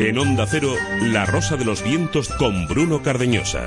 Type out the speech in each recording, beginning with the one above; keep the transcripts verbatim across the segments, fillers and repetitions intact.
En Onda Cero, La Rosa de los Vientos con Bruno Cardeñosa.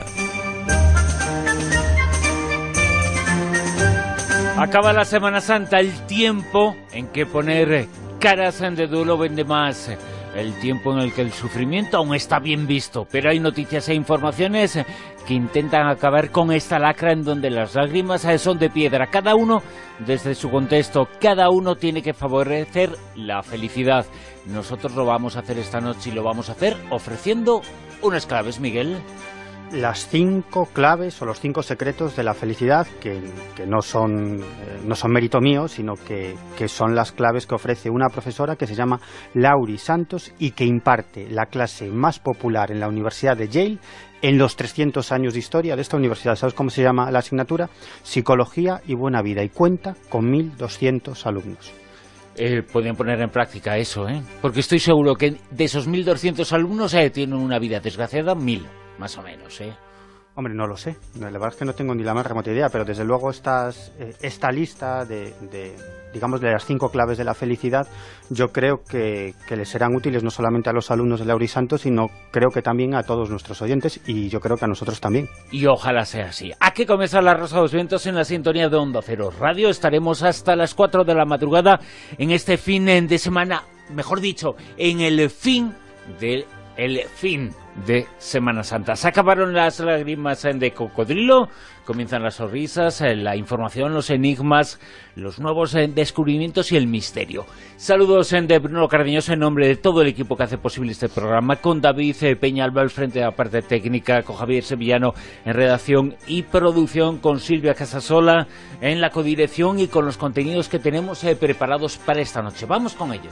Acaba la Semana Santa, el tiempo en que poner caras de duelo vende más. El tiempo en el que el sufrimiento aún está bien visto, pero hay noticias e informaciones que intentan acabar con esta lacra en donde las lágrimas son de piedra. Cada uno desde su contexto, cada uno tiene que favorecer la felicidad. Nosotros lo vamos a hacer esta noche y lo vamos a hacer ofreciendo unas claves, Miguel. Las cinco claves o los cinco secretos de la felicidad, que, que no son, eh, no son mérito mío, sino que, que son las claves que ofrece una profesora que se llama Lauri Santos y que imparte la clase más popular en la Universidad de Yale en los trescientos años de historia de esta universidad. ¿Sabes cómo se llama la asignatura? Psicología y Buena Vida, y cuenta con mil doscientos alumnos. Eh, podrían poner en práctica eso, ¿eh? Porque estoy seguro que de esos mil doscientos alumnos eh, tienen una vida desgraciada, mil. Más o menos, ¿eh? Hombre, no lo sé. La verdad es que no tengo ni la más remota idea, pero desde luego estas, eh, esta lista de, de, digamos, de las cinco claves de la felicidad, yo creo que, que les serán útiles no solamente a los alumnos de Lauri Santos, sino creo que también a todos nuestros oyentes, y yo creo que a nosotros también. Y ojalá sea así. Aquí comienza La Rosa de los Vientos en la sintonía de Onda Cero Radio. Estaremos hasta las cuatro de la madrugada en este fin de semana, mejor dicho, en el fin del el fin de Semana Santa. Se acabaron las lágrimas de cocodrilo, comienzan las sonrisas, la información, los enigmas, los nuevos descubrimientos y el misterio. Saludos de Bruno Cardeñosa en nombre de todo el equipo que hace posible este programa, con David Peñalba al frente de la parte técnica, con Javier Sevillano en redacción y producción, con Silvia Casasola en la codirección y con los contenidos que tenemos eh, preparados para esta noche. Vamos con ellos.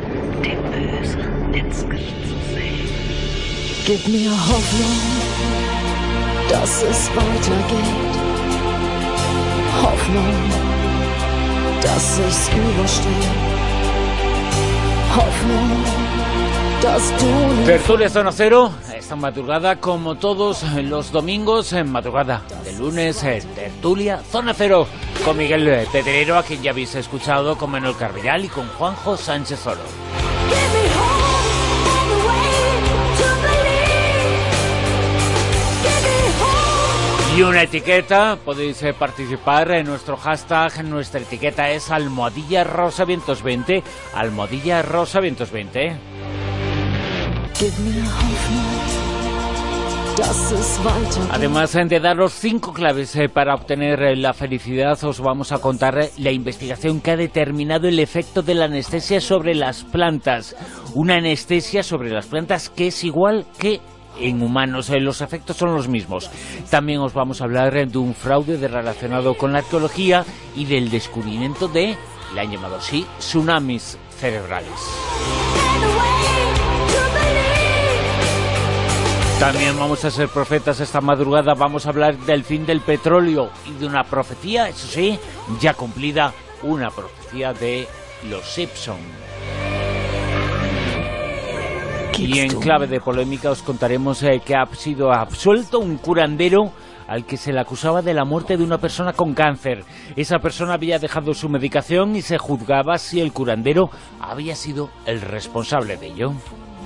Gib mir Hoffnung, dass es weitergeht. Hoffnung, dass ich's überstehe. Hoffnung, dass du nicht... Tertulia Zona Cero, esta madrugada, como todos los domingos, en madrugada de lunes, Tertulia Zona Cero, con Miguel Pedrero, a quien ya habéis escuchado, con Manuel Carvellal y con Juanjo Sánchez Oro. Y una etiqueta, podéis eh, participar en nuestro hashtag, nuestra etiqueta es Almohadilla Rosa Vientos veinte, Almohadilla Rosa Vientos veinte. Además de daros cinco claves eh, para obtener eh, la felicidad, os vamos a contar eh, la investigación que ha determinado el efecto de la anestesia sobre las plantas. Una anestesia sobre las plantas que es igual que en humanos, eh, los efectos son los mismos. También os vamos a hablar eh, de un fraude de relacionado con la arqueología y del descubrimiento de, le han llamado así, tsunamis cerebrales. También vamos a ser profetas esta madrugada, vamos a hablar del fin del petróleo y de una profecía, eso sí, ya cumplida, una profecía de los Simpson. Y en clave de polémica os contaremos eh, que ha sido absuelto un curandero al que se le acusaba de la muerte de una persona con cáncer. Esa persona había dejado su medicación y se juzgaba si el curandero había sido el responsable de ello.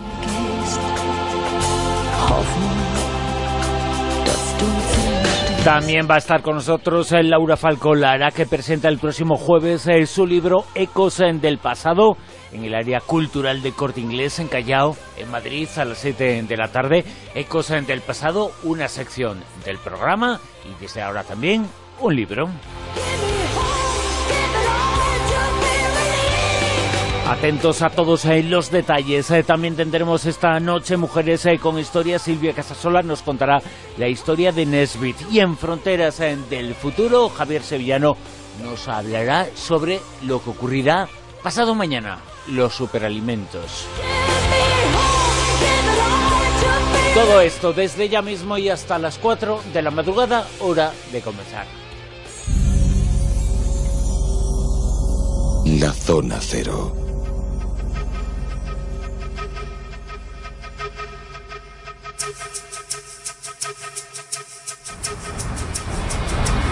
También va a estar con nosotros eh, Laura Falcó Lara, que presenta el próximo jueves eh, su libro Ecos eh, del Pasado en el área cultural de Corte Inglés en Callao, en Madrid, a las siete de la tarde. Ecos eh, del Pasado, una sección del programa y desde ahora también un libro. Atentos a todos eh, los detalles. Eh, también tendremos esta noche Mujeres eh, con Historia. Silvia Casasola nos contará la historia de Nesbit. Y en Fronteras eh, del Futuro, Javier Sevillano nos hablará sobre lo que ocurrirá pasado mañana, los superalimentos. Todo esto desde ya mismo y hasta las cuatro de la madrugada, hora de comenzar. La Zona Cero.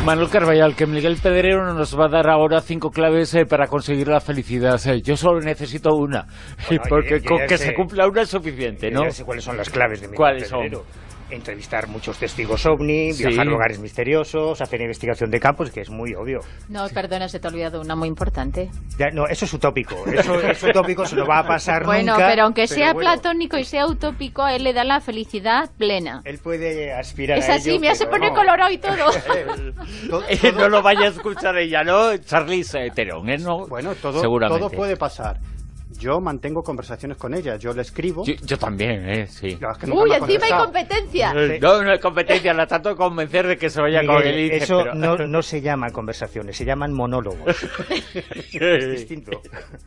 Manuel Carballal, que Miguel Pedrero nos va a dar ahora cinco claves eh, para conseguir la felicidad. Eh, yo solo necesito una, Bueno, porque yo- yo con ya que sé. se cumpla una es suficiente, Yo ¿no? ya sé cuáles son las claves de Miguel ¿Cuáles son? Pedrero. Entrevistar muchos testigos ovni, Sí. viajar a lugares misteriosos, hacer investigación de campos, que es muy obvio. No, perdona, se te ha olvidado una muy importante. Ya, no, eso es utópico. Eso es utópico, se lo va a pasar Bueno, nunca. pero aunque sea bueno, platónico y sea utópico, a él le da la felicidad plena. Él puede aspirar Es a así, ello, me hace pero poner no. colorado y todo. To- Eh, todo- no lo vaya a escuchar ella, ¿no? Charlize Theron, ¿eh? No, Bueno, todo, seguramente. todo puede pasar. Yo mantengo conversaciones con ella, yo le escribo. Yo, yo también, ¿eh? Sí. La verdad es que nunca Uy, me ha encima hay contestado. competencia. Eh, No, no hay competencia, la trato de convencer de que se vaya con Miguel, el ICE, eso pero... no, no se llaman conversaciones, se llaman monólogos. Es distinto.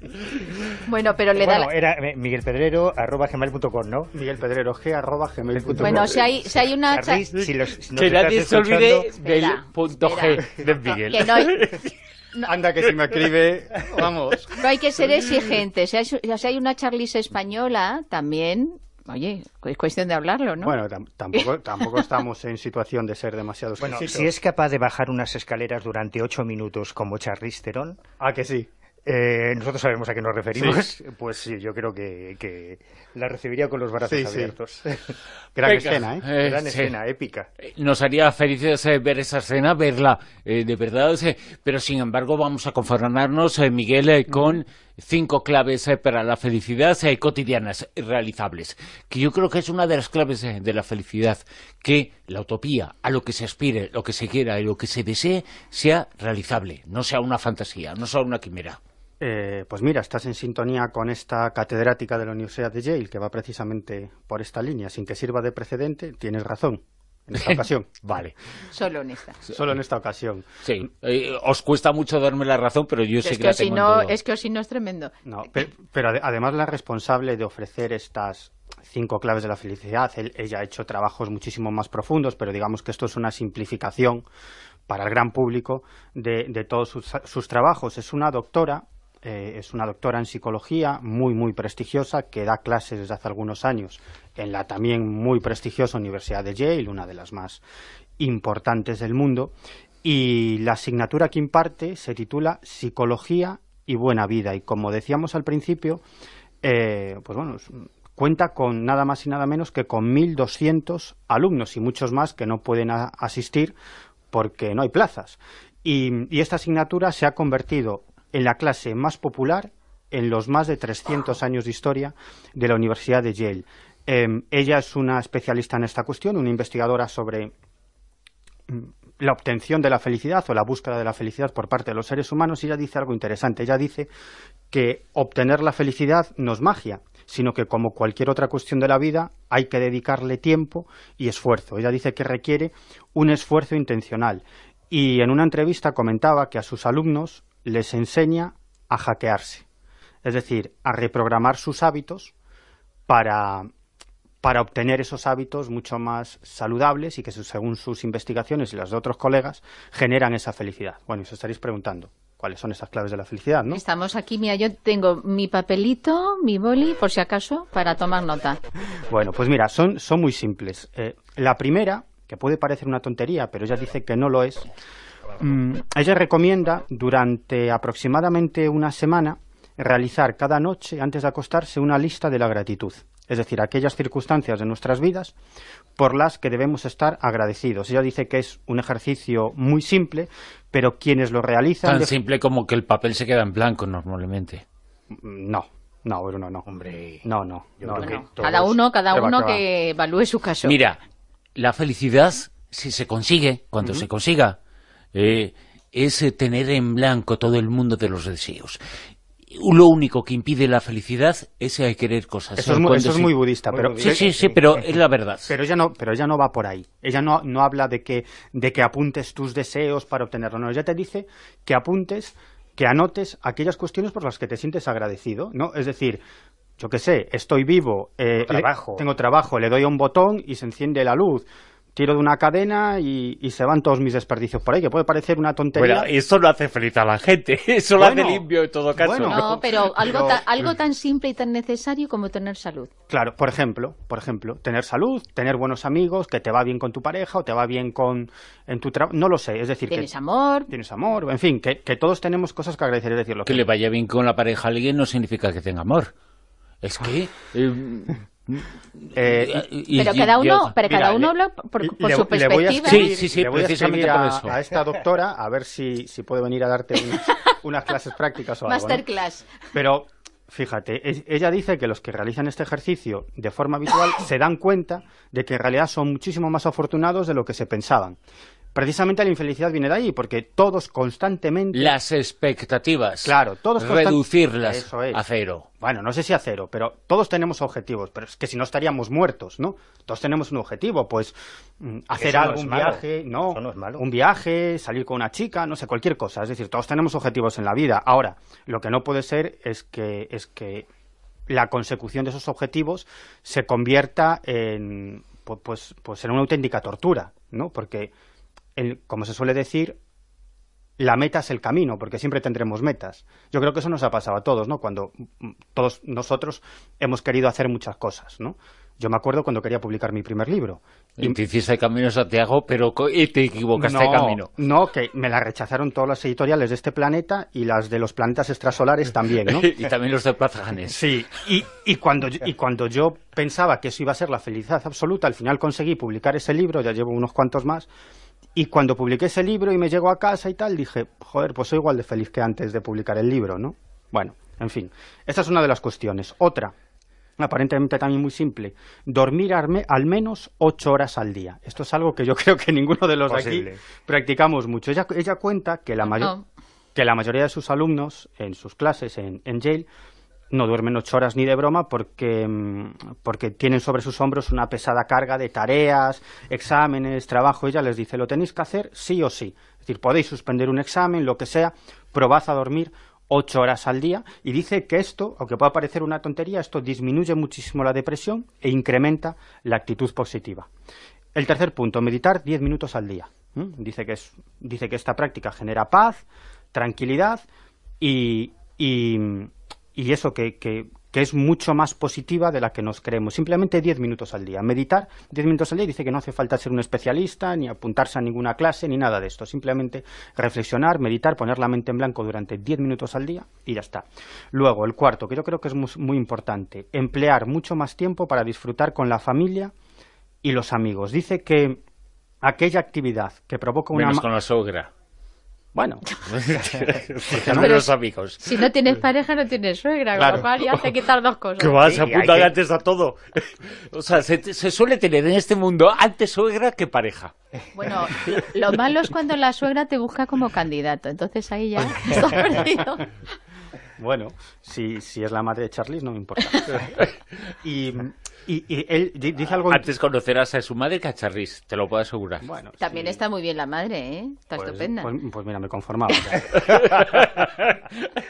Bueno, pero le da Bueno, la... era eh, Miguel Pedrero, arroba gmail punto com, ¿no? Miguel Pedrero G arroba gmail punto com. Bueno, si hay, si hay una... cha- Charlize, si los- si nos Que estás nadie se olvide escuchando- del Espera, punto G espera. de Miguel. Que no hay, Anda que si me escribe, vamos. no hay que ser exigente. Si hay, si hay una Charlize española, también... Oye, es cuestión de hablarlo, ¿no? Bueno, tam- tampoco, tampoco estamos en situación de ser demasiado Bueno, exquisitos. si es capaz de bajar unas escaleras durante ocho minutos como Charlize Theron, Ah, que sí. eh, nosotros sabemos a qué nos referimos, pues sí, yo creo que, que la recibiría con los brazos Sí, sí. abiertos. Gran Venga, escena, ¿eh? eh, Gran sí. escena, épica. Nos haría felices eh, ver esa escena, verla eh, de verdad, eh, pero sin embargo vamos a conformarnos, eh, Miguel, eh, con cinco claves eh, para la felicidad eh, cotidianas, eh, realizables, que yo creo que es una de las claves eh, de la felicidad, que la utopía, a lo que se aspire, lo que se quiera y lo que se desee, sea realizable, no sea una fantasía, no sea una quimera. Eh, pues mira, estás en sintonía con esta catedrática de la Universidad de Yale, que va precisamente por esta línea. Sin que sirva de precedente, tienes razón, en esta ocasión. Vale, Solo en esta. Solo en esta ocasión. sí, eh, os cuesta mucho darme la razón, pero yo sé Es que, que, la o si tengo en no, todo. es que o si no es tremendo. No, pe- pero ade- además la responsable de ofrecer estas cinco claves de la felicidad, él- ella ha hecho trabajos muchísimo más profundos, pero digamos que esto es una simplificación para el gran público de, de todos sus, sus trabajos. Es una doctora, eh, es una doctora en psicología muy, muy prestigiosa, que da clases desde hace algunos años en la también muy prestigiosa Universidad de Yale, una de las más importantes del mundo, y la asignatura que imparte se titula Psicología y Buena Vida, y como decíamos al principio, eh, pues bueno, es- cuenta con nada más y nada menos que con mil doscientos alumnos y muchos más que no pueden a- asistir porque no hay plazas. Y, y esta asignatura se ha convertido en la clase más popular en los más de trescientos años de historia de la Universidad de Yale. Eh, ella es una especialista en esta cuestión, una investigadora sobre mm, la obtención de la felicidad o la búsqueda de la felicidad por parte de los seres humanos, y ella dice algo interesante. Ella dice que obtener la felicidad no es magia, sino que como cualquier otra cuestión de la vida hay que dedicarle tiempo y esfuerzo. Ella dice que requiere un esfuerzo intencional, y en una entrevista comentaba que a sus alumnos les enseña a hackearse, es decir, a reprogramar sus hábitos para, para obtener esos hábitos mucho más saludables y que, según sus investigaciones y las de otros colegas, generan esa felicidad. Bueno, os estaréis preguntando cuáles son esas claves de la felicidad, ¿no? Estamos aquí, mira, yo tengo mi papelito, mi boli, por si acaso, para tomar nota. Bueno, pues mira, son, son muy simples. Eh, la primera, que puede parecer una tontería, pero ella dice que no lo es, mm, ella recomienda durante aproximadamente una semana realizar cada noche, antes de acostarse, una lista de la gratitud. Es decir, aquellas circunstancias de nuestras vidas por las que debemos estar agradecidos. Ella dice que es un ejercicio muy simple, pero quienes lo realizan... Tan de- simple como que el papel se queda en blanco normalmente. No, no, Bruno, no. Hombre, No, no, yo no. creo que Bueno, todos- cada uno, cada ¿Qué va, uno qué va? que evalúe su caso. Mira, la felicidad, si se consigue, cuando se consiga, eh, es eh, tener en blanco todo el mundo de los deseos. Lo único que impide la felicidad es eh, querer cosas. Eso es muy, Cuando eso es se- muy budista, muy pero... budista. Sí, sí, sí, pero es la verdad. Pero ella no, pero ella no va por ahí. Ella no, no habla de que, de que apuntes tus deseos para obtenerlo. No, ella te dice que apuntes, que anotes aquellas cuestiones por las que te sientes agradecido, ¿no? Es decir, yo qué sé, estoy vivo, eh, Tengo trabajo. le- tengo trabajo, le doy a un botón y se enciende la luz. tiro de una cadena y, y se van todos mis desperdicios por ahí, que puede parecer una tontería. Bueno, eso no hace feliz a la gente, eso Bueno, lo hace limpio en todo caso. bueno, No, pero algo, pero- ta- algo tan simple y tan necesario como tener salud. Claro, por ejemplo, por ejemplo, tener salud, tener buenos amigos, que te va bien con tu pareja o te va bien con en tu trabajo, no lo sé, es decir, Tienes que amor. tienes amor, en fin, que, que todos tenemos cosas que agradecer, es decir, lo Que le vaya bien con la pareja a alguien no significa que tenga amor. Es que... eh, eh, y- Pero y- cada uno, yo- pero Mira, cada uno le- habla por, por le- su le voy a perspectiva. escribir- Sí, sí, sí, le voy a precisamente escribir por a, eso. a esta doctora a ver si, si puede venir a darte unas, unas clases prácticas o algo, ¿no? Masterclass. Pero fíjate, es- ella dice que los que realizan este ejercicio de forma habitual se dan cuenta de que en realidad son muchísimo más afortunados de lo que se pensaban. Precisamente la infelicidad viene de ahí, porque todos constantemente... Las expectativas. Claro, todos constan- reducirlas Eso es. a cero. Bueno, no sé si a cero, pero todos tenemos objetivos, pero es que si no estaríamos muertos, ¿no? Todos tenemos un objetivo, pues mm, hacer eso no algo, es un malo. viaje, no, Eso no es malo. un viaje, salir con una chica, no sé, cualquier cosa. Es decir, todos tenemos objetivos en la vida. Ahora, lo que no puede ser es que, es que la consecución de esos objetivos se convierta en, pu- pues, pues en una auténtica tortura, ¿no? Porque, el- como se suele decir, la meta es el camino, porque siempre tendremos metas. Yo creo que eso nos ha pasado a todos, ¿no? Cuando mm, todos nosotros hemos querido hacer muchas cosas, ¿no? Yo me acuerdo cuando quería publicar mi primer libro. Y te hiciste el camino Santiago, pero co- y te equivocaste de no, camino. no, que me la rechazaron todas las editoriales de este planeta y las de los planetas extrasolares también, ¿no? Y también los de Plaza Janés. Sí, y, y, cuando, yo- y cuando yo pensaba que eso iba a ser la felicidad absoluta, al final conseguí publicar ese libro, ya llevo unos cuantos más, y cuando publiqué ese libro y me llegó a casa y tal, dije, joder, pues soy igual de feliz que antes de publicar el libro, ¿no? Bueno, en fin, esta es una de las cuestiones. Otra, aparentemente también muy simple, dormir arme- al menos ocho horas al día. Esto es algo que yo creo que ninguno de los de Posible. aquí practicamos mucho. Ella, ella cuenta que la, mayor, No. que la mayoría de sus alumnos en sus clases en, en Yale no duermen ocho horas ni de broma porque, mm, porque tienen sobre sus hombros una pesada carga de tareas, exámenes, trabajo. Ella les dice, lo tenéis que hacer sí o sí. Es decir, podéis suspender un examen, lo que sea, probad a dormir ocho horas al día, y dice que esto, aunque pueda parecer una tontería, esto disminuye muchísimo la depresión e incrementa la actitud positiva. El tercer punto, meditar diez minutos al día. ¿Mm? Dice que es, dice que esta práctica genera paz, tranquilidad y, y, y eso que, que, que es mucho más positiva de la que nos creemos. Simplemente diez minutos al día. Meditar diez minutos al día, dice que no hace falta ser un especialista, ni apuntarse a ninguna clase, ni nada de esto. Simplemente reflexionar, meditar, poner la mente en blanco durante diez minutos al día y ya está. Luego, el cuarto, que yo creo que es muy, muy importante, emplear mucho más tiempo para disfrutar con la familia y los amigos. Dice que aquella actividad que provoca una... Menos ma- con la suegra. Bueno, También Pero los amigos. Si no tienes pareja, no tienes suegra, con Claro. lo cual ya te quitar dos cosas. Que vas, Sí, se y hay apuntan que- antes a todo. O sea, se, se suele tener en este mundo antes suegra que pareja. Bueno, lo malo es cuando la suegra te busca como candidato, entonces ahí ya estás perdido. bueno, si, si es la madre de Charlize no me importa. Y, y, y él di- dice algo... Antes conocerás a su madre que a Charlize, te lo puedo asegurar. Bueno, También sí, está muy bien la madre, ¿eh? Está pues, estupenda. Pues, pues mira, me conformaba. ya.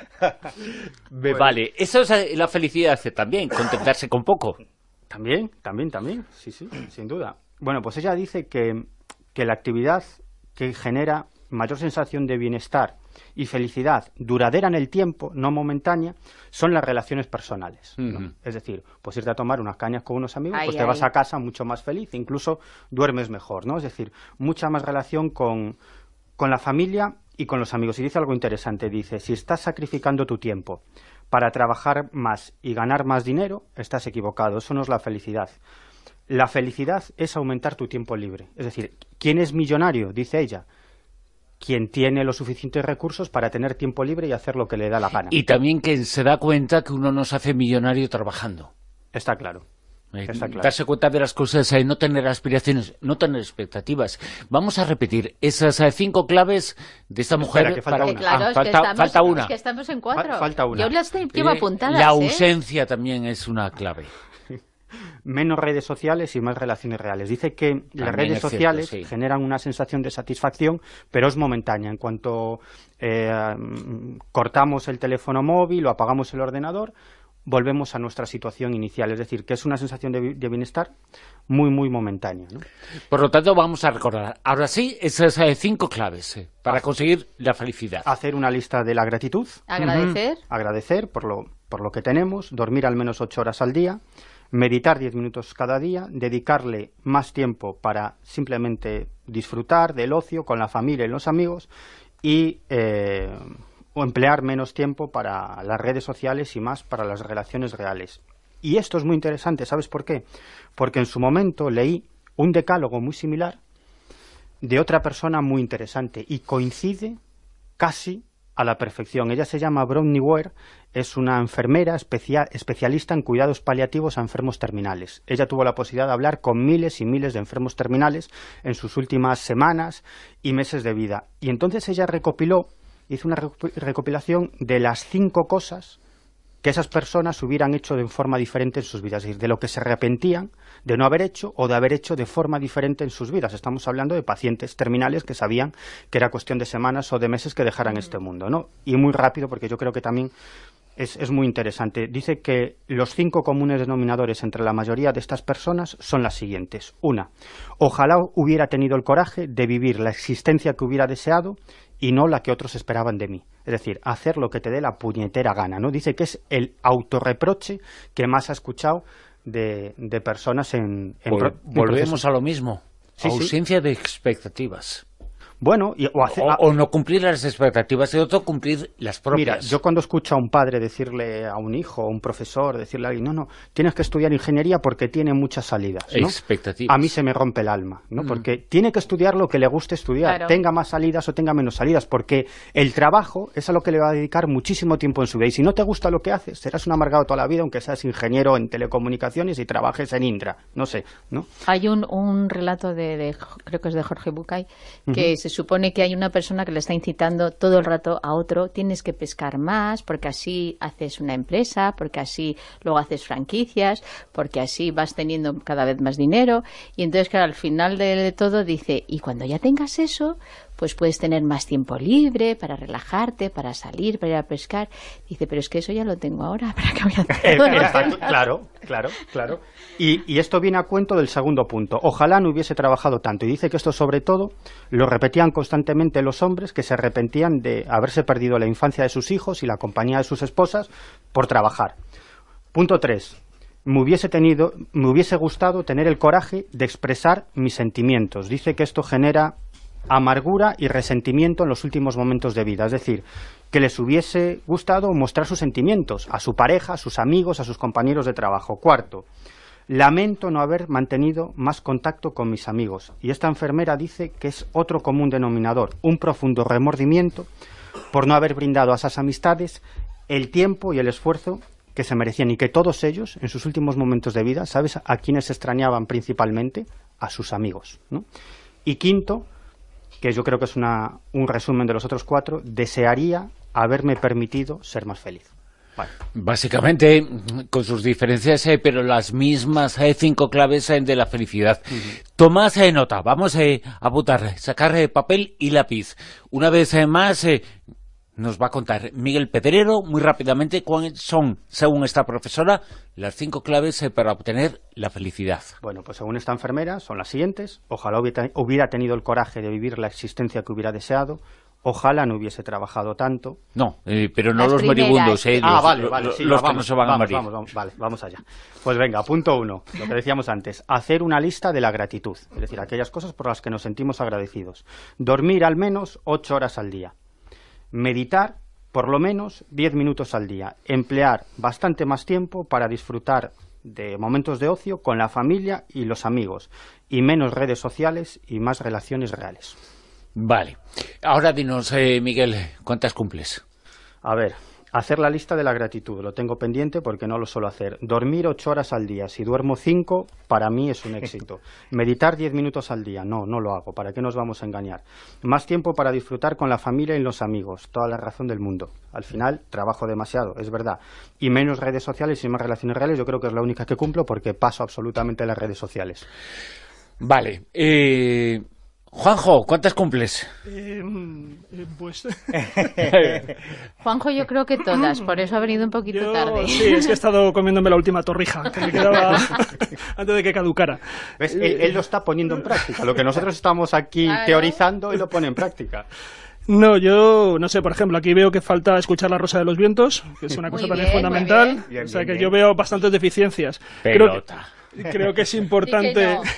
Me vale. Eso es eh, la felicidad eh, también, contentarse con poco. También, también, también, sí, sí, sin duda. Bueno, pues ella dice que, que la actividad que genera mayor sensación de bienestar y felicidad duradera en el tiempo, no momentánea, son las relaciones personales, ¿no? Ujú. Es decir, pues irte a tomar unas cañas con unos amigos, Ay, pues te ay. vas a casa mucho más feliz, incluso duermes mejor, ¿no? Es decir, mucha más relación con, con la familia y con los amigos. Y dice algo interesante, dice, si estás sacrificando tu tiempo para trabajar más y ganar más dinero, estás equivocado, eso no es la felicidad. La felicidad es aumentar tu tiempo libre. Es decir, ¿quién es millonario? Dice ella. Quien tiene los suficientes recursos para tener tiempo libre y hacer lo que le da la gana. Y también que se da cuenta que uno no se hace millonario trabajando. Está claro. Eh, Está claro. Darse cuenta de las cosas, eh, no tener aspiraciones, no tener expectativas. Vamos a repetir esas eh, cinco claves de esta mujer. Espera, que falta Que una. claro, Ah, es, falta, que estamos, falta una. es que estamos en cuatro. Fa- falta una. Yo las te- llevo Eh, apuntadas, La ¿eh? ausencia también es una clave. Menos redes sociales y más relaciones reales. Dice que las También redes es cierto, sociales sí. generan una sensación de satisfacción, pero es momentánea. En cuanto eh, mm, cortamos el teléfono móvil o apagamos el ordenador, volvemos a nuestra situación inicial. Es decir, que es una sensación de, de bienestar muy, muy momentánea, ¿no? Por lo tanto, vamos a recordar, ahora sí, esas eh, cinco claves eh, para conseguir la felicidad. Hacer una lista de la gratitud. Agradecer. Uh-huh. Agradecer por lo, por lo que tenemos, dormir al menos ocho horas al día, meditar diez minutos cada día, dedicarle más tiempo para simplemente disfrutar del ocio con la familia y los amigos y eh, o emplear menos tiempo para las redes sociales y más para las relaciones reales. Y esto es muy interesante, ¿sabes por qué? Porque en su momento leí un decálogo muy similar de otra persona muy interesante y coincide casi a la perfección. Ella se llama Bronnie Ware, es una enfermera especia- especialista en cuidados paliativos a enfermos terminales. Ella tuvo la posibilidad de hablar con miles y miles de enfermos terminales en sus últimas semanas y meses de vida. Y entonces ella recopiló, hizo una recopilación de las cinco cosas que esas personas hubieran hecho de forma diferente en sus vidas, es decir, de lo que se arrepentían de no haber hecho o de haber hecho de forma diferente en sus vidas. Estamos hablando de pacientes terminales que sabían que era cuestión de semanas o de meses que dejaran este mundo, ¿no? Y muy rápido, porque yo creo que también es, es muy interesante. Dice que los cinco comunes denominadores entre la mayoría de estas personas son las siguientes. Una, ojalá hubiera tenido el coraje de vivir la existencia que hubiera deseado y no la que otros esperaban de mí. Es decir, hacer lo que te dé la puñetera gana, ¿no? Dice que es el autorreproche que más ha escuchado de, de personas en... en Vol- en volvemos procesos. a lo mismo, Sí, sí. ausencia de expectativas. Bueno, y, o, hacer, O, o no cumplir las expectativas de otro, cumplir las propias. Mira, yo cuando escucho a un padre decirle a un hijo, a un profesor, decirle a alguien, no, no, tienes que estudiar ingeniería porque tiene muchas salidas, ¿no? Expectativas. A mí se me rompe el alma, ¿no? Mm. Porque tiene que estudiar lo que le guste estudiar, Claro. tenga más salidas o tenga menos salidas, porque el trabajo es a lo que le va a dedicar muchísimo tiempo en su vida. Y si no te gusta lo que haces, serás un amargado toda la vida, aunque seas ingeniero en telecomunicaciones y trabajes en Indra, no sé, ¿no? Hay un, un relato de, de, creo que es de Jorge Bucay, que se supone que hay una persona que le está incitando todo el rato a otro, tienes que pescar más, porque así haces una empresa, porque así luego haces franquicias, porque así vas teniendo cada vez más dinero. Y entonces, claro, al final de todo dice, y cuando ya tengas eso, pues puedes tener más tiempo libre para relajarte, para salir, para ir a pescar. Dice, pero es que eso ya lo tengo ahora, ¿para qué voy a hacer todo lo Exacto, demás? claro, claro, claro. Y, y esto viene a cuento del segundo punto. Ojalá no hubiese trabajado tanto. Y dice que esto, sobre todo, lo repetían constantemente los hombres que se arrepentían de haberse perdido la infancia de sus hijos y la compañía de sus esposas por trabajar. Punto tres. Me hubiese tenido, me hubiese gustado tener el coraje de expresar mis sentimientos. Dice que esto genera amargura y resentimiento en los últimos momentos de vida, es decir, que les hubiese gustado mostrar sus sentimientos a su pareja, a sus amigos, a sus compañeros de trabajo. Cuarto, lamento no haber mantenido más contacto con mis amigos. Y esta enfermera dice que es otro común denominador, un profundo remordimiento por no haber brindado a esas amistades el tiempo y el esfuerzo que se merecían, y que todos ellos, en sus últimos momentos de vida, ¿sabes a quiénes extrañaban principalmente? A sus amigos, ¿no? Y quinto, que yo creo que es una, un resumen de los otros cuatro, desearía haberme permitido ser más feliz. Vale. Básicamente, con sus diferencias, eh, pero las mismas eh, cinco claves eh, de la felicidad. Uh-huh. Tomás eh, nota, vamos eh, a apuntar, sacar eh, papel y lápiz. Una vez eh, más, eh, nos va a contar Miguel Pedrero, muy rápidamente, cuáles son, según esta profesora, las cinco claves eh, para obtener la felicidad. Bueno, pues según esta enfermera, son las siguientes. Ojalá hubiera tenido el coraje de vivir la existencia que hubiera deseado. Ojalá no hubiese trabajado tanto. No, eh, pero no Las los primeras. moribundos, eh, Ah, los, vale, vale, los, sí, los vamos, que no se van vamos, a morir. Vamos, vamos, vale, vamos allá. Pues venga, punto uno, lo que decíamos antes, hacer una lista de la gratitud, es decir, aquellas cosas por las que nos sentimos agradecidos. Dormir al menos ocho horas al día. Meditar por lo menos diez minutos al día. Emplear bastante más tiempo para disfrutar de momentos de ocio con la familia y los amigos, y menos redes sociales y más relaciones reales. Vale. Ahora dinos, eh, Miguel, ¿cuántas cumples? A ver, hacer la lista de la gratitud, lo tengo pendiente porque no lo suelo hacer. Dormir ocho horas al día, si duermo cinco, para mí es un éxito. Meditar diez minutos al día, no, no lo hago, ¿para qué nos vamos a engañar? Más tiempo para disfrutar con la familia y los amigos, toda la razón del mundo. Al final, trabajo demasiado, es verdad. Y menos redes sociales y más relaciones reales, yo creo que es la única que cumplo porque paso absolutamente las redes sociales. Vale, eh... Juanjo, ¿cuántas cumples? Eh, eh, pues... Juanjo, yo creo que todas, por eso ha venido un poquito yo, tarde. Sí, es que he estado comiéndome la última torrija, que me quedaba antes de que caducara. ¿Ves? Él, él lo está poniendo en práctica, lo que nosotros estamos aquí Claro. teorizando, él lo pone en práctica. No, yo no sé, por ejemplo, aquí veo que falta escuchar La Rosa de los Vientos, que es una cosa Muy también bien, fundamental, muy bien. Bien, o sea bien, que bien. yo veo bastantes deficiencias. Pelota. Creo que, creo que es importante... Di que no.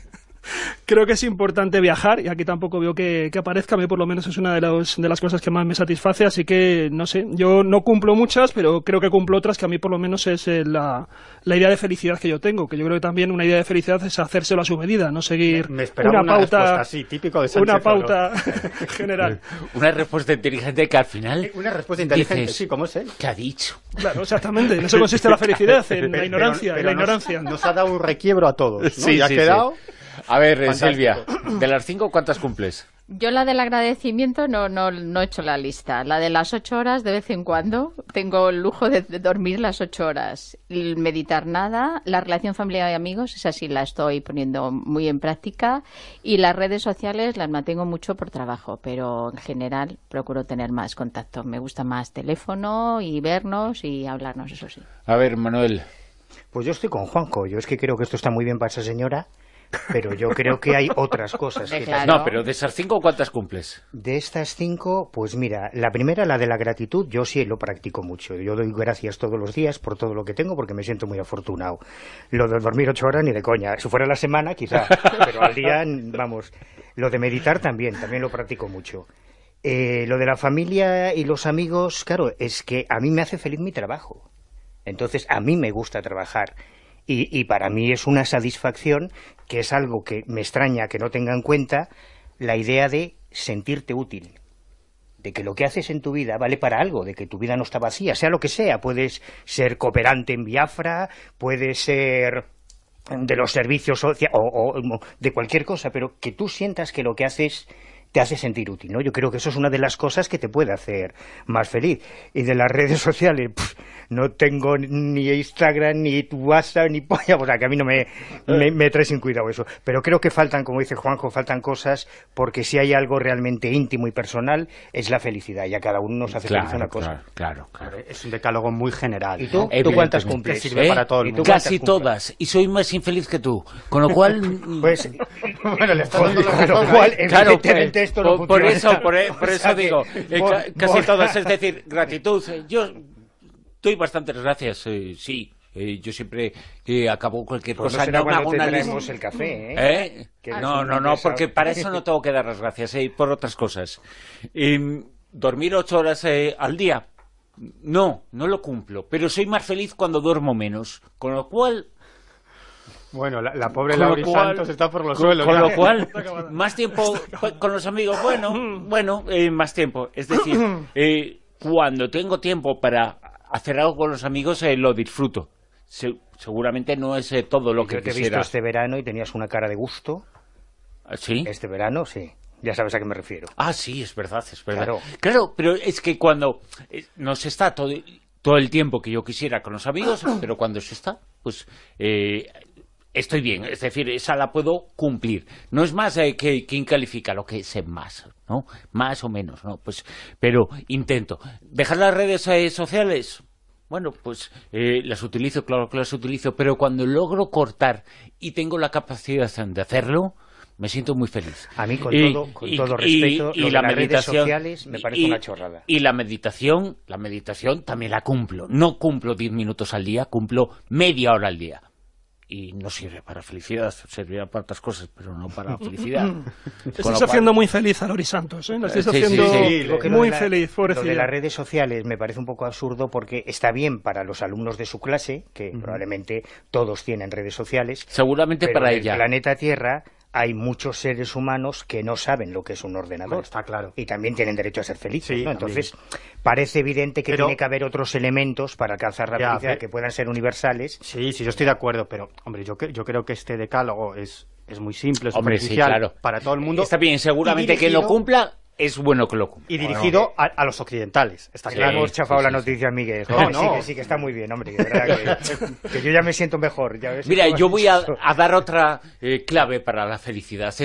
Creo que es importante viajar, y aquí tampoco veo que, que aparezca. A mí por lo menos es una de, los, de las cosas que más me satisface, así que no sé, yo no cumplo muchas, pero creo que cumplo otras que a mí por lo menos es eh, la, la idea de felicidad que yo tengo, que yo creo que también una idea de felicidad es hacérselo a su medida, no seguir Me esperaba una una pauta, respuesta así, típico de Sánchez una Oro. pauta general. Una respuesta inteligente que al final... Una respuesta inteligente, dices, sí, ¿cómo es él? ¿qué ha dicho? Claro, exactamente, en eso consiste la felicidad, en la Pero- ignorancia, pero en la nos- ignorancia. Nos ha dado un requiebro a todos, ¿no? Sí, y ha sí, quedado... sí. A ver, eh, Fantástico. Silvia, de las cinco, ¿cuántas cumples? Yo la del agradecimiento no, no, no he hecho la lista. La de las ocho horas de vez en cuando. Tengo el lujo de, de dormir las ocho horas. El meditar nada. La relación familiar y amigos, esa sí la estoy poniendo muy en práctica. Y las redes sociales las mantengo mucho por trabajo, pero en general procuro tener más contacto. Me gusta más teléfono y vernos y hablarnos, eso sí. A ver, Manuel. Pues yo estoy con Juanjo. Yo es que creo que esto está muy bien para esa señora, pero yo creo que hay otras cosas. Eh, que claro. No, pero de esas cinco, ¿cuántas cumples? De estas cinco, pues mira, la primera, la de la gratitud, yo sí lo practico mucho. Yo doy gracias todos los días por todo lo que tengo porque me siento muy afortunado. Lo de dormir ocho horas ni de coña. Si fuera la semana, quizá, pero al día, vamos. Lo de meditar también, también lo practico mucho. Eh, lo de la familia y los amigos, claro, es que a mí me hace feliz mi trabajo. Entonces, a mí me gusta trabajar. Y, y para mí es una satisfacción, que es algo que me extraña que no tenga en cuenta, la idea de sentirte útil, de que lo que haces en tu vida vale para algo, de que tu vida no está vacía, sea lo que sea. Puedes ser cooperante en Biafra, puedes ser de los servicios sociales o, o de cualquier cosa, pero que tú sientas que lo que haces te hace sentir útil, ¿no? Yo creo que eso es una de las cosas que te puede hacer más feliz. Y de las redes sociales, pff, no tengo ni Instagram, ni WhatsApp, ni polla, o sea, que a mí no me, me, me trae sin cuidado eso. Pero creo que faltan, como dice Juanjo, faltan cosas, porque si hay algo realmente íntimo y personal, es la felicidad, y a cada uno nos hace feliz una cosa. Claro, claro, claro. Es un decálogo muy general. ¿Y tú? ¿no? ¿Tú cuántas Evidentemente. cumples? Que sirve para todo el ¿Y tú mundo. cuántas Casi cumples? todas, y soy más infeliz que tú. Con lo cual... Pues, Bueno, le está dando la con lo razón, cual, ¿eh? Claro, evidentemente pues, esto no por, por funciona. eso, por, e- por O eso sea que, digo, eh, por- ca- casi por- todas, es decir, gratitud. Eh, Yo doy bastantes gracias, eh, sí. Eh, yo siempre que acabo cualquier Pues no cosa será no me cuando hago te una traemos lista. el café, ¿eh? ¿Eh? Que No, eres no, un no, pesado. porque para eso no tengo que dar las gracias, eh, por otras cosas. Eh, dormir ocho horas eh, al día, no, no lo cumplo, pero soy más feliz cuando duermo menos, con lo cual... Bueno, la, la pobre Con lo Lauri cual- Santos está por los Con, suelos. con ya. lo cual, más tiempo co- con los amigos, bueno, bueno, eh, más tiempo. Es decir, eh, cuando tengo tiempo para hacer algo con los amigos, eh, lo disfruto. Se- seguramente no es eh, todo lo que Yo te he visto quisiera. este verano y tenías una cara de gusto. ¿Sí? Este verano, sí. Ya sabes a qué me refiero. Ah, sí, es verdad, es verdad. Claro. Claro, pero es que cuando eh, no se está todo, todo el tiempo que yo quisiera con los amigos, pero cuando se está, pues eh, estoy bien. Es decir, esa la puedo cumplir. No es más eh, que quien califica lo que es más, ¿no? Más o menos, ¿no? Pues, pero intento. ¿Dejar las redes eh, sociales? Bueno, pues eh, las utilizo, claro que las utilizo, pero cuando logro cortar y tengo la capacidad de hacerlo, me siento muy feliz. A mí, con Y- todo, con y- todo y- respeto, y lo de la las redes meditación- sociales me parece y- una chorrada. Y la meditación, la meditación también la cumplo. No cumplo diez minutos al día, cumplo media hora al día. Y no sirve para felicidad, servirá para otras cosas, pero no para felicidad. Con lo Estás cual- haciendo muy feliz a Lori Santos, ¿eh? La estás Sí, sí, haciendo sí. Digo que lo muy de la- feliz, Lo pobrecilla. de las redes sociales me parece un poco absurdo porque está bien para los alumnos de su clase, que probablemente todos tienen redes sociales. Seguramente pero para en ella. el planeta Tierra hay muchos seres humanos que no saben lo que es un ordenador. Bueno, está claro. Y también tienen derecho a ser felices, Sí, ¿no? también. Entonces, parece evidente que Pero- tiene que haber otros elementos para alcanzar la Ya, felicidad pe- que puedan ser universales. Sí, sí, yo estoy de acuerdo, pero, hombre, yo, que- yo creo que este decálogo es, es muy simple, es Hombre, sí, superficial claro. para todo el mundo. Está bien, seguramente Y que lo dirigido- cumpla, es bueno que lo cumpla. Y dirigido a, a los occidentales, está Sí. claro. Hemos chafado sí, la sí, noticia, Miguel. No, Joder, no. Sí, que sí, que está muy bien, hombre. De verdad que, que yo ya me siento mejor. Ya ves Mira, cómo yo has voy dicho a, eso. a dar otra eh, clave para la felicidad. Es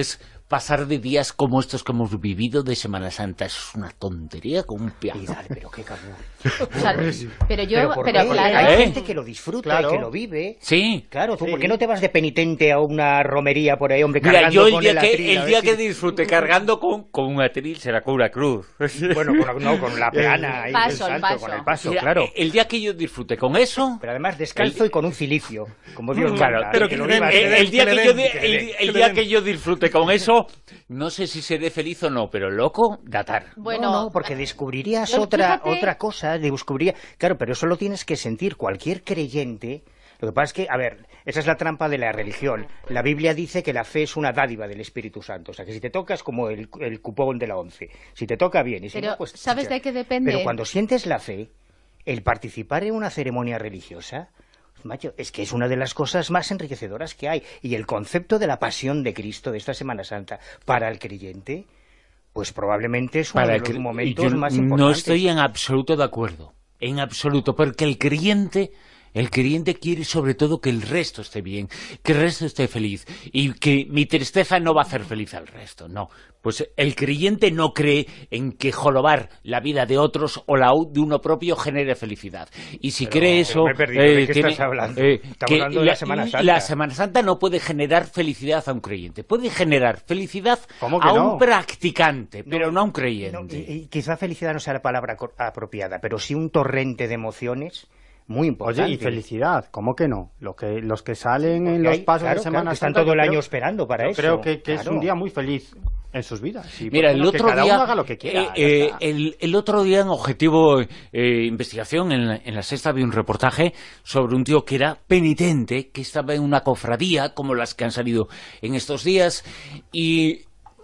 pasar de días como estos que hemos vivido de Semana Santa. Es una tontería con un piano. Y dale, pero qué cabrón. O sea, pero yo, pero, ¿por pero qué? claro, Hay ¿Eh? gente que lo disfruta Claro. y que lo vive. Sí. Claro, ¿tú Sí. por qué no te vas de penitente a una romería por ahí, hombre, Mira, cargando yo el con día, el que, atril, a el ver día si- que disfrute cargando con, con un atril será con una cruz. Bueno, con, no, con la peana ahí, Paso, el el santo, paso. con el paso, Mira, claro. el día que yo disfrute con eso... Pero además descalzo y con un cilicio, como Dios Claro, manda. pero que que lo le den, vivas, que el, le ¿eh? el día, que que le yo, den, di- que el, le el den. día que yo disfrute con eso, no sé si seré feliz o no, pero loco, datar. bueno, no, no, porque descubrirías yo, otra fíjate- otra cosa, descubriría... Claro, pero eso lo tienes que sentir cualquier creyente. Lo que pasa es que, a ver, esa es la trampa de la religión. La Biblia dice que la fe es una dádiva del Espíritu Santo. O sea, que si te toca es como el, el cupón de la once. Si te toca, bien. Y si Pero, no, pues... ¿sabes chicha. de qué depende? Pero cuando sientes la fe, el participar en una ceremonia religiosa... Macho, es que es una de las cosas más enriquecedoras que hay. Y el concepto de la pasión de Cristo de esta Semana Santa para el creyente, pues probablemente es uno Para de el los cre- momentos yo más no importantes. estoy en absoluto de acuerdo, en absoluto, porque el creyente... El creyente quiere sobre todo que el resto esté bien, que el resto esté feliz y que mi tristeza no va a hacer feliz al resto, no. Pues el creyente no cree en que jorobar la vida de otros o la de uno propio genere felicidad. Y si Pero- cree pero eso... me he perdido, ¿de qué estás hablando? Estamos que hablando de la Semana Santa. La Semana Santa no puede generar felicidad a un creyente, puede generar felicidad ¿Cómo que a no? un practicante, pero no a un No, creyente. y, y quizá felicidad no sea la palabra co- apropiada, pero sí un torrente de emociones muy importante. Oye, y felicidad, ¿cómo que no? Los que, los que salen en Porque los hay- pasos claro, de Semana claro, que están Santa, todo el yo año creo- esperando para yo eso. creo que, que es Claro. un día muy feliz en sus vidas. Y, Mira, pues, el bueno, que otro cada día, uno haga lo que quiera, eh, ya eh, está. el, el otro día en Objetivo eh, Investigación, en la, en la Sexta, vi un reportaje sobre un tío que era penitente, que estaba en una cofradía, como las que han salido en estos días, y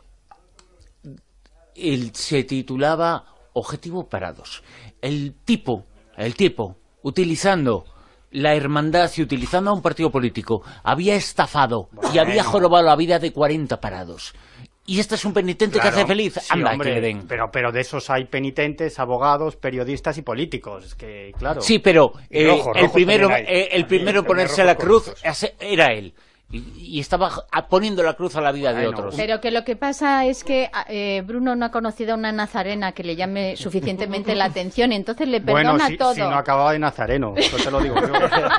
él se titulaba Objetivo Parados. El tipo, el tipo, utilizando la hermandad y utilizando a un partido político, había estafado y había jorobado la vida de cuarenta parados. Y este es un penitente Claro, que hace feliz. sí, Anda, hombre, que le den. Pero, pero de esos hay penitentes, abogados, periodistas y políticos. Es que, claro. Sí, pero Y eh, rojos, el rojos primero, también hay. eh, el primero en También, ponerse rojos la cruz corruptos. ese- era él. Y, y estaba a- poniendo la cruz a la vida de Bueno, otros. Pero que lo que pasa es que eh, Bruno no ha conocido a una nazarena que le llame suficientemente la atención y entonces le Bueno, perdona si, todo. si no acababa de nazareno, eso te lo digo yo.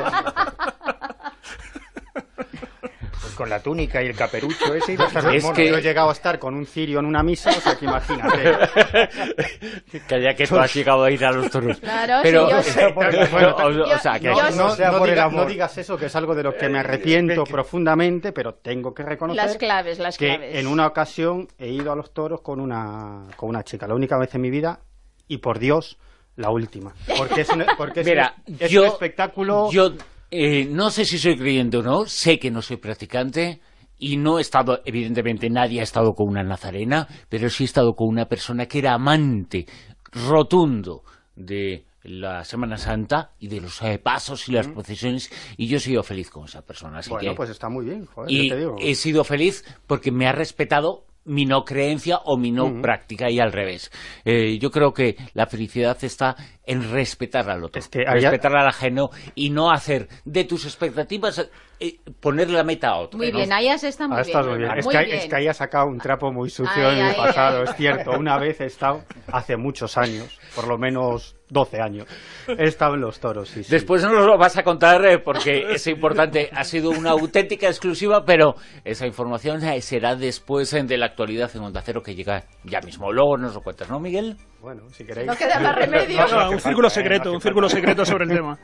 Pues con la túnica y el caperucho ese iba a estar Es mono. que- Yo he llegado a estar con un cirio en una misa, o sea que imagínate. Calla que tú has llegado a ir a los toros. Claro, pero, sí, yo sé. bueno, o, o sea, que Yo- No, yo- no, sea no por el diga- amor. no digas eso, que es algo de lo que me arrepiento profundamente, pero tengo que reconocer Las claves, las que claves. en una ocasión he ido a los toros con una, con una chica, la única vez en mi vida, y por Dios, la última. Porque es un, porque es Mira, un, es yo, un espectáculo... yo eh, no sé si soy creyente o no, sé que no soy practicante y no he estado, evidentemente nadie ha estado con una nazarena, pero sí he estado con una persona que era amante rotundo de la Semana Santa y de los eh, pasos y las procesiones, y yo he sido feliz con esa persona. Así Bueno, que, pues está muy bien, joder, y yo te digo. he sido feliz porque me ha respetado mi no creencia o mi no práctica, y al revés. Eh, yo creo que la felicidad está en respetar al otro, Es que había- respetar al ajeno y no hacer de tus expectativas eh, poner la meta a otro. Muy ¿no? bien, ahí has estado muy Ah, bien. estás muy bien. Bruno, Es, muy que, bien. es que ahí ha sacado un trapo muy sucio Ay, en el ay, pasado, ay. es cierto. Una vez he estado, hace muchos años, por lo menos doce años, he estado en los toros, sí, sí. Después no nos lo vas a contar eh, porque es importante, ha sido una auténtica exclusiva, pero esa información eh, será después eh, de la actualidad en Onda Cero, que llega ya mismo. Luego nos lo cuentas, ¿no, Miguel? Bueno, si queréis... No queda más remedio. No, un círculo secreto, un círculo secreto sobre el tema.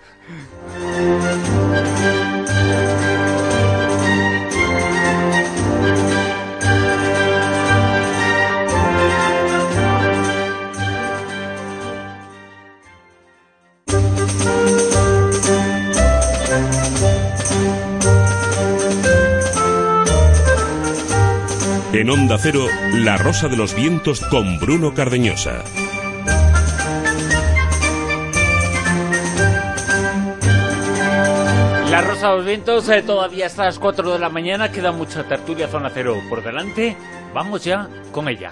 En Onda Cero, La Rosa de los Vientos con Bruno Cardeñosa. La Rosa de los Vientos eh, todavía hasta las cuatro de la mañana, queda mucha tertulia Zona Cero por delante. Vamos ya con ella.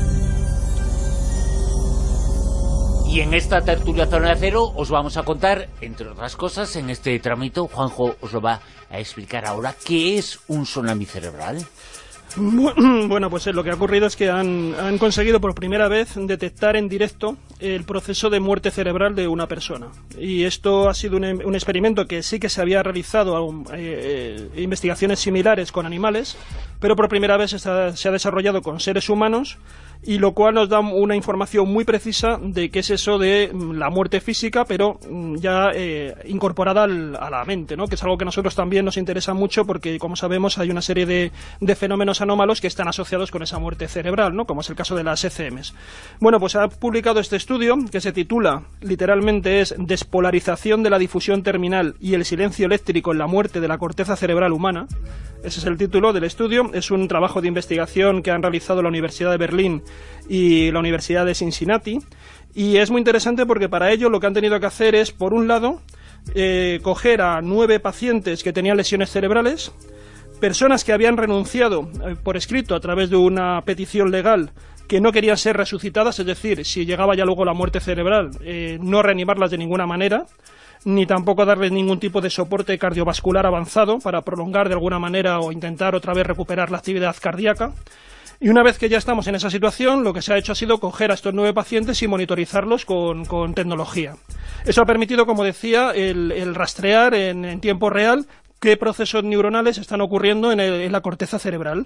Y en esta tertulia Zona Cero os vamos a contar, entre otras cosas, en este tramito, Juanjo os lo va a explicar ahora, ¿qué es un tsunami cerebral? Bueno, pues lo que ha ocurrido es que han, han conseguido por primera vez detectar en directo el proceso de muerte cerebral de una persona. Y esto ha sido un, un experimento que sí que se había realizado eh, eh, investigaciones similares con animales, pero por primera vez está, se ha desarrollado con seres humanos, y lo cual nos da una información muy precisa de qué es eso de la muerte física, pero ya eh, incorporada al, a la mente, ¿no? Que es algo que a nosotros también nos interesa mucho porque, como sabemos, hay una serie de, de fenómenos anómalos que están asociados con esa muerte cerebral, ¿no? Como es el caso de las E C Ms. Bueno, pues ha publicado este estudio que se titula, literalmente es Despolarización de la difusión terminal y el silencio eléctrico en la muerte de la corteza cerebral humana. Ese es el título del estudio. Es un trabajo de investigación que han realizado la Universidad de Berlín y la Universidad de Cincinnati, y es muy interesante porque para ello lo que han tenido que hacer es, por un lado, eh, coger a nueve pacientes que tenían lesiones cerebrales, personas que habían renunciado eh, por escrito a través de una petición legal que no querían ser resucitadas, es decir, si llegaba ya luego la muerte cerebral, eh, no reanimarlas de ninguna manera, ni tampoco darles ningún tipo de soporte cardiovascular avanzado para prolongar de alguna manera o intentar otra vez recuperar la actividad cardíaca. Y una vez que ya estamos en esa situación, lo que se ha hecho ha sido coger a estos nueve pacientes y monitorizarlos con, con tecnología. Eso ha permitido, como decía, el, el rastrear en, en tiempo real qué procesos neuronales están ocurriendo en, el, en la corteza cerebral.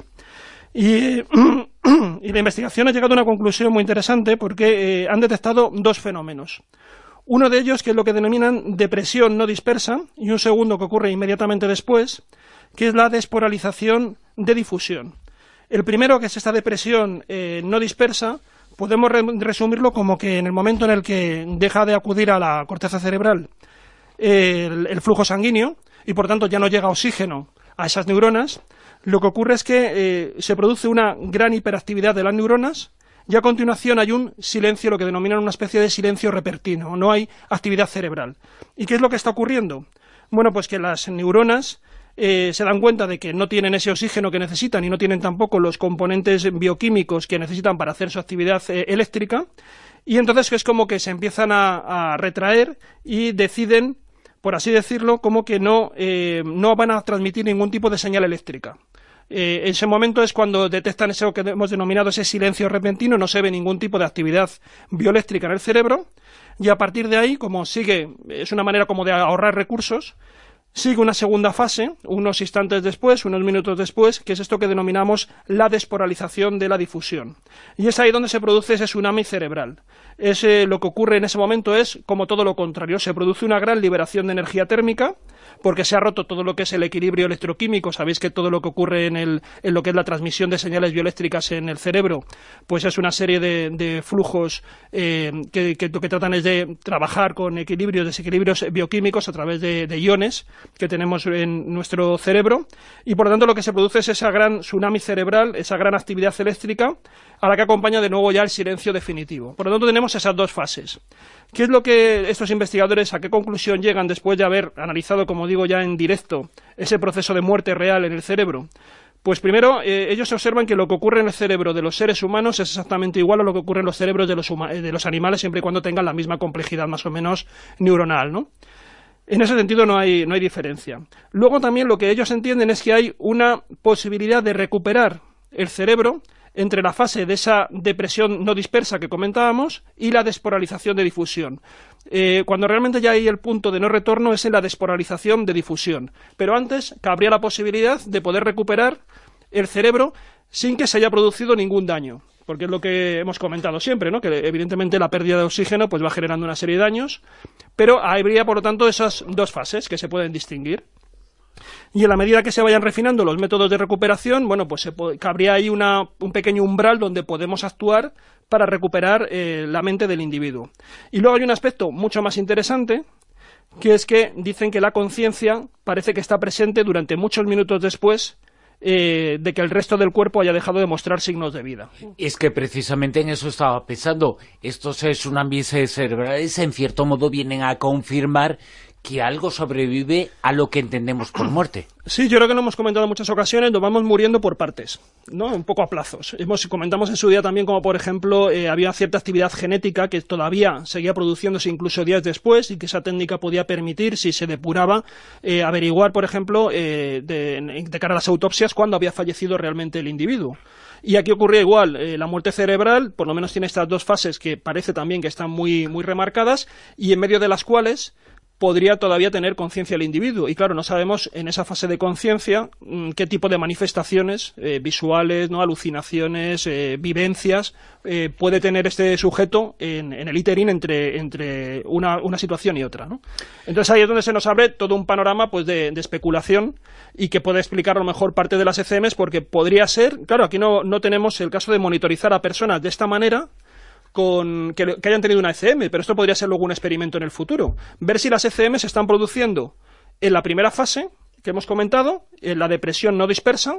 Y, y la investigación ha llegado a una conclusión muy interesante porque eh, han detectado dos fenómenos. Uno de ellos, que es lo que denominan depresión no dispersa, y un segundo que ocurre inmediatamente después, que es la despolarización de difusión. El primero, que es esta depresión eh, no dispersa, podemos re resumirlo como que en el momento en el que deja de acudir a la corteza cerebral eh, el, el flujo sanguíneo, y por tanto ya no llega oxígeno a esas neuronas, lo que ocurre es que eh, se produce una gran hiperactividad de las neuronas, y a continuación hay un silencio, lo que denominan una especie de silencio repentino, no hay actividad cerebral. ¿Y qué es lo que está ocurriendo? Bueno, pues que las neuronas eh, se dan cuenta de que no tienen ese oxígeno que necesitan y no tienen tampoco los componentes bioquímicos que necesitan para hacer su actividad eh, eléctrica, y entonces es como que se empiezan a, a retraer y deciden, por así decirlo, como que no, eh, no van a transmitir ningún tipo de señal eléctrica. Eh, en ese momento es cuando detectan eso que hemos denominado ese silencio repentino, no se ve ningún tipo de actividad bioeléctrica en el cerebro, y a partir de ahí, como sigue, es una manera como de ahorrar recursos, sigue una segunda fase, unos instantes después, unos minutos después, que es esto que denominamos la despolarización de la difusión. Y es ahí donde se produce ese tsunami cerebral. Ese, lo que ocurre en ese momento es como todo lo contrario, se produce una gran liberación de energía térmica, porque se ha roto todo lo que es el equilibrio electroquímico. Sabéis que todo lo que ocurre en, el, en lo que es la transmisión de señales bioeléctricas en el cerebro, pues es una serie de, de flujos eh, que, que lo que tratan es de trabajar con equilibrios, desequilibrios bioquímicos a través de, de iones que tenemos en nuestro cerebro, y por lo tanto lo que se produce es esa gran tsunami cerebral, esa gran actividad eléctrica, a la que acompaña de nuevo ya el silencio definitivo. Por lo tanto tenemos esas dos fases. ¿Qué es lo que estos investigadores, a qué conclusión llegan después de haber analizado, como digo, ya en directo ese proceso de muerte real en el cerebro? Pues primero, eh, ellos observan que lo que ocurre en el cerebro de los seres humanos es exactamente igual a lo que ocurre en los cerebros de los, de los animales, siempre y cuando tengan la misma complejidad más o menos neuronal, ¿no? En ese sentido no hay, no hay diferencia. Luego también lo que ellos entienden es que hay una posibilidad de recuperar el cerebro entre la fase de esa depresión no dispersa que comentábamos y la despolarización de difusión. Eh, cuando realmente ya hay el punto de no retorno es en la despolarización de difusión. Pero antes cabría la posibilidad de poder recuperar el cerebro sin que se haya producido ningún daño. Porque es lo que hemos comentado siempre, ¿no? Que evidentemente la pérdida de oxígeno pues va generando una serie de daños, pero habría por lo tanto esas dos fases que se pueden distinguir. Y en la medida que se vayan refinando los métodos de recuperación, bueno, pues se cabría ahí una, un pequeño umbral donde podemos actuar para recuperar eh, la mente del individuo. Y luego hay un aspecto mucho más interesante, que es que dicen que la conciencia parece que está presente durante muchos minutos después Eh, de que el resto del cuerpo haya dejado de mostrar signos de vida. Es que precisamente en eso estaba pensando. Estos tsunamis cerebrales en cierto modo vienen a confirmar que algo sobrevive a lo que entendemos por muerte. Sí, yo creo que lo hemos comentado en muchas ocasiones, nos vamos muriendo por partes, ¿no? Un poco a plazos. Hemos, comentamos en su día también como, por ejemplo, eh, había cierta actividad genética que todavía seguía produciéndose incluso días después y que esa técnica podía permitir, si se depuraba, eh, averiguar, por ejemplo, eh, de, de cara a las autopsias, cuándo había fallecido realmente el individuo. Y aquí ocurría igual, eh, la muerte cerebral, por lo menos tiene estas dos fases que parece también que están muy, muy remarcadas y en medio de las cuales podría todavía tener conciencia el individuo. Y claro, no sabemos en esa fase de conciencia qué tipo de manifestaciones eh, visuales, no alucinaciones, eh, vivencias eh, puede tener este sujeto en, en el ínterin entre, entre una, una situación y otra, ¿no? Entonces ahí es donde se nos abre todo un panorama pues de, de especulación y que puede explicar a lo mejor parte de las E C Ms, porque podría ser, claro, aquí no, no tenemos el caso de monitorizar a personas de esta manera con que, que hayan tenido una E C M, pero esto podría ser luego un experimento en el futuro. Ver si las E C M se están produciendo en la primera fase, que hemos comentado, en la depresión no dispersa,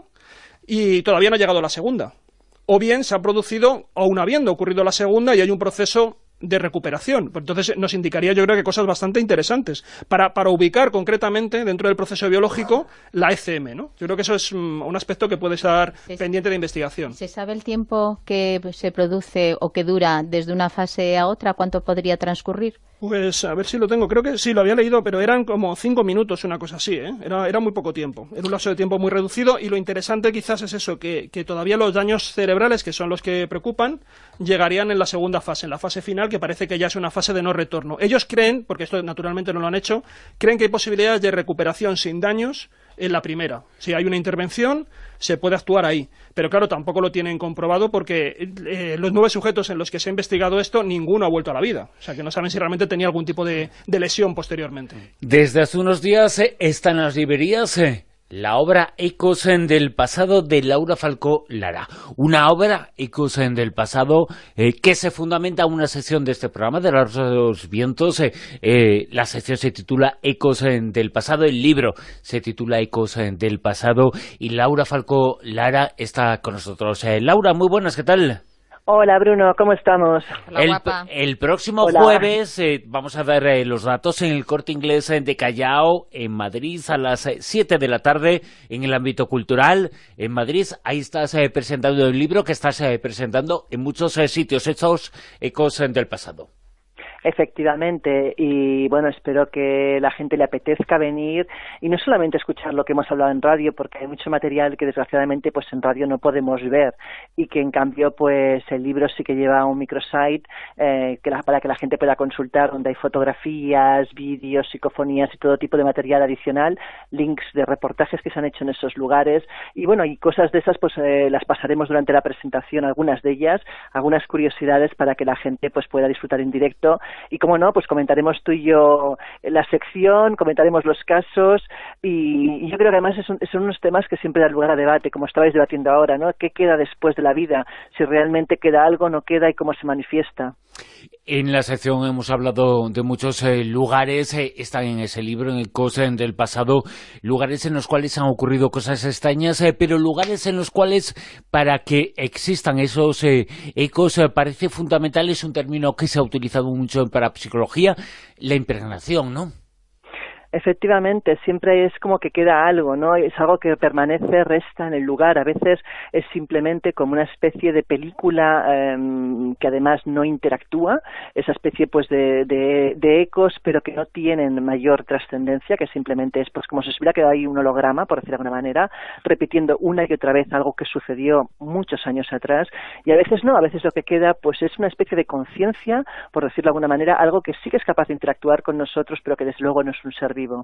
y todavía no ha llegado a la segunda. O bien se ha producido, aún habiendo ocurrido la segunda, y hay un proceso de recuperación. Pues entonces nos indicaría, yo creo que cosas bastante interesantes para, para ubicar concretamente dentro del proceso biológico la E C M, ¿no? Yo creo que eso es um, un aspecto que puede estar ¿Se pendiente de investigación. ¿Se sabe el tiempo que se produce o que dura desde una fase a otra? ¿Cuánto podría transcurrir? Pues a ver si lo tengo, creo que sí, lo había leído, pero eran como cinco minutos, una cosa así, ¿eh? Era, era muy poco tiempo, era un lapso de tiempo muy reducido, y lo interesante quizás es eso, que, que todavía los daños cerebrales, que son los que preocupan, llegarían en la segunda fase, en la fase final, que parece que ya es una fase de no retorno. Ellos creen, porque esto naturalmente no lo han hecho, creen que hay posibilidades de recuperación sin daños en la primera. Si hay una intervención, se puede actuar ahí. Pero claro, tampoco lo tienen comprobado porque eh, los nueve sujetos en los que se ha investigado esto, ninguno ha vuelto a la vida. O sea, que no saben si realmente tenía algún tipo de, de lesión posteriormente. Desde hace unos días eh, está en las librerías eh, la obra Ecos del pasado de Laura Falcó Lara. Una obra, Ecos del pasado, eh, que se fundamenta en una sección de este programa de La Rosa de los Vientos. Eh, eh, la sección se titula Ecos del pasado, el libro se titula Ecos del pasado, y Laura Falcó Lara está con nosotros. Eh, Laura, muy buenas, ¿qué tal? Hola Bruno, ¿cómo estamos? Hola, el, guapa. el próximo Hola. jueves eh, vamos a dar eh, los datos en el Corte Inglés de Callao, en Madrid, a las eh, siete de la tarde, en el ámbito cultural, en Madrid. Ahí estás eh, presentando el libro que estás eh, presentando en muchos eh, sitios, estos Ecos eh, del pasado. Efectivamente, y bueno, espero que la gente le apetezca venir y no solamente escuchar lo que hemos hablado en radio, porque hay mucho material que desgraciadamente pues en radio no podemos ver, y que en cambio pues el libro sí que lleva un microsite eh, que la, para que la gente pueda consultar, donde hay fotografías, vídeos, psicofonías y todo tipo de material adicional, links de reportajes que se han hecho en esos lugares, y bueno, y cosas de esas pues eh, las pasaremos durante la presentación, algunas de ellas, algunas curiosidades para que la gente pues pueda disfrutar en directo. Y como no, pues comentaremos tú y yo la sección, comentaremos los casos, y, y yo creo que además son, son unos temas que siempre dan lugar a debate, como estabais debatiendo ahora, ¿no? ¿Qué queda después de la vida? Si realmente queda algo, no queda, y cómo se manifiesta. En la sección hemos hablado de muchos eh, lugares, eh, están en ese libro, en Ecos del pasado, lugares en los cuales han ocurrido cosas extrañas, eh, pero lugares en los cuales, para que existan esos eh, ecos, eh, parece fundamental, es un término que se ha utilizado mucho en parapsicología, la impregnación, ¿no? Efectivamente, siempre es como que queda algo, ¿no? Es algo que permanece, resta en el lugar. A veces es simplemente como una especie de película eh, que además no interactúa, esa especie pues de, de, de ecos, pero que no tienen mayor trascendencia, que simplemente es pues como si se hubiera quedado ahí un holograma, por decirlo de alguna manera, repitiendo una y otra vez algo que sucedió muchos años atrás. Y a veces no, a veces lo que queda pues es una especie de conciencia, por decirlo de alguna manera, algo que sí que es capaz de interactuar con nosotros, pero que desde luego no es un ser vivo.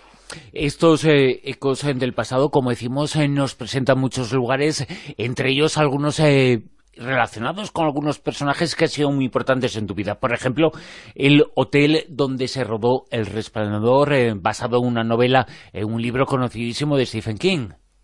Estos eh, ecos eh, del pasado, como decimos, eh, nos presentan muchos lugares, entre ellos algunos eh, relacionados con algunos personajes que han sido muy importantes en tu vida. Por ejemplo, el hotel donde se rodó El Resplandor, eh, basado en una novela, en un libro conocidísimo de Stephen King.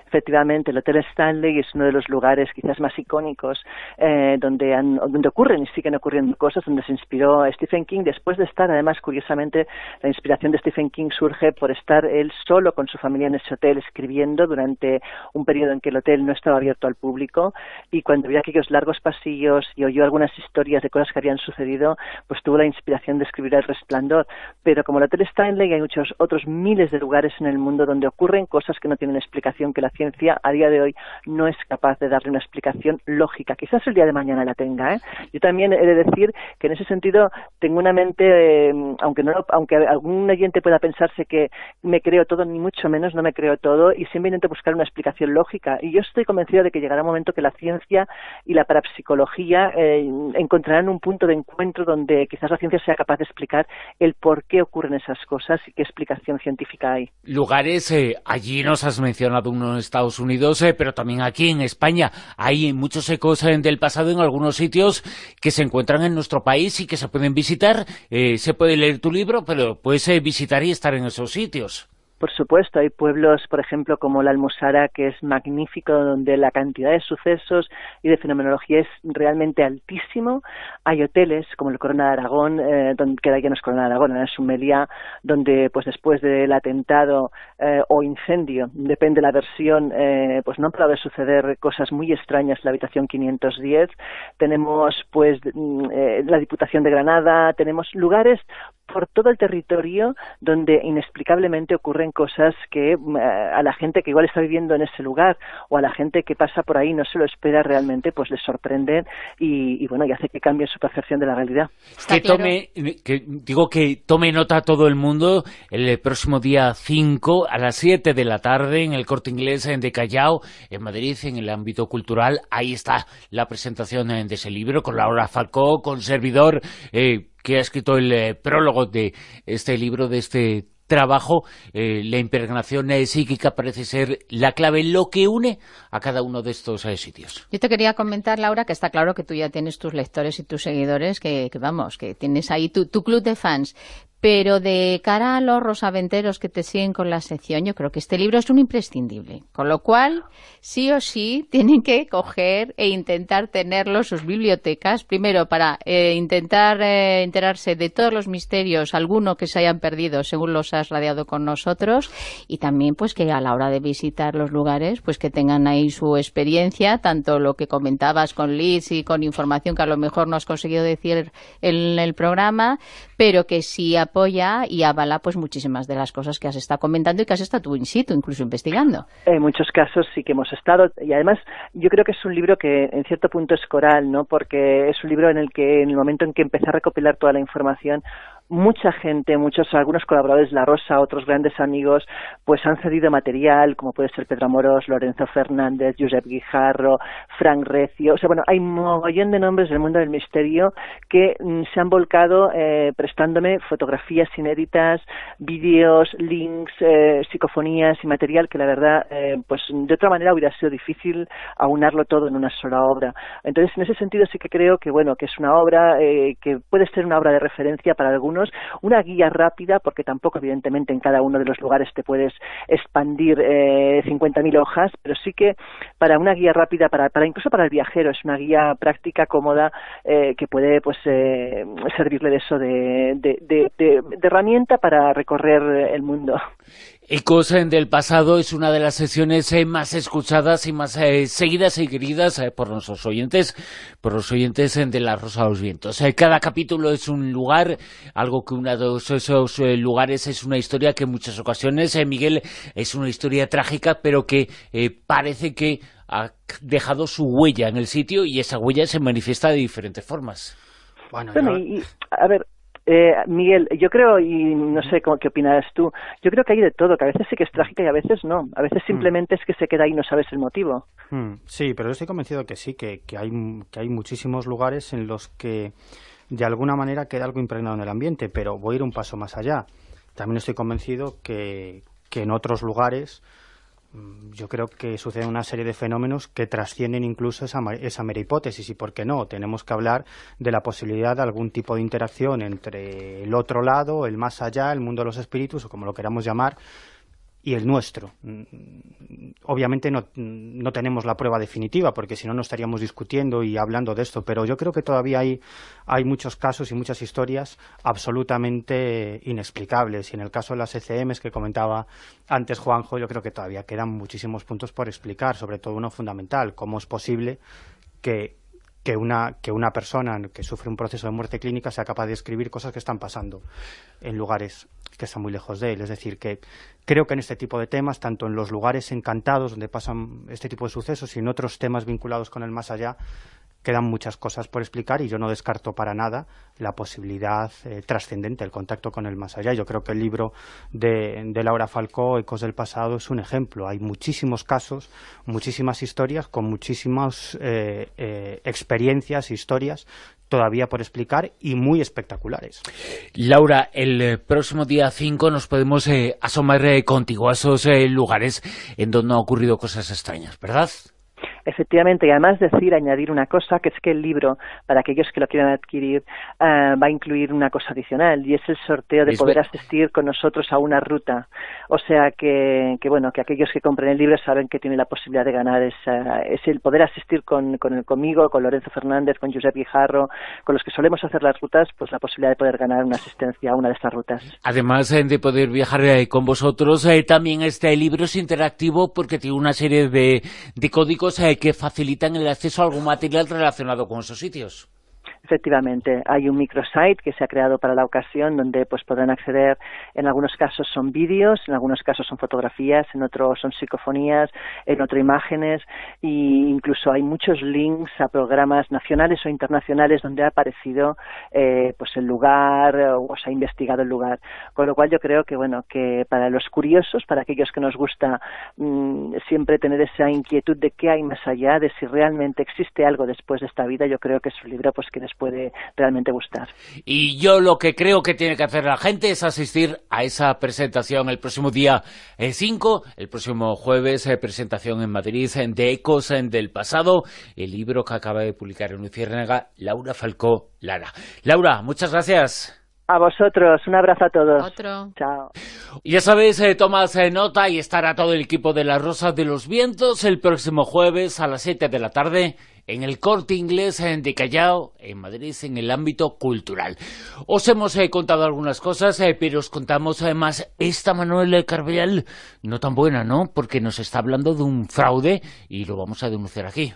efectivamente, el Hotel Stanley es uno de los lugares quizás más icónicos eh, donde, han, donde ocurren y siguen ocurriendo cosas, donde se inspiró Stephen King, después de estar, además, curiosamente, la inspiración de Stephen King surge por estar él solo con su familia en ese hotel escribiendo durante un periodo en que el hotel no estaba abierto al público, y cuando vio aquellos largos pasillos y oyó algunas historias de cosas que habían sucedido, pues tuvo la inspiración de escribir El Resplandor. Pero como el Hotel Stanley hay muchos otros miles de lugares en el mundo donde ocurren cosas que no tienen explicación, que la ciencia a día de hoy no es capaz de darle una explicación lógica. Quizás el día de mañana la tenga, ¿eh? Yo también he de decir que en ese sentido tengo una mente, eh, aunque no, aunque algún oyente pueda pensarse que me creo todo, ni mucho menos no me creo todo, y siempre intento buscar una explicación lógica. Y yo estoy convencido de que llegará un momento que la ciencia y la parapsicología eh, encontrarán un punto de encuentro donde quizás la ciencia sea capaz de explicar el por qué ocurren esas cosas y qué explicación científica hay. Lugares, eh, allí nos has mencionado uno en Estados Unidos, eh, pero también aquí en España hay muchos ecos eh, del pasado en algunos sitios que se encuentran en nuestro país y que se pueden visitar. Eh, se puede leer tu libro, pero puedes eh, visitar y estar en esos sitios. Por supuesto, hay pueblos, por ejemplo, como la Almuzara, que es magnífico, donde la cantidad de sucesos y de fenomenología es realmente altísimo. Hay hoteles, como el Corona de Aragón, eh, donde queda ya no es Corona de Aragón, es un Meliá, donde pues después del atentado eh, o incendio, depende de la versión, eh, pues no han parado de suceder cosas muy extrañas en la habitación quinientos diez. Tenemos pues eh, la Diputación de Granada, tenemos lugares por todo el territorio donde inexplicablemente ocurren cosas que uh, a la gente que igual está viviendo en ese lugar o a la gente que pasa por ahí no se lo espera realmente, pues les sorprenden y, y bueno, y hace que cambie su percepción de la realidad. Que tome, que, digo que tome nota todo el mundo el próximo día cinco a las siete de la tarde en el Corte Inglés de Callao, en Madrid, en el ámbito cultural. Ahí está la presentación de ese libro con Laura Falcó, con servidor, eh, que ha escrito el eh, prólogo de este libro, de este trabajo. Eh, la impregnación eh, psíquica parece ser la clave, lo que une a cada uno de estos eh, sitios. Yo te quería comentar, Laura, que está claro que tú ya tienes tus lectores y tus seguidores, que, que vamos, que tienes ahí tu, tu club de fans. Pero de cara a los rosaventeros que te siguen con la sección, yo creo que este libro es un imprescindible. Con lo cual, sí o sí, tienen que coger e intentar tenerlo en sus bibliotecas. Primero, para eh, intentar eh, enterarse de todos los misterios, alguno que se hayan perdido, según los has radiado con nosotros. Y también, pues, que a la hora de visitar los lugares, pues que tengan ahí su experiencia, tanto lo que comentabas con Liz y con información que a lo mejor no has conseguido decir en el programa, pero que sí apoya y avala pues muchísimas de las cosas que has estado comentando y que has estado tú in situ, incluso investigando. En muchos casos sí que hemos estado, y además yo creo que es un libro que en cierto punto es coral, ¿no? Porque es un libro en el que en el momento en que empecé a recopilar toda la información, mucha gente, muchos, algunos colaboradores de La Rosa, otros grandes amigos, pues han cedido material, como puede ser Pedro Amorós, Lorenzo Fernández, Josep Guijarro, Frank Recio. O sea, bueno, hay un mogollón de nombres del mundo del misterio que mm, se han volcado eh, prestándome fotografías inéditas, vídeos, links, eh, psicofonías y material que la verdad, eh, pues de otra manera hubiera sido difícil aunarlo todo en una sola obra. Entonces, en ese sentido sí que creo que, bueno, que es una obra eh, que puede ser una obra de referencia para algunos, una guía rápida, porque tampoco evidentemente en cada uno de los lugares te puedes expandir eh, cincuenta mil hojas, pero sí que para una guía rápida, para, para incluso para el viajero, es una guía práctica, cómoda, eh, que puede pues eh, servirle de eso, de, de, de, de, de herramienta para recorrer el mundo. Ecos del pasado es una de las sesiones eh, más escuchadas y más eh, seguidas y queridas eh, por nuestros oyentes, por los oyentes eh, de La Rosa de los Vientos. Eh, cada capítulo es un lugar, algo que uno de esos eh, lugares es una historia que en muchas ocasiones, eh, Miguel, es una historia trágica, pero que eh, parece que ha dejado su huella en el sitio y esa huella se manifiesta de diferentes formas. Bueno, bueno yo... y, a ver... Eh, Miguel, yo creo, y no sé cómo, qué opinas tú, yo creo que hay de todo, que a veces sí que es trágica y a veces no. A veces simplemente mm. es que se queda ahí y no sabes el motivo. Mm, sí, pero yo estoy convencido que sí, que, que, hay, que hay muchísimos lugares en los que de alguna manera queda algo impregnado en el ambiente, pero voy a ir un paso más allá. También estoy convencido que, que en otros lugares yo creo que suceden una serie de fenómenos que trascienden incluso esa, esa mera hipótesis, y por qué no, tenemos que hablar de la posibilidad de algún tipo de interacción entre el otro lado, el más allá, el mundo de los espíritus, o como lo queramos llamar, y el nuestro. Obviamente no, no tenemos la prueba definitiva, porque si no, no estaríamos discutiendo y hablando de esto, pero yo creo que todavía hay, hay muchos casos y muchas historias absolutamente inexplicables. Y en el caso de las E C Ms que comentaba antes Juanjo, yo creo que todavía quedan muchísimos puntos por explicar, sobre todo uno fundamental: cómo es posible que que una, que una persona que sufre un proceso de muerte clínica sea capaz de escribir cosas que están pasando en lugares que están muy lejos de él. Es decir, que creo que en este tipo de temas, tanto en los lugares encantados donde pasan este tipo de sucesos y en otros temas vinculados con el más allá, quedan muchas cosas por explicar, y yo no descarto para nada la posibilidad eh, trascendente, el contacto con el más allá. Yo creo que el libro de, de Laura Falcó, Ecos del pasado, es un ejemplo. Hay muchísimos casos, muchísimas historias, con muchísimas eh, eh, experiencias, historias todavía por explicar y muy espectaculares. Laura, el eh, próximo día cinco nos podemos eh, asomar eh, contigo a esos eh, lugares en donde han ocurrido cosas extrañas, ¿verdad? Efectivamente, y además decir, añadir una cosa, que es que el libro, para aquellos que lo quieran adquirir, uh, va a incluir una cosa adicional, y es el sorteo de es poder ver. asistir con nosotros a una ruta. O sea que, que bueno, que aquellos que compren el libro saben que tienen la posibilidad de ganar esa, es el poder asistir con, con el, conmigo, con Lorenzo Fernández, con Josep Guijarro, con los que solemos hacer las rutas, pues la posibilidad de poder ganar una asistencia a una de estas rutas. Además eh, de poder viajar eh, con vosotros, eh, también este libro es interactivo porque tiene una serie de, de códigos eh, que facilitan el acceso a algún material relacionado con esos sitios. Efectivamente, hay un microsite que se ha creado para la ocasión donde pues podrán acceder, en algunos casos son vídeos, en algunos casos son fotografías, en otros son psicofonías, en otros imágenes, e incluso hay muchos links a programas nacionales o internacionales donde ha aparecido eh, pues el lugar o se ha investigado el lugar. Con lo cual yo creo que bueno que para los curiosos, para aquellos que nos gusta mmm, siempre tener esa inquietud de qué hay más allá, de si realmente existe algo después de esta vida, yo creo que es un libro pues que les puede realmente gustar. Y yo lo que creo que tiene que hacer la gente es asistir a esa presentación el próximo día cinco, el próximo jueves, eh, presentación en Madrid de Ecos del pasado, el libro que acaba de publicar en Luciérnaga Laura Falcó Lara. Laura, muchas gracias. A vosotros, un abrazo a todos. Otro. Chao. Ya sabéis, eh, tomad eh, nota, y estará todo el equipo de La Rosa de los Vientos el próximo jueves a las siete de la tarde en el Corte Inglés de Callao, en Madrid, en el ámbito cultural. Os hemos eh, contado algunas cosas, eh, pero os contamos además esta Manuel Carbellal, no tan buena, ¿no? Porque nos está hablando de un fraude y lo vamos a denunciar aquí.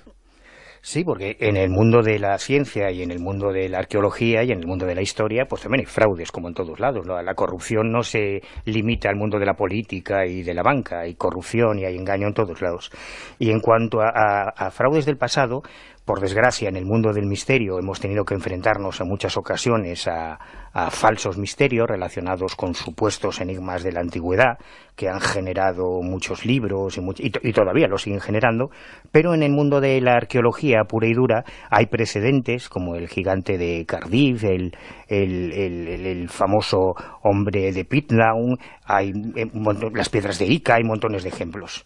Sí, porque en el mundo de la ciencia y en el mundo de la arqueología y en el mundo de la historia, pues también hay fraudes, como en todos lados, ¿no? La corrupción no se limita al mundo de la política y de la banca, hay corrupción y hay engaño en todos lados. Y en cuanto a, a, a fraudes del pasado, por desgracia, en el mundo del misterio hemos tenido que enfrentarnos en muchas ocasiones a, a falsos misterios relacionados con supuestos enigmas de la antigüedad, que han generado muchos libros y, much y, y todavía lo siguen generando, pero en el mundo de la arqueología pura y dura hay precedentes como el gigante de Cardiff, el, el, el, el, el famoso hombre de Pitdown, hay eh, las piedras de Ica, hay montones de ejemplos.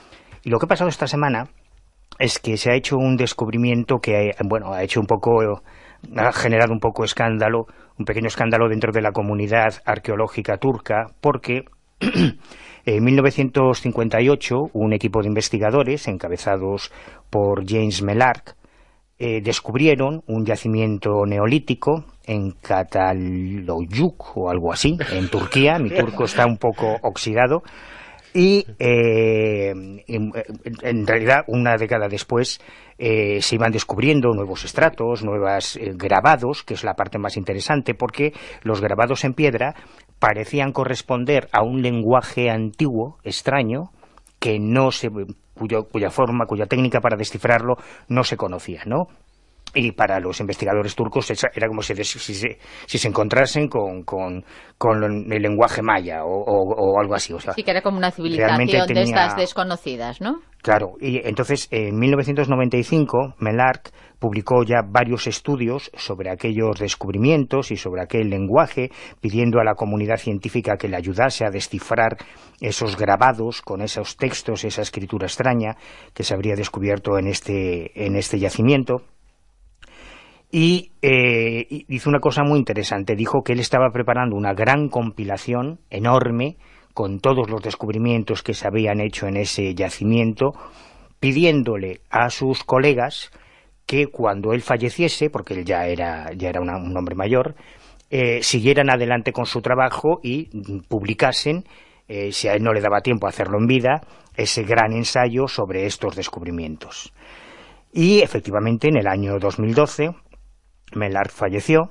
Y lo que ha pasado esta semana es que se ha hecho un descubrimiento que, bueno, ha hecho un poco, ha generado un poco escándalo, un pequeño escándalo dentro de la comunidad arqueológica turca, porque en mil novecientos cincuenta y ocho un equipo de investigadores encabezados por James Melark eh, descubrieron un yacimiento neolítico en Cataloyuk o algo así, en Turquía. Mi turco está un poco oxidado. Y eh, en, en realidad una década después eh, se iban descubriendo nuevos estratos, nuevos eh, grabados, que es la parte más interesante, porque los grabados en piedra parecían corresponder a un lenguaje antiguo, extraño, que no se, cuyo, cuya forma, cuya técnica para descifrarlo no se conocía, ¿no? Y para los investigadores turcos era como si, si, si, si se encontrasen con, con, con el lenguaje maya o, o, o algo así. O sea, sí, que era como una civilización tenía... de estas desconocidas, ¿no? Claro, y entonces en mil novecientos noventa y cinco Melark publicó ya varios estudios sobre aquellos descubrimientos y sobre aquel lenguaje, pidiendo a la comunidad científica que le ayudase a descifrar esos grabados con esos textos, esa escritura extraña que se habría descubierto en este, en este yacimiento. Y eh, hizo una cosa muy interesante, dijo que él estaba preparando una gran compilación enorme con todos los descubrimientos que se habían hecho en ese yacimiento, pidiéndole a sus colegas que cuando él falleciese, porque él ya era, ya era una, un hombre mayor, eh, siguieran adelante con su trabajo y publicasen, eh, si a él no le daba tiempo a hacerlo en vida, ese gran ensayo sobre estos descubrimientos. Y efectivamente en el año dos mil doce Maillard falleció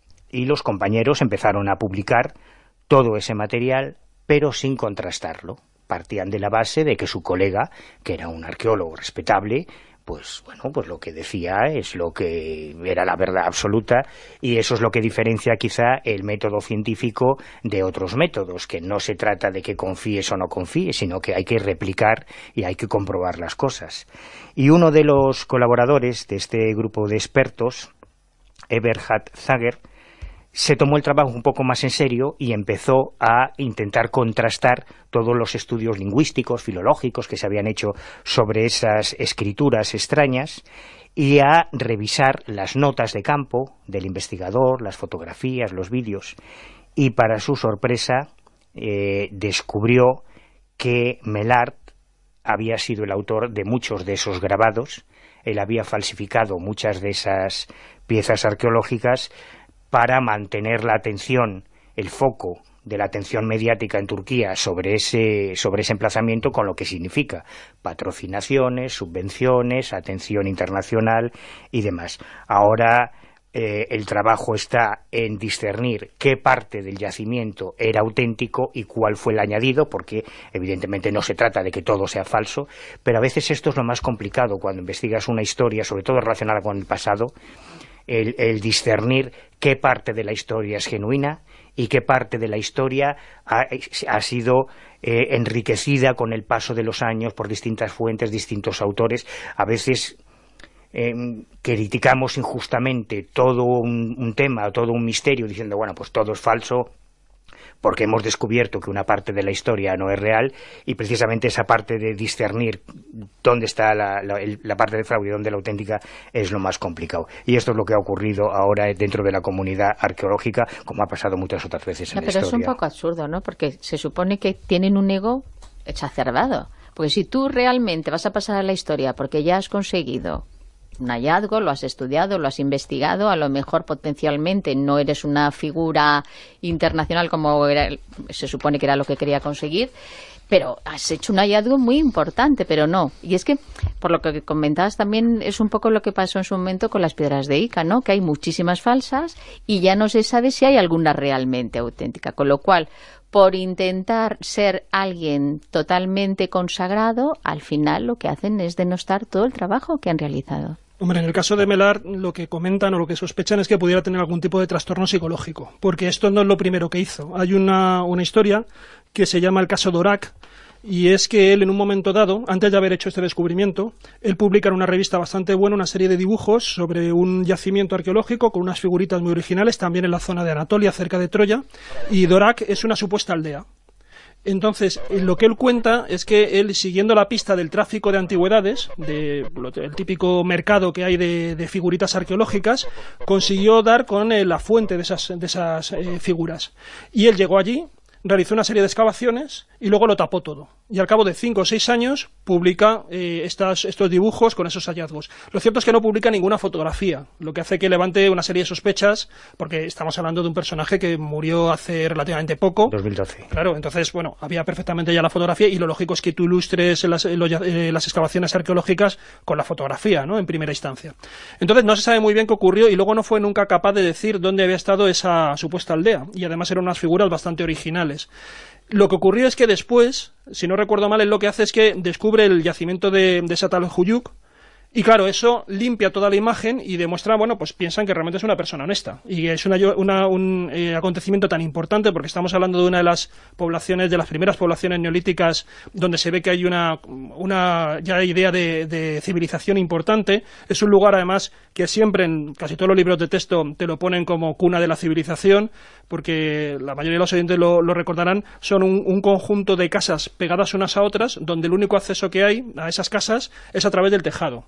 y los compañeros empezaron a publicar todo ese material, pero sin contrastarlo. Partían de la base de que su colega, que era un arqueólogo respetable, pues bueno, pues lo que decía es lo que era la verdad absoluta, y eso es lo que diferencia quizá el método científico de otros métodos, que no se trata de que confíes o no confíes, sino que hay que replicar y hay que comprobar las cosas. Y uno de los colaboradores de este grupo de expertos, Eberhard Zager, se tomó el trabajo un poco más en serio y empezó a intentar contrastar todos los estudios lingüísticos, filológicos que se habían hecho sobre esas escrituras extrañas y a revisar las notas de campo del investigador, las fotografías, los vídeos. Y para su sorpresa eh, descubrió que Maillard había sido el autor de muchos de esos grabados. Él había falsificado muchas de esas piezas arqueológicas para mantener la atención, el foco de la atención mediática en Turquía sobre ese, sobre ese emplazamiento, con lo que significa patrocinaciones, subvenciones, atención internacional y demás. Ahora eh, el trabajo está en discernir qué parte del yacimiento era auténtico y cuál fue el añadido, porque evidentemente no se trata de que todo sea falso, pero a veces esto es lo más complicado cuando investigas una historia, sobre todo relacionada con el pasado, El, el discernir qué parte de la historia es genuina y qué parte de la historia ha, ha sido eh, enriquecida con el paso de los años por distintas fuentes, distintos autores. A veces eh, criticamos injustamente todo un, un tema, todo un misterio, diciendo, bueno, pues todo es falso, porque hemos descubierto que una parte de la historia no es real, y precisamente esa parte de discernir dónde está la, la, la parte de fraude y dónde la auténtica es lo más complicado. Y esto es lo que ha ocurrido ahora dentro de la comunidad arqueológica, como ha pasado muchas otras veces en no, la pero historia. Pero es un poco absurdo, ¿no? Porque se supone que tienen un ego exacerbado. Porque si tú realmente vas a pasar a la historia porque ya has conseguido un hallazgo, lo has estudiado, lo has investigado, a lo mejor potencialmente no eres una figura internacional como era, se supone que era lo que quería conseguir, pero has hecho un hallazgo muy importante, pero no. Y es que, por lo que comentabas también, es un poco lo que pasó en su momento con las piedras de Ica, ¿no? Que hay muchísimas falsas y ya no se sabe si hay alguna realmente auténtica, con lo cual, por intentar ser alguien totalmente consagrado, al final lo que hacen es denostar todo el trabajo que han realizado. Hombre, en el caso de Maillard, lo que comentan o lo que sospechan es que pudiera tener algún tipo de trastorno psicológico, porque esto no es lo primero que hizo. Hay una, una historia que se llama el caso Dorak, y es que él, en un momento dado, antes de haber hecho este descubrimiento, él publica en una revista bastante buena una serie de dibujos sobre un yacimiento arqueológico con unas figuritas muy originales, también en la zona de Anatolia, cerca de Troya, y Dorak es una supuesta aldea. Entonces, lo que él cuenta es que él, siguiendo la pista del tráfico de antigüedades, de, el típico mercado que hay de, de figuritas arqueológicas, consiguió dar con eh, la fuente de esas, de esas eh, figuras. Y él llegó allí, realizó una serie de excavaciones y luego lo tapó todo. Y al cabo de cinco o seis años publica eh, estas, estos dibujos con esos hallazgos. Lo cierto es que no publica ninguna fotografía, lo que hace que levante una serie de sospechas, porque estamos hablando de un personaje que murió hace relativamente poco. dos mil doce. Claro, entonces, bueno, había perfectamente ya la fotografía, y lo lógico es que tú ilustres las, los, eh, las excavaciones arqueológicas con la fotografía, ¿no?, en primera instancia. Entonces no se sabe muy bien qué ocurrió, y luego no fue nunca capaz de decir dónde había estado esa supuesta aldea, y además eran unas figuras bastante originales. Lo que ocurrió es que después, si no recuerdo mal, él lo que hace es que descubre el yacimiento de, de Çatalhöyük, y claro, eso limpia toda la imagen y demuestra, bueno, pues piensan que realmente es una persona honesta. Y es una, una, un eh, acontecimiento tan importante, porque estamos hablando de una de las poblaciones, de las primeras poblaciones neolíticas, donde se ve que hay una, una ya idea de, de civilización importante. Es un lugar, además, que siempre en casi todos los libros de texto te lo ponen como cuna de la civilización, porque la mayoría de los oyentes lo, lo recordarán, son un, un conjunto de casas pegadas unas a otras, donde el único acceso que hay a esas casas es a través del tejado,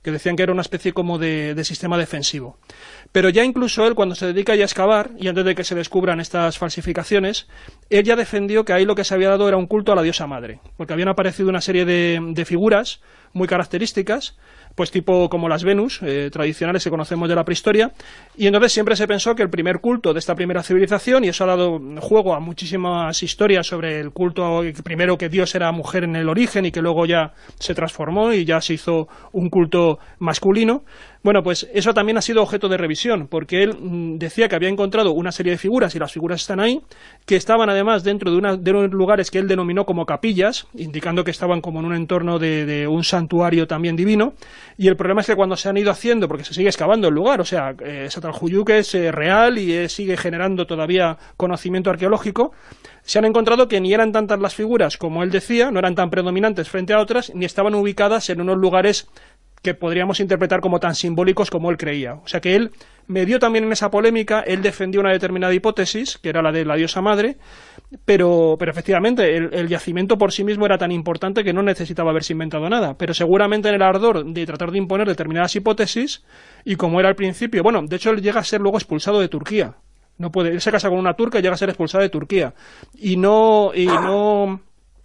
que decían que era una especie como de, de sistema defensivo. Pero ya incluso él, cuando se dedica ya a excavar, y antes de que se descubran estas falsificaciones, él ya defendió que ahí lo que se había dado era un culto a la diosa madre, porque habían aparecido una serie de, de figuras muy características, pues tipo como las Venus eh, tradicionales que conocemos de la prehistoria, y entonces siempre se pensó que el primer culto de esta primera civilización, y eso ha dado juego a muchísimas historias sobre el culto, primero que Dios era mujer en el origen y que luego ya se transformó y ya se hizo un culto masculino. Bueno, pues eso también ha sido objeto de revisión, porque él mm, decía que había encontrado una serie de figuras, y las figuras están ahí, que estaban además dentro de, una, de unos lugares que él denominó como capillas, indicando que estaban como en un entorno de, de un santuario también divino, y el problema es que cuando se han ido haciendo, porque se sigue excavando el lugar, o sea, eh, Çatalhöyük es eh, real y eh, sigue generando todavía conocimiento arqueológico, se han encontrado que ni eran tantas las figuras como él decía, no eran tan predominantes frente a otras, ni estaban ubicadas en unos lugares que podríamos interpretar como tan simbólicos como él creía. O sea que él medió también en esa polémica, él defendió una determinada hipótesis, que era la de la diosa madre, pero, pero efectivamente el, el yacimiento por sí mismo era tan importante que no necesitaba haberse inventado nada, pero seguramente en el ardor de tratar de imponer determinadas hipótesis, y como era al principio, bueno, de hecho él llega a ser luego expulsado de Turquía, no puede, él se casa con una turca y llega a ser expulsado de Turquía, y no, y no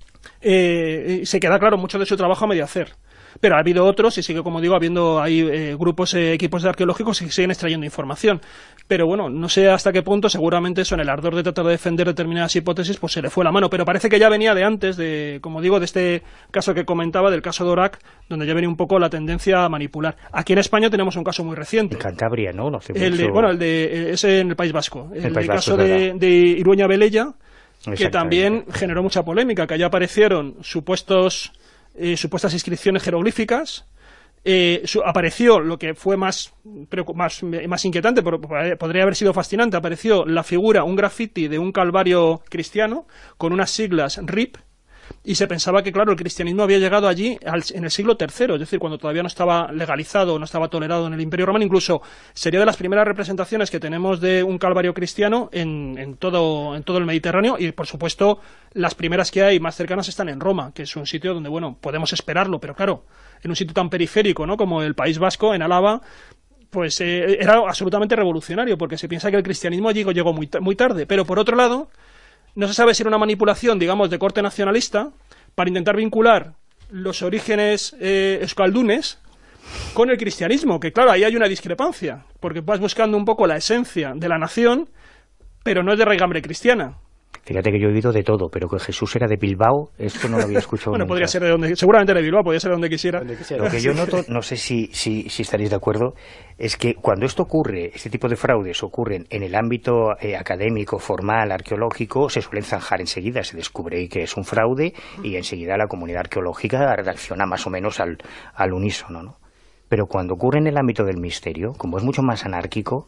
eh, se queda claro mucho de su trabajo a medio hacer. Pero ha habido otros, y sigue, como digo, habiendo hay eh, grupos, eh, equipos de arqueológicos que siguen extrayendo información. Pero bueno, no sé hasta qué punto, seguramente eso, en el ardor de tratar de defender determinadas hipótesis, pues se le fue la mano. Pero parece que ya venía de antes, de, como digo, de este caso que comentaba, del caso Dvořák, donde ya venía un poco la tendencia a manipular. Aquí en España tenemos un caso muy reciente. En Cantabria, ¿no? no hace el de, mucho... Bueno, el de, es en el País Vasco. El, el País el Vasco, caso de, de Iruña Velella, que también Exactamente. generó mucha polémica, que allá aparecieron supuestos, eh, supuestas inscripciones jeroglíficas. Eh, su, apareció lo que fue más, más, más inquietante, pero podría haber sido fascinante, apareció la figura, un graffiti de un calvario cristiano con unas siglas R I P, y se pensaba que, claro, el cristianismo había llegado allí al, en el siglo tercero, es decir, cuando todavía no estaba legalizado, no estaba tolerado en el Imperio Romano. Incluso sería de las primeras representaciones que tenemos de un calvario cristiano en, en, todo, en todo el Mediterráneo, y por supuesto las primeras que hay más cercanas están en Roma, que es un sitio donde, bueno, podemos esperarlo, pero claro, en un sitio tan periférico, ¿no?, como el País Vasco, en Álava, pues eh, era absolutamente revolucionario, porque se piensa que el cristianismo allí llegó muy, muy tarde. Pero por otro lado, no se sabe si era una manipulación, digamos, de corte nacionalista, para intentar vincular los orígenes eh, euskaldunes con el cristianismo, que claro, ahí hay una discrepancia, porque vas buscando un poco la esencia de la nación, pero no es de raigambre cristiana. Fíjate que yo he oído de todo, pero que Jesús era de Bilbao, esto no lo había escuchado Bueno, nunca. podría ser de donde, seguramente de Bilbao, podría ser de donde quisiera. Donde quisiera. Lo que yo noto, no sé si, si, si estaréis de acuerdo, es que cuando esto ocurre, este tipo de fraudes ocurren en el ámbito eh, académico, formal, arqueológico, se suelen zanjar enseguida, se descubre que es un fraude y enseguida la comunidad arqueológica reacciona más o menos al, al unísono, ¿no? Pero cuando ocurre en el ámbito del misterio, como es mucho más anárquico,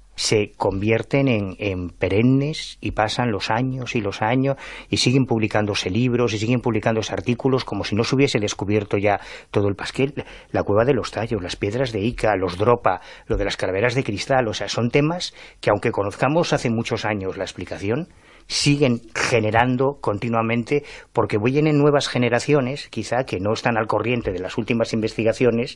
se convierten en, en perennes y pasan los años y los años y siguen publicándose libros y siguen publicándose artículos como si no se hubiese descubierto ya todo el pasquel, la cueva de los tallos, las piedras de Ica, los dropa, lo de las calaveras de cristal. O sea, son temas que, aunque conozcamos hace muchos años la explicación, siguen generando continuamente, porque vienen nuevas generaciones, quizá, que no están al corriente de las últimas investigaciones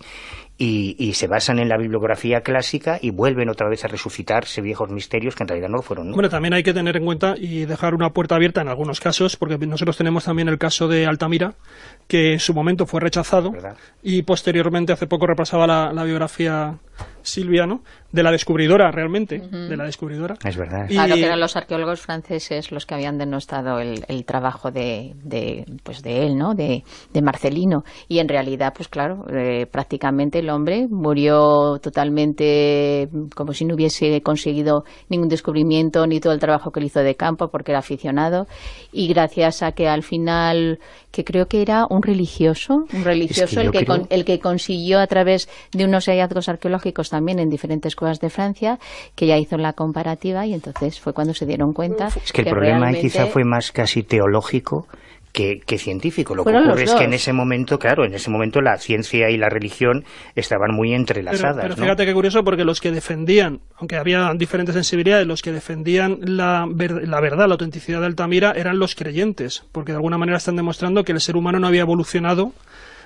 y, y se basan en la bibliografía clásica y vuelven otra vez a resucitarse viejos misterios que en realidad no fueron, ¿no? Bueno, también hay que tener en cuenta y dejar una puerta abierta en algunos casos, porque nosotros tenemos también el caso de Altamira, que en su momento fue rechazado, ¿verdad? Y posteriormente, hace poco repasaba la, la biografía Silvia, ¿no?, de la descubridora, realmente, uh-huh. de la descubridora. Es verdad. Y... Claro, que eran los arqueólogos franceses los que habían denostado el, el trabajo de, de, pues de él, ¿no?, de, de Marcelino. Y en realidad, pues claro, eh, prácticamente el hombre murió totalmente como si no hubiese conseguido ningún descubrimiento ni todo el trabajo que él hizo de campo, porque era aficionado. Y gracias a que al final, que creo que era un religioso, un religioso es que el, que creo... con, el que consiguió a través de unos hallazgos arqueológicos también en diferentes cuevas de Francia, que ya hizo la comparativa, y entonces fue cuando se dieron cuenta. Es que el que problema realmente... quizá fue más casi teológico que, que científico. Lo que ocurre es que en ese momento, claro, en ese momento la ciencia y la religión estaban muy entrelazadas. Pero, pero ¿no? fíjate qué curioso, porque los que defendían, aunque había diferentes sensibilidades, los que defendían la, ver, la verdad, la autenticidad de Altamira, eran los creyentes, porque de alguna manera están demostrando que el ser humano no había evolucionado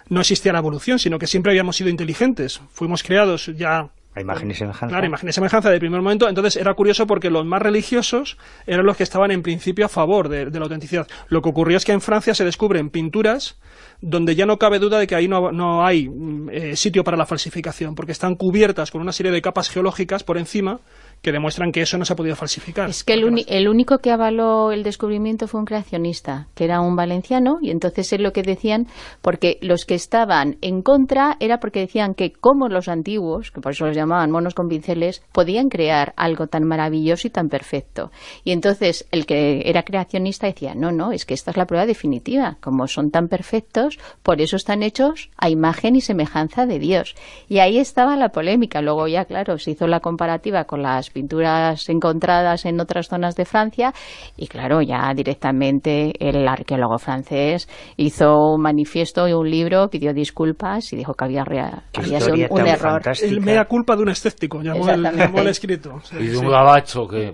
no existía la evolución, sino que siempre habíamos sido inteligentes. Fuimos creados ya... A imagen y semejanza. Claro, imagen y semejanza del primer momento. Entonces era curioso porque los más religiosos eran los que estaban en principio a favor de, de la autenticidad. Lo que ocurrió es que en Francia se descubren pinturas donde ya no cabe duda de que ahí no, no hay eh, sitio para la falsificación, porque están cubiertas con una serie de capas geológicas por encima que demuestran que eso no se ha podido falsificar. Es que el, uni- el único que avaló el descubrimiento fue un creacionista, que era un valenciano, y entonces es lo que decían, porque los que estaban en contra era porque decían que como los antiguos, que por eso los llamaban monos con pinceles, podían crear algo tan maravilloso y tan perfecto. Y entonces el que era creacionista decía, no, no, es que esta es la prueba definitiva, como son tan perfectos, por eso están hechos a imagen y semejanza de Dios. Y ahí estaba la polémica. Luego ya, claro, se hizo la comparativa con las pinturas encontradas en otras zonas de Francia y claro, ya directamente el arqueólogo francés hizo un manifiesto y un libro, pidió disculpas y dijo que había, rea- había sido un, un error. Fantástica. El mea culpa de un escéptico, llamó el, llamó el escrito. Sí, y de un sí. gabacho que...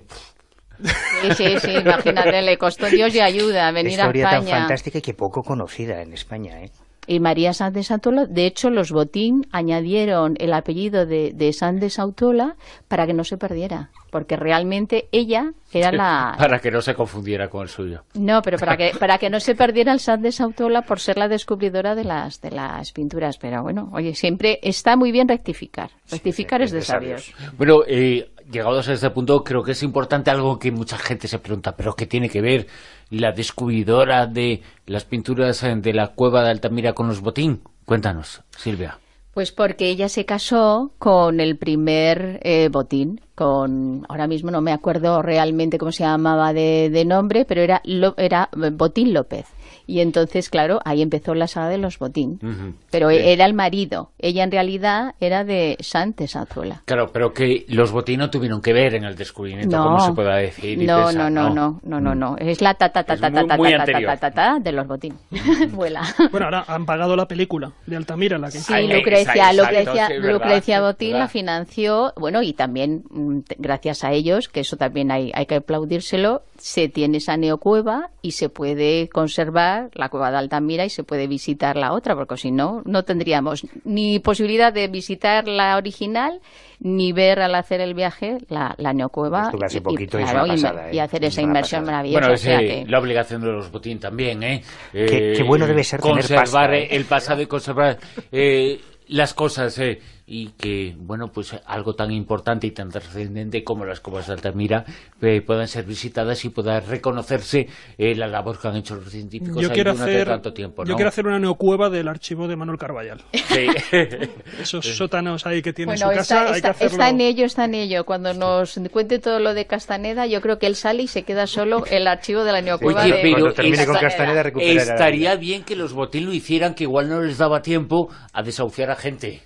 Sí, sí, sí, imagínate, le costó Dios y ayuda venir a España. Historia tan fantástica y que poco conocida en España, ¿eh? Y María Sanz de Santolá, de hecho, los Botín añadieron el apellido de, de Sanz de Santolá para que no se perdiera, porque realmente ella era la... Para que no se confundiera con el suyo. No, pero para que para que no se perdiera el Sanz de Santolá por ser la descubridora de las de las pinturas. Pero bueno, oye, siempre está muy bien rectificar. Rectificar sí, sí, es de sabios. sabios. Bueno, eh, llegados a este punto, creo que es importante algo que mucha gente se pregunta, pero ¿qué tiene que ver la descubridora de las pinturas de la cueva de Altamira con los Botín? Cuéntanos, Silvia. Pues porque ella se casó con el primer eh, Botín, con, ahora mismo no me acuerdo realmente cómo se llamaba de, de nombre, pero era, Lo, era Botín López. Y entonces, claro, ahí empezó la saga de los Botín. Uh-huh. Pero sí. Era el marido. Ella en realidad era de Sanz de Santolá. Claro, pero que los Botín no tuvieron que ver en el descubrimiento, no, como se pueda decir. Y no, pensar, no, no, no, no, no, no. Es la ta ta ta ta ta ta ta ta ta de los Botín. Vuela. Bueno, ahora han pagado la película de Altamira, la que sí, Lucrecia, Lucrecia, Lucrecia Botín la financió, bueno, y también gracias a ellos, que eso también hay, hay que aplaudírselo, se tiene esa neocueva y se puede conservar la cueva de Altamira y se puede visitar la otra, porque si no, no tendríamos ni posibilidad de visitar la original, ni ver al hacer el viaje la, la neocueva hace y, poquito y, y, claro, pasada, y, ¿eh? y hacer esa inmersión pasada. maravillosa. Bueno, es o sea que... la obligación de los Botín también, ¿eh? Qué, qué bueno debe ser conservar tener pasta, ¿eh? el pasado y conservar eh, las cosas, ¿eh? Y que, bueno, pues algo tan importante y tan trascendente como las cuevas de Altamira eh, puedan ser visitadas y pueda reconocerse eh, la labor que han hecho los científicos yo ahí quiero durante hacer, tanto tiempo, ¿no? Yo quiero hacer una neocueva del archivo de Manuel Carballal. Sí. Esos sótanos ahí que tiene bueno, en su casa, está, hay está, que hacerlo... está en ello, está en ello. Cuando nos cuente todo lo de Castaneda, yo creo que él sale y se queda solo el archivo de la neocueva. Oye, de... pero Cuando termine Castaneda. con Castaneda recuperará. Estaría bien que los Botín lo hicieran, que igual no les daba tiempo a desahuciar a gente.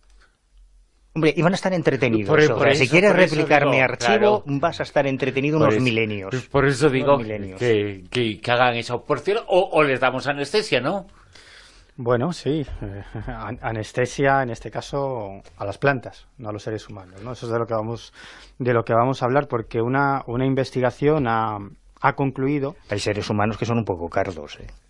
Hombre, iban a estar entretenidos. Por, o sea, por eso, si quieres replicar digo, mi archivo, claro. vas a estar entretenido Por unos eso, milenios. Por eso digo milenios. que, que, que hagan esa opción, o, o les damos anestesia, ¿no? Bueno, sí, eh, anestesia en este caso a las plantas, no a los seres humanos, ¿no? Eso es de lo que vamos, de lo que vamos a hablar, porque una, una investigación ha, ha concluido... Hay seres humanos que son un poco cardos, ¿eh?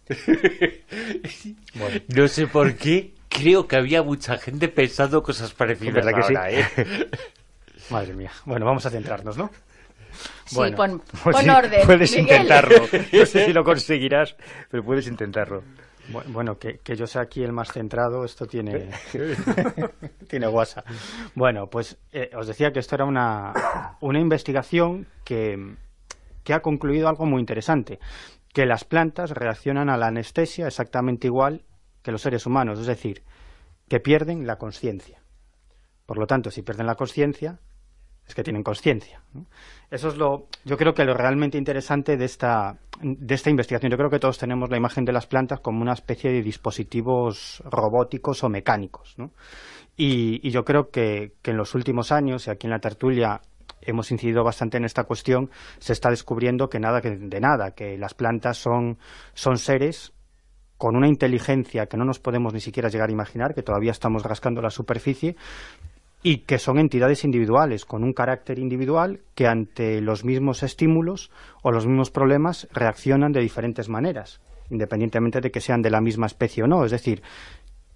Bueno. No sé por qué, creo que había mucha gente pensando cosas parecidas. ¿Verdad que ahora, sí? ¿eh? Madre mía. Bueno, vamos a centrarnos, ¿no? Sí, bueno, pon, pues pon sí, orden, puedes Miguel. intentarlo. No sé si lo conseguirás, pero puedes intentarlo. Bueno, que, que yo sea aquí el más centrado, esto tiene tiene guasa. Bueno, pues eh, os decía que esto era una, una investigación que, que ha concluido algo muy interesante, que las plantas reaccionan a la anestesia exactamente igual que los seres humanos, es decir, que pierden la consciencia. Por lo tanto, si pierden la consciencia, es que tienen consciencia, ¿no? Eso es lo, yo creo que lo realmente interesante de esta, de esta investigación. Yo creo que todos tenemos la imagen de las plantas como una especie de dispositivos robóticos o mecánicos, ¿no? Y, y yo creo que, que en los últimos años, y aquí en la tertulia hemos incidido bastante en esta cuestión, se está descubriendo que nada que de nada, que las plantas son, son seres con una inteligencia que no nos podemos ni siquiera llegar a imaginar, que todavía estamos rascando la superficie, y que son entidades individuales, con un carácter individual, que ante los mismos estímulos o los mismos problemas reaccionan de diferentes maneras, independientemente de que sean de la misma especie o no. Es decir,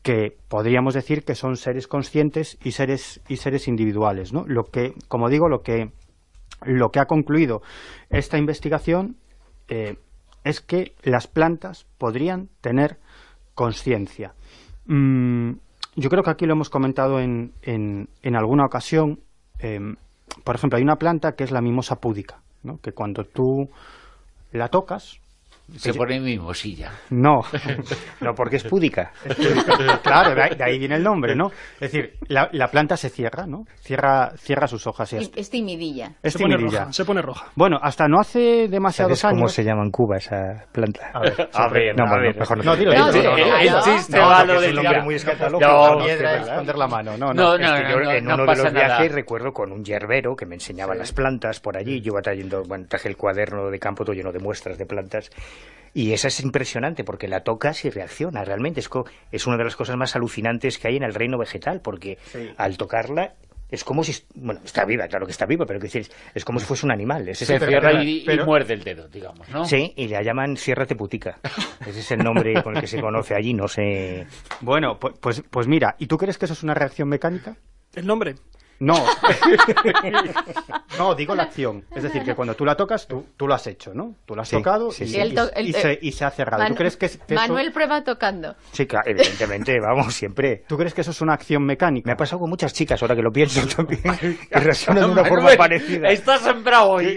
que podríamos decir que son seres conscientes y seres y seres individuales, ¿no? Lo que, como digo, lo que lo que ha concluido esta investigación eh, es que las plantas podrían tener consciencia. Mm, yo creo que aquí lo hemos comentado en, en, en alguna ocasión. Eh, por ejemplo, hay una planta que es la mimosa púdica, ¿no? Que cuando tú la tocas... Se pone mimosilla. No. No, porque es púdica. Claro, de ahí, de ahí viene el nombre, ¿no? Es decir, la, la planta se cierra, ¿no? Cierra, cierra sus hojas. Y es, es timidilla. Es se pone timidilla. roja, se pone roja. Bueno, hasta no hace demasiados ¿Sabes cómo años... se llama en Cuba esa planta? A ver, a ver, no, a bueno, ver. mejor no. No, dilo, No, dilo, no, dilo. no, El no, chiste no, va porque lo es de un nombre tirar. muy escatológico. No, La piedra es esconder la mano. No, no. No, Es que yo no, en no uno de pasa los viajes nada. recuerdo con un yerbero que me enseñaba las plantas por allí. Yo iba trayendo, bueno, traje el cuaderno de campo todo lleno de muestras de plantas. Y esa es impresionante porque la tocas y reacciona. Realmente es, co es una de las cosas más alucinantes que hay en el reino vegetal, porque sí. al tocarla es como si... Bueno, está viva, claro que está viva, pero que es, es como si fuese un animal. Es se ese, cierra pero, y, pero, y muerde el dedo, digamos, ¿no? Sí, y la llaman ciérrate putica. Ese es el nombre con el que se conoce allí, no sé... Bueno, pues, pues, pues mira, ¿y tú crees que eso es una reacción mecánica? ¿El nombre? No. No, digo la acción. Es decir, que cuando tú la tocas, tú, tú lo has hecho, ¿no? Tú lo has sí, tocado sí, y, sí. y, El to el, y, se, y se ha cerrado. Manu ¿Tú crees que, que Manuel eso... prueba tocando. Sí, claro, evidentemente, vamos, siempre. ¿Tú crees que eso es una acción mecánica? Me ha pasado con muchas chicas, ahora que lo pienso también, que reaccionan de una forma parecida. Estás sembrado hoy.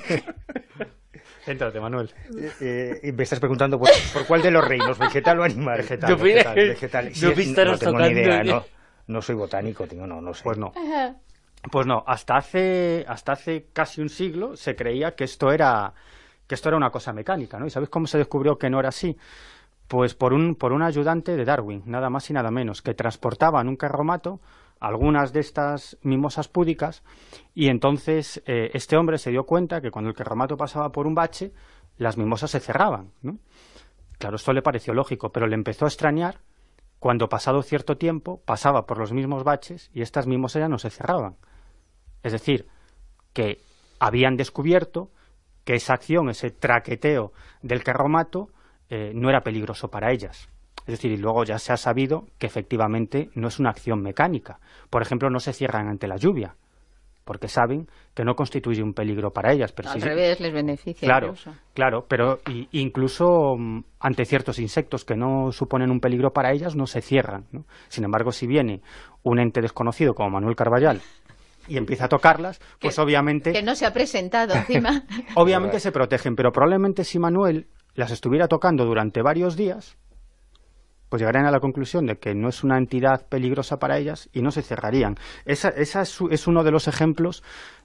Céntrate, Manuel. Eh, eh, me estás preguntando por, por cuál de los reinos, vegetal o animal. Vegetal, No, vegetal, vegetal. no, Sí, es, no no tengo tocando. ni idea, no, no soy botánico, tío, no, no sé. Pues no. Pues no, hasta hace, hasta hace casi un siglo se creía que esto era, que esto era una cosa mecánica, ¿no? ¿Y sabéis cómo se descubrió que no era así? Pues por un, por un ayudante de Darwin, nada más y nada menos, que transportaba en un carromato algunas de estas mimosas púdicas y entonces eh, este hombre se dio cuenta que cuando el carromato pasaba por un bache, las mimosas se cerraban, ¿no? Claro, esto le pareció lógico, pero le empezó a extrañar cuando pasado cierto tiempo pasaba por los mismos baches y estas mimosas ya no se cerraban. Es decir, que habían descubierto que esa acción, ese traqueteo del carromato, eh, no era peligroso para ellas. Es decir, y luego ya se ha sabido que efectivamente no es una acción mecánica. Por ejemplo, no se cierran ante la lluvia, porque saben que no constituye un peligro para ellas. Pero Al sí, revés, les beneficia. Claro, incluso. claro, pero y, incluso um, ante ciertos insectos que no suponen un peligro para ellas, no se cierran, ¿no? Sin embargo, si viene un ente desconocido como Manuel Carballal y empieza a tocarlas, pues que, obviamente... Que no se ha presentado encima. Obviamente se protegen, pero probablemente si Manuel las estuviera tocando durante varios días, pues llegarían a la conclusión de que no es una entidad peligrosa para ellas y no se cerrarían. Esa, esa es, es uno de los ejemplos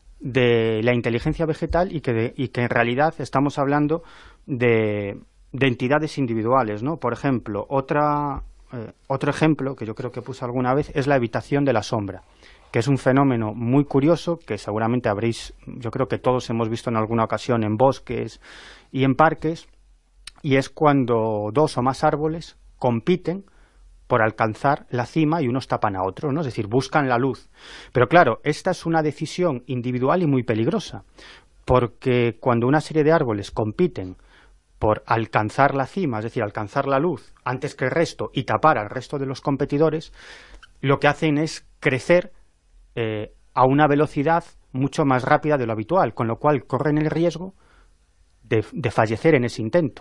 de la inteligencia vegetal y que, de, y que en realidad estamos hablando de, de entidades individuales, ¿no? Por ejemplo, otra, eh, otro ejemplo que yo creo que puse alguna vez es la evitación de la sombra, que es un fenómeno muy curioso que seguramente habréis, yo creo que todos hemos visto en alguna ocasión en bosques y en parques, y es cuando dos o más árboles compiten por alcanzar la cima y unos tapan a otros, ¿no? Es decir, buscan la luz. Pero claro, esta es una decisión individual y muy peligrosa, porque cuando una serie de árboles compiten por alcanzar la cima, es decir, alcanzar la luz antes que el resto y tapar al resto de los competidores, lo que hacen es crecer eh, a una velocidad mucho más rápida de lo habitual, con lo cual corren el riesgo de, de fallecer en ese intento.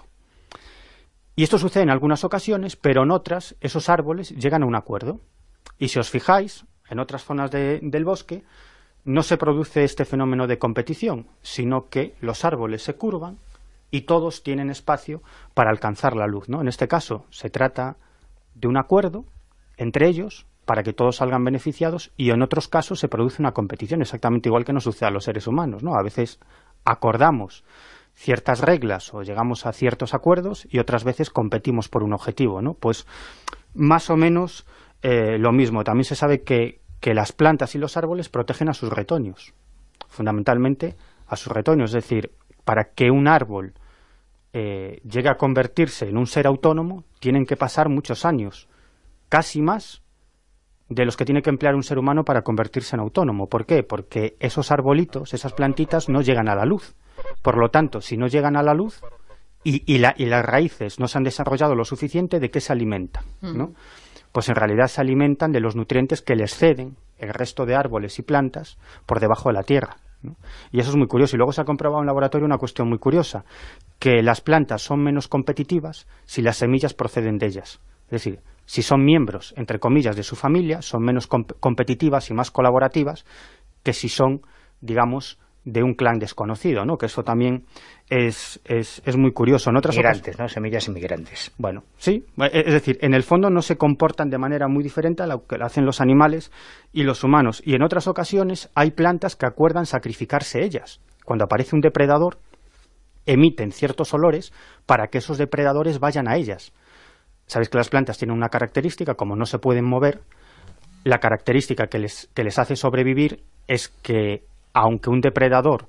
Y esto sucede en algunas ocasiones, pero en otras esos árboles llegan a un acuerdo. Y si os fijáis, en otras zonas de, del bosque no se produce este fenómeno de competición, sino que los árboles se curvan y todos tienen espacio para alcanzar la luz, ¿no? En este caso se trata de un acuerdo entre ellos para que todos salgan beneficiados, y en otros casos se produce una competición, exactamente igual que nos sucede a los seres humanos, ¿no? A veces acordamos ciertas reglas o llegamos a ciertos acuerdos y otras veces competimos por un objetivo, ¿no? Pues más o menos eh, lo mismo. También se sabe que, que las plantas y los árboles protegen a sus retoños, fundamentalmente a sus retoños. Es decir, para que un árbol eh, llegue a convertirse en un ser autónomo, tienen que pasar muchos años, casi más de los que tiene que emplear un ser humano para convertirse en autónomo. ¿Por qué? Porque esos arbolitos, esas plantitas, no llegan a la luz. Por lo tanto, si no llegan a la luz y, y, la, y las raíces no se han desarrollado lo suficiente, ¿de qué se alimentan? ¿No? pues en realidad se alimentan de los nutrientes que les ceden el resto de árboles y plantas por debajo de la tierra, ¿no? Y eso es muy curioso. Y luego se ha comprobado en laboratorio una cuestión muy curiosa, que las plantas son menos competitivas si las semillas proceden de ellas. Es decir, si son miembros, entre comillas, de su familia, son menos comp competitivas y más colaborativas que si son, digamos, de un clan desconocido, ¿no? Que eso también es, es, es muy curioso. En otras Migrantes, ¿no? Semillas inmigrantes. Bueno, sí, es decir, en el fondo no se comportan de manera muy diferente a lo que hacen los animales y los humanos. Y en otras ocasiones hay plantas que acuerdan sacrificarse ellas. Cuando aparece un depredador, emiten ciertos olores para que esos depredadores vayan a ellas. Sabéis que las plantas tienen una característica, como no se pueden mover, la característica que les, que les hace sobrevivir es que, aunque un depredador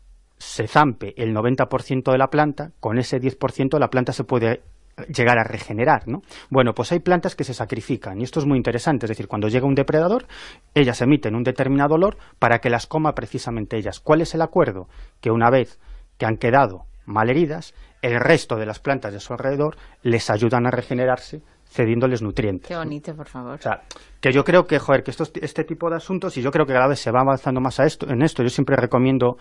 se zampe el noventa por ciento de la planta, con ese diez por ciento la planta se puede llegar a regenerar, ¿no? Bueno, pues hay plantas que se sacrifican, y esto es muy interesante, es decir, cuando llega un depredador, ellas emiten un determinado olor para que las coma precisamente ellas. ¿Cuál es el acuerdo? Que una vez que han quedado malheridas, el resto de las plantas de su alrededor les ayudan a regenerarse cediéndoles nutrientes. Qué bonito, por favor. O sea, que yo creo que, joder, que estos, este tipo de asuntos, y yo creo que cada vez se va avanzando más a esto, en esto, yo siempre recomiendo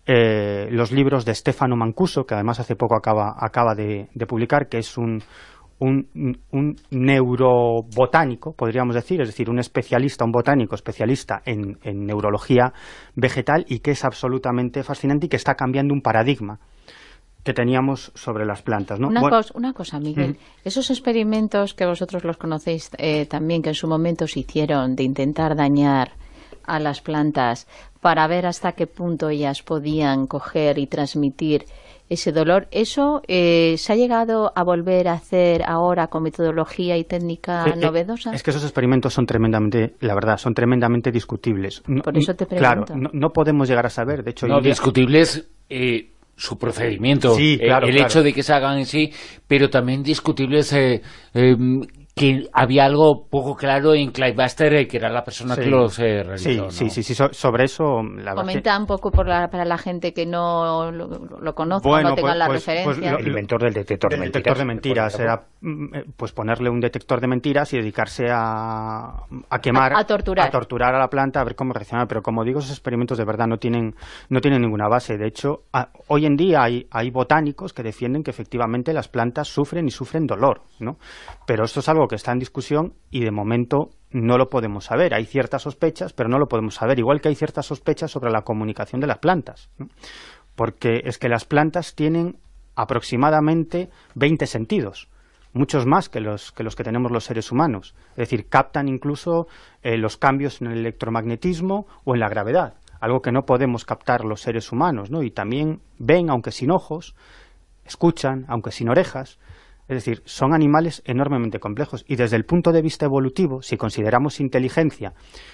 eh, los libros de Stefano Mancuso, que además hace poco acaba, acaba de, de publicar, que es un, un, un neurobotánico, podríamos decir, es decir, un especialista, un botánico especialista en, en neurología vegetal, y que es absolutamente fascinante y que está cambiando un paradigma que teníamos sobre las plantas, ¿no? Una, bueno, cosa, una cosa, Miguel, ¿Mm? Esos experimentos que vosotros los conocéis eh, también, que en su momento se hicieron de intentar dañar a las plantas para ver hasta qué punto ellas podían coger y transmitir ese dolor, ¿eso eh, se ha llegado a volver a hacer ahora con metodología y técnica eh, novedosa? Es que esos experimentos son tremendamente, la verdad, son tremendamente discutibles. Por eso te pregunto. Claro, no, no podemos llegar a saber, de hecho... No, día... discutibles... Eh... su procedimiento, sí, claro, el claro. hecho de que se hagan en sí, pero también discutible es eh, eh, que había algo poco claro en Clive Buster, eh, que era la persona sí. que los eh, realizó. Sí, ¿no? sí, sí, sí, so, sobre eso... La Comenta que... un poco por la, para la gente que no lo, lo conozca, bueno, no tenga pues, la pues, referencia. Pues, lo, el inventor del detector de, del mentiras. detector de mentiras era pues ponerle un detector de mentiras y dedicarse a, a quemar, a, a torturar. a torturar a la planta, a ver cómo reacciona. Pero como digo, esos experimentos de verdad no tienen, no tienen ninguna base. De hecho, a, hoy en día hay, hay botánicos que defienden que efectivamente las plantas sufren y sufren dolor, ¿no? Pero esto es algo que está en discusión y de momento no lo podemos saber. Hay ciertas sospechas, pero no lo podemos saber. Igual que hay ciertas sospechas sobre la comunicación de las plantas, ¿no? Porque es que las plantas tienen aproximadamente veinte sentidos, muchos más que los que, los que tenemos los seres humanos. Es decir, captan incluso eh, los cambios en el electromagnetismo o en la gravedad, algo que no podemos captar los seres humanos, ¿no? Y también ven, aunque sin ojos, escuchan, aunque sin orejas. Es decir, son animales enormemente complejos. Y desde el punto de vista evolutivo, si consideramos inteligencia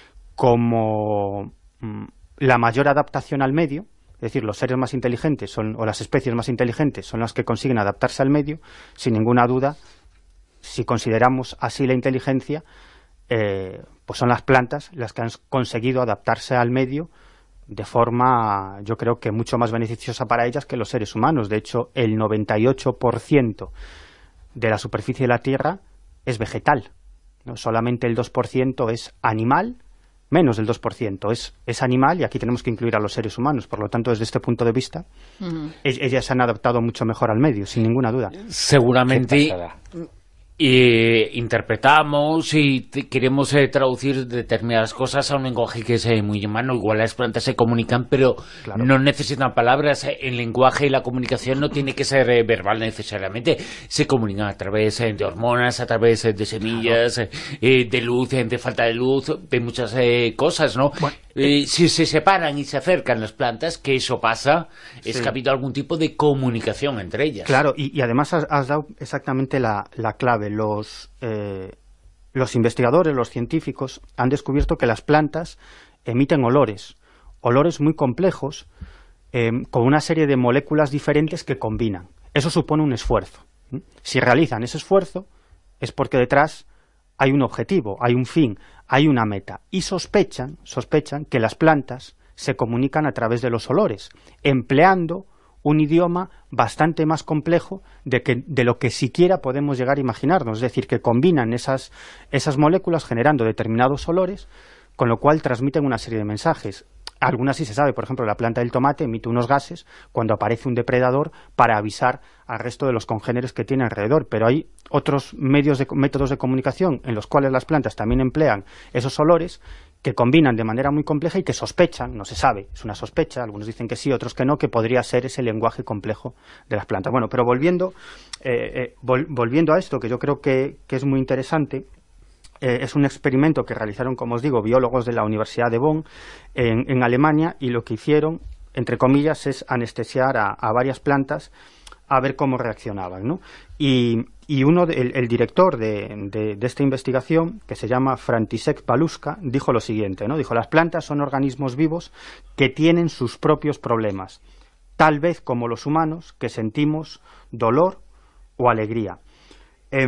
como mm, la mayor adaptación al medio, es decir, los seres más inteligentes son, o las especies más inteligentes son las que consiguen adaptarse al medio, sin ninguna duda, si consideramos así la inteligencia, eh, pues son las plantas las que han conseguido adaptarse al medio de forma, yo creo que mucho más beneficiosa para ellas que los seres humanos. De hecho, el noventa y ocho por ciento de la superficie de la Tierra es vegetal, ¿no? Solamente el dos por ciento es animal, menos del dos por ciento es, es animal, y aquí tenemos que incluir a los seres humanos. Por lo tanto, desde este punto de vista, uh-huh. ellas se han adaptado mucho mejor al medio, sin ninguna duda. Seguramente eh, interpretamos y te, queremos eh, traducir determinadas cosas a un lenguaje que es eh, muy humano. Igual las plantas se comunican, pero claro, no necesitan palabras. El lenguaje y la comunicación no tiene que ser eh, verbal necesariamente. Se comunican a través eh, de hormonas, a través eh, de semillas, claro. eh, de luz, eh, de falta de luz, de muchas eh, cosas, ¿no? Bueno, eh, si se separan y se acercan las plantas, que eso pasa, sí. es que ha habido algún tipo de comunicación entre ellas. Claro, y, y además has, has dado exactamente la, la clave. Los, eh, los investigadores, los científicos, han descubierto que las plantas emiten olores, olores muy complejos, eh, con una serie de moléculas diferentes que combinan. Eso supone un esfuerzo. ¿Mm? Si realizan ese esfuerzo, es porque detrás hay un objetivo, hay un fin, hay una meta. Y sospechan, sospechan que las plantas se comunican a través de los olores, empleando un idioma bastante más complejo de, que, de lo que siquiera podemos llegar a imaginarnos, es decir, que combinan esas, esas moléculas generando determinados olores, con lo cual transmiten una serie de mensajes. Algunas sí se sabe, por ejemplo, la planta del tomate emite unos gases cuando aparece un depredador para avisar al resto de los congéneres que tiene alrededor, pero hay otros medios de, métodos de comunicación en los cuales las plantas también emplean esos olores que combinan de manera muy compleja y que sospechan, no se sabe, es una sospecha, algunos dicen que sí, otros que no, que podría ser ese lenguaje complejo de las plantas. Bueno, pero volviendo, eh, eh, vol volviendo a esto, que yo creo que, que es muy interesante, eh, es un experimento que realizaron, como os digo, biólogos de la Universidad de Bonn en, en Alemania, y lo que hicieron, entre comillas, es anestesiar a, a varias plantas a ver cómo reaccionaban, ¿no? Y, y uno de, el, el director de, de, de esta investigación, que se llama František Paluška, dijo lo siguiente, ¿no? Dijo: las plantas son organismos vivos que tienen sus propios problemas, tal vez como los humanos, que sentimos dolor o alegría. Eh,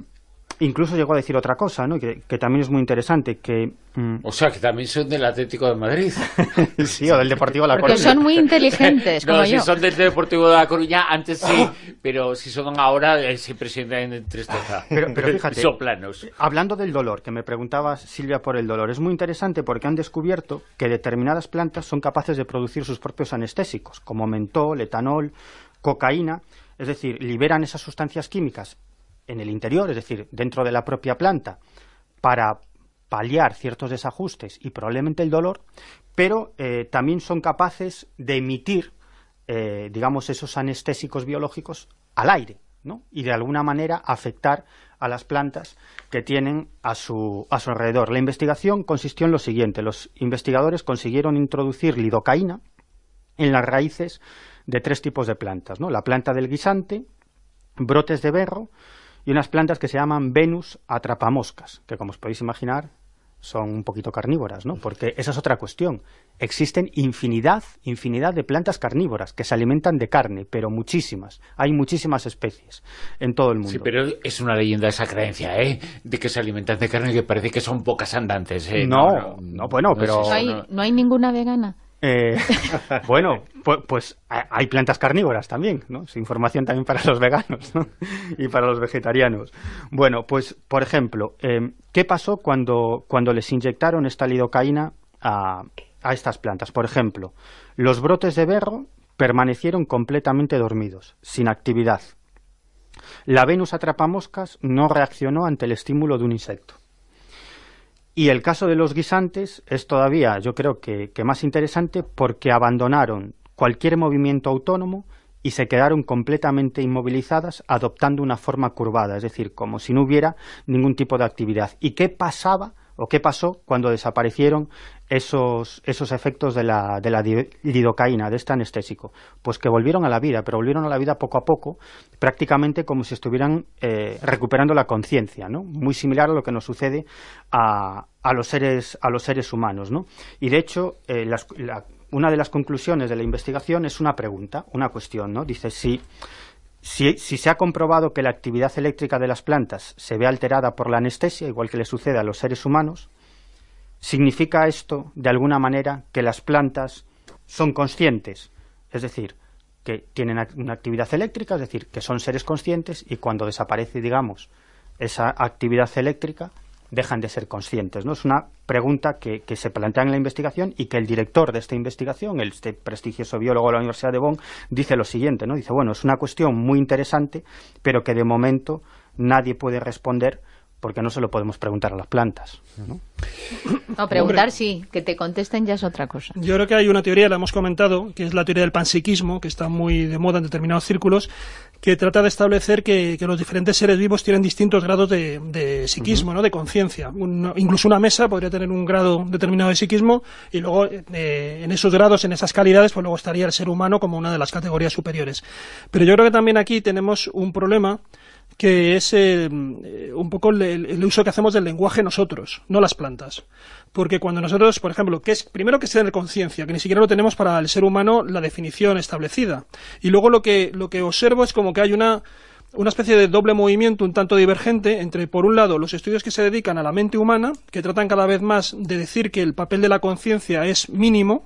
Incluso llegó a decir otra cosa, ¿no? que, que también es muy interesante, que... Mmm... O sea, que también son del Atlético de Madrid. Sí, o del Deportivo de La Coruña. Porque son muy inteligentes, como no, yo. si son del Deportivo de La Coruña, antes sí, pero si son ahora, eh, siempre sienten en tristeza. Pero, pero fíjate, son planos. Hablando del dolor, que me preguntaba Silvia por el dolor, es muy interesante porque han descubierto que determinadas plantas son capaces de producir sus propios anestésicos, como mentol, etanol, cocaína, es decir, liberan esas sustancias químicas en el interior, es decir, dentro de la propia planta, para paliar ciertos desajustes y probablemente el dolor, pero eh, también son capaces de emitir, eh, digamos, esos anestésicos biológicos al aire, ¿no? Y de alguna manera afectar a las plantas que tienen a su, a su alrededor. La investigación consistió en lo siguiente: los investigadores consiguieron introducir lidocaína en las raíces de tres tipos de plantas, ¿no? La planta del guisante, brotes de berro y unas plantas que se llaman Venus atrapamoscas, que, como os podéis imaginar, son un poquito carnívoras, ¿no? Porque esa es otra cuestión. Existen infinidad, infinidad de plantas carnívoras que se alimentan de carne, pero muchísimas. Hay muchísimas especies en todo el mundo. Sí, pero es una leyenda esa creencia, ¿eh? De que se alimentan de carne, que parece que son pocas andantes, ¿eh? No, no, no, no bueno, no pero... ¿No hay, ¿No hay ninguna vegana? Eh, bueno, pues, pues hay plantas carnívoras también, ¿no? Es información también para los veganos, ¿no? Y para los vegetarianos. Bueno, pues, por ejemplo, eh, ¿qué pasó cuando, cuando les inyectaron esta lidocaína a, a estas plantas? Por ejemplo, los brotes de berro permanecieron completamente dormidos, sin actividad. La Venus atrapamoscas no reaccionó ante el estímulo de un insecto. Y el caso de los guisantes es todavía, yo creo que, que más interesante, porque abandonaron cualquier movimiento autónomo y se quedaron completamente inmovilizadas, adoptando una forma curvada, es decir, como si no hubiera ningún tipo de actividad. ¿Y qué pasaba o qué pasó cuando desaparecieron esos, esos efectos de la, de la lidocaína, de este anestésico? Pues que volvieron a la vida, pero volvieron a la vida poco a poco, prácticamente como si estuvieran eh, recuperando la conciencia, ¿no? Muy similar a lo que nos sucede a, a, los, seres, a los seres humanos, ¿no? Y de hecho, eh, las, la, una de las conclusiones de la investigación es una pregunta, una cuestión, ¿no? Dice, si... Si, si se ha comprobado que la actividad eléctrica de las plantas se ve alterada por la anestesia, igual que le sucede a los seres humanos, ¿significa esto, de alguna manera, que las plantas son conscientes? Es decir, que tienen una actividad eléctrica, es decir, que son seres conscientes, y cuando desaparece, digamos, esa actividad eléctrica, dejan de ser conscientes, ¿no? Es una pregunta que, que se plantea en la investigación y que el director de esta investigación, este prestigioso biólogo de la Universidad de Bonn, dice lo siguiente, ¿no? Dice, bueno, es una cuestión muy interesante, pero que de momento nadie puede responder porque no se lo podemos preguntar a las plantas, ¿no? No, preguntar sí, que te contesten ya es otra cosa. Yo creo que hay una teoría, la hemos comentado, que es la teoría del panpsiquismo, que está muy de moda en determinados círculos, que trata de establecer que, que los diferentes seres vivos tienen distintos grados de, de psiquismo, uh-huh. ¿no? De conciencia. Un, incluso una mesa podría tener un grado determinado de psiquismo, y luego eh, en esos grados, en esas calidades, pues luego estaría el ser humano como una de las categorías superiores. Pero yo creo que también aquí tenemos un problema, que es eh, un poco el, el uso que hacemos del lenguaje nosotros, no las plantas. Porque cuando nosotros, por ejemplo, que es primero que es tener conciencia, que ni siquiera lo tenemos para el ser humano la definición establecida. Y luego lo que, lo que observo es como que hay una, una especie de doble movimiento un tanto divergente entre, por un lado, los estudios que se dedican a la mente humana, que tratan cada vez más de decir que el papel de la conciencia es mínimo,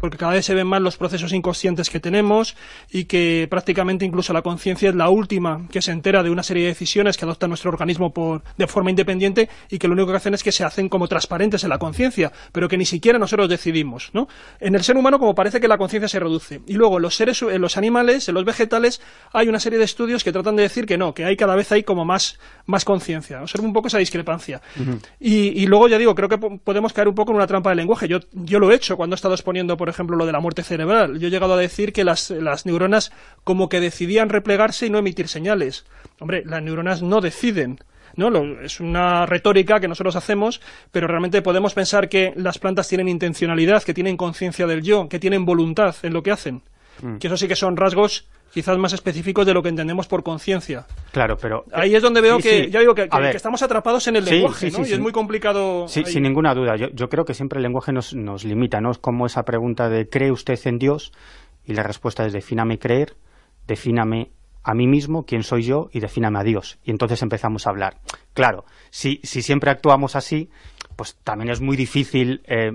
porque cada vez se ven más los procesos inconscientes que tenemos y que prácticamente incluso la conciencia es la última que se entera de una serie de decisiones que adopta nuestro organismo por, de forma independiente y que lo único que hacen es que se hacen como transparentes en la conciencia, pero que ni siquiera nosotros decidimos, ¿no? En el ser humano como parece que la conciencia se reduce y luego los seres, en los animales, en los vegetales hay una serie de estudios que tratan de decir que no, que hay cada vez hay como más, más conciencia. Observo un poco esa discrepancia. Uh-huh. y, y luego ya digo, creo que po- podemos caer un poco en una trampa de lenguaje. Yo, yo lo he hecho cuando he estado exponiendo, por ejemplo, lo de la muerte cerebral. Yo he llegado a decir que las, las neuronas como que decidían replegarse y no emitir señales. Hombre, las neuronas no deciden, ¿no? Lo, es una retórica que nosotros hacemos, pero realmente podemos pensar que las plantas tienen intencionalidad, que tienen conciencia del yo, que tienen voluntad en lo que hacen. Mm. Que eso sí que son rasgos quizás más específicos de lo que entendemos por conciencia. Claro, pero... Ahí es donde veo sí, que, sí. ya digo, que, que, ver, que estamos atrapados en el sí, lenguaje, sí, ¿no? Sí, y sí. es muy complicado... Sí, ahí. sin ninguna duda. Yo, yo creo que siempre el lenguaje nos, nos limita, ¿no? Es como esa pregunta de ¿cree usted en Dios? Y la respuesta es defíname creer, defíname a mí mismo, quién soy yo, y defíname a Dios. Y entonces empezamos a hablar. Claro, si, si siempre actuamos así, pues también es muy difícil eh,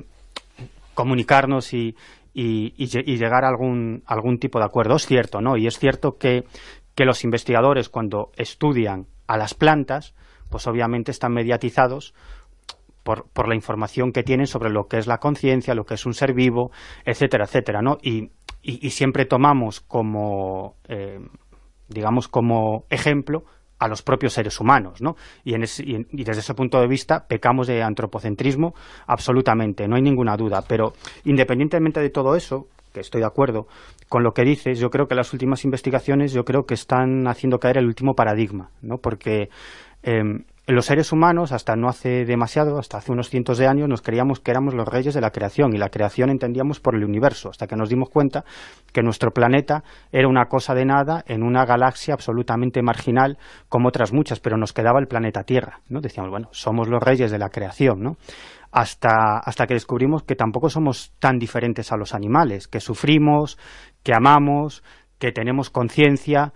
comunicarnos y... Y, y, y llegar a algún, algún tipo de acuerdo. Es cierto, ¿no? Y es cierto que, que los investigadores cuando estudian a las plantas, pues obviamente están mediatizados por, por la información que tienen sobre lo que es la conciencia, lo que es un ser vivo, etcétera, etcétera, ¿no? Y, y, y siempre tomamos como, eh, digamos, como ejemplo a los propios seres humanos, ¿no? Y, en ese, y, en, y desde ese punto de vista pecamos de antropocentrismo absolutamente, no hay ninguna duda, pero independientemente de todo eso, que estoy de acuerdo con lo que dices, yo creo que las últimas investigaciones yo creo que están haciendo caer el último paradigma, ¿no? Porque eh, los seres humanos, hasta no hace demasiado, hasta hace unos cientos de años, nos creíamos que éramos los reyes de la creación, y la creación entendíamos por el universo, hasta que nos dimos cuenta que nuestro planeta era una cosa de nada en una galaxia absolutamente marginal, como otras muchas, pero nos quedaba el planeta Tierra, ¿no? Decíamos, bueno, somos los reyes de la creación, ¿no? Hasta, hasta que descubrimos que tampoco somos tan diferentes a los animales, que sufrimos, que amamos, que tenemos conciencia,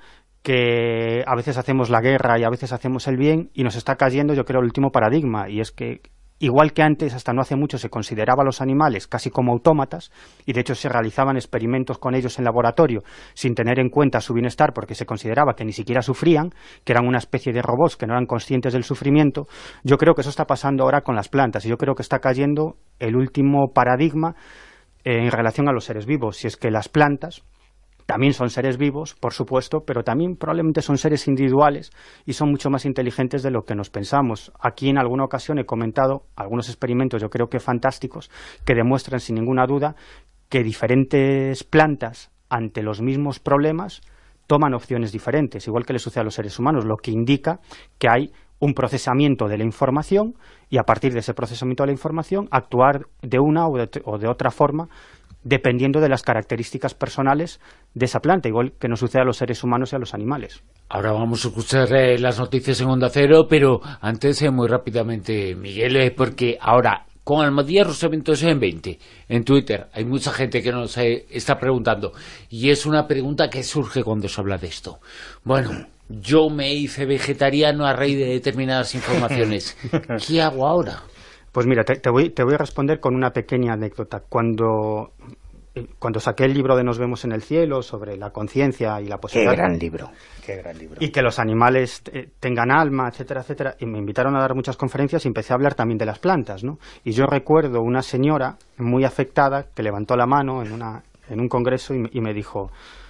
que a veces hacemos la guerra y a veces hacemos el bien, y nos está cayendo, yo creo, el último paradigma, y es que igual que antes, hasta no hace mucho, se consideraba a los animales casi como autómatas, y de hecho se realizaban experimentos con ellos en laboratorio sin tener en cuenta su bienestar, porque se consideraba que ni siquiera sufrían, que eran una especie de robots que no eran conscientes del sufrimiento. Yo creo que eso está pasando ahora con las plantas, y yo creo que está cayendo el último paradigma eh, en relación a los seres vivos, si es que las plantas también son seres vivos, por supuesto, pero también probablemente son seres individuales y son mucho más inteligentes de lo que nos pensamos. Aquí en alguna ocasión he comentado algunos experimentos, yo creo que fantásticos, que demuestran sin ninguna duda que diferentes plantas ante los mismos problemas toman opciones diferentes, igual que le sucede a los seres humanos, lo que indica que hay un procesamiento de la información y a partir de ese procesamiento de la información actuar de una o de, o de otra forma dependiendo de las características personales de esa planta, igual que nos sucede a los seres humanos y a los animales. Ahora vamos a escuchar eh, las noticias en Onda Cero, pero antes, eh, muy rápidamente, Miguel, eh, porque ahora, con Almadía Rosavientos en veinte, en Twitter, hay mucha gente que nos eh, está preguntando, y es una pregunta que surge cuando se habla de esto. Bueno, yo me hice vegetariano a raíz de determinadas informaciones. ¿Qué hago ahora? Pues mira, te, te, voy, te voy a responder con una pequeña anécdota. Cuando, cuando saqué el libro de Nos vemos en el cielo sobre la conciencia y la posibilidad... Qué gran libro, qué gran libro. Y que los animales eh, tengan alma, etcétera, etcétera. Y me invitaron a dar muchas conferencias y empecé a hablar también de las plantas, ¿no? Y yo recuerdo una señora muy afectada que levantó la mano en, una, en un congreso y, y me dijo,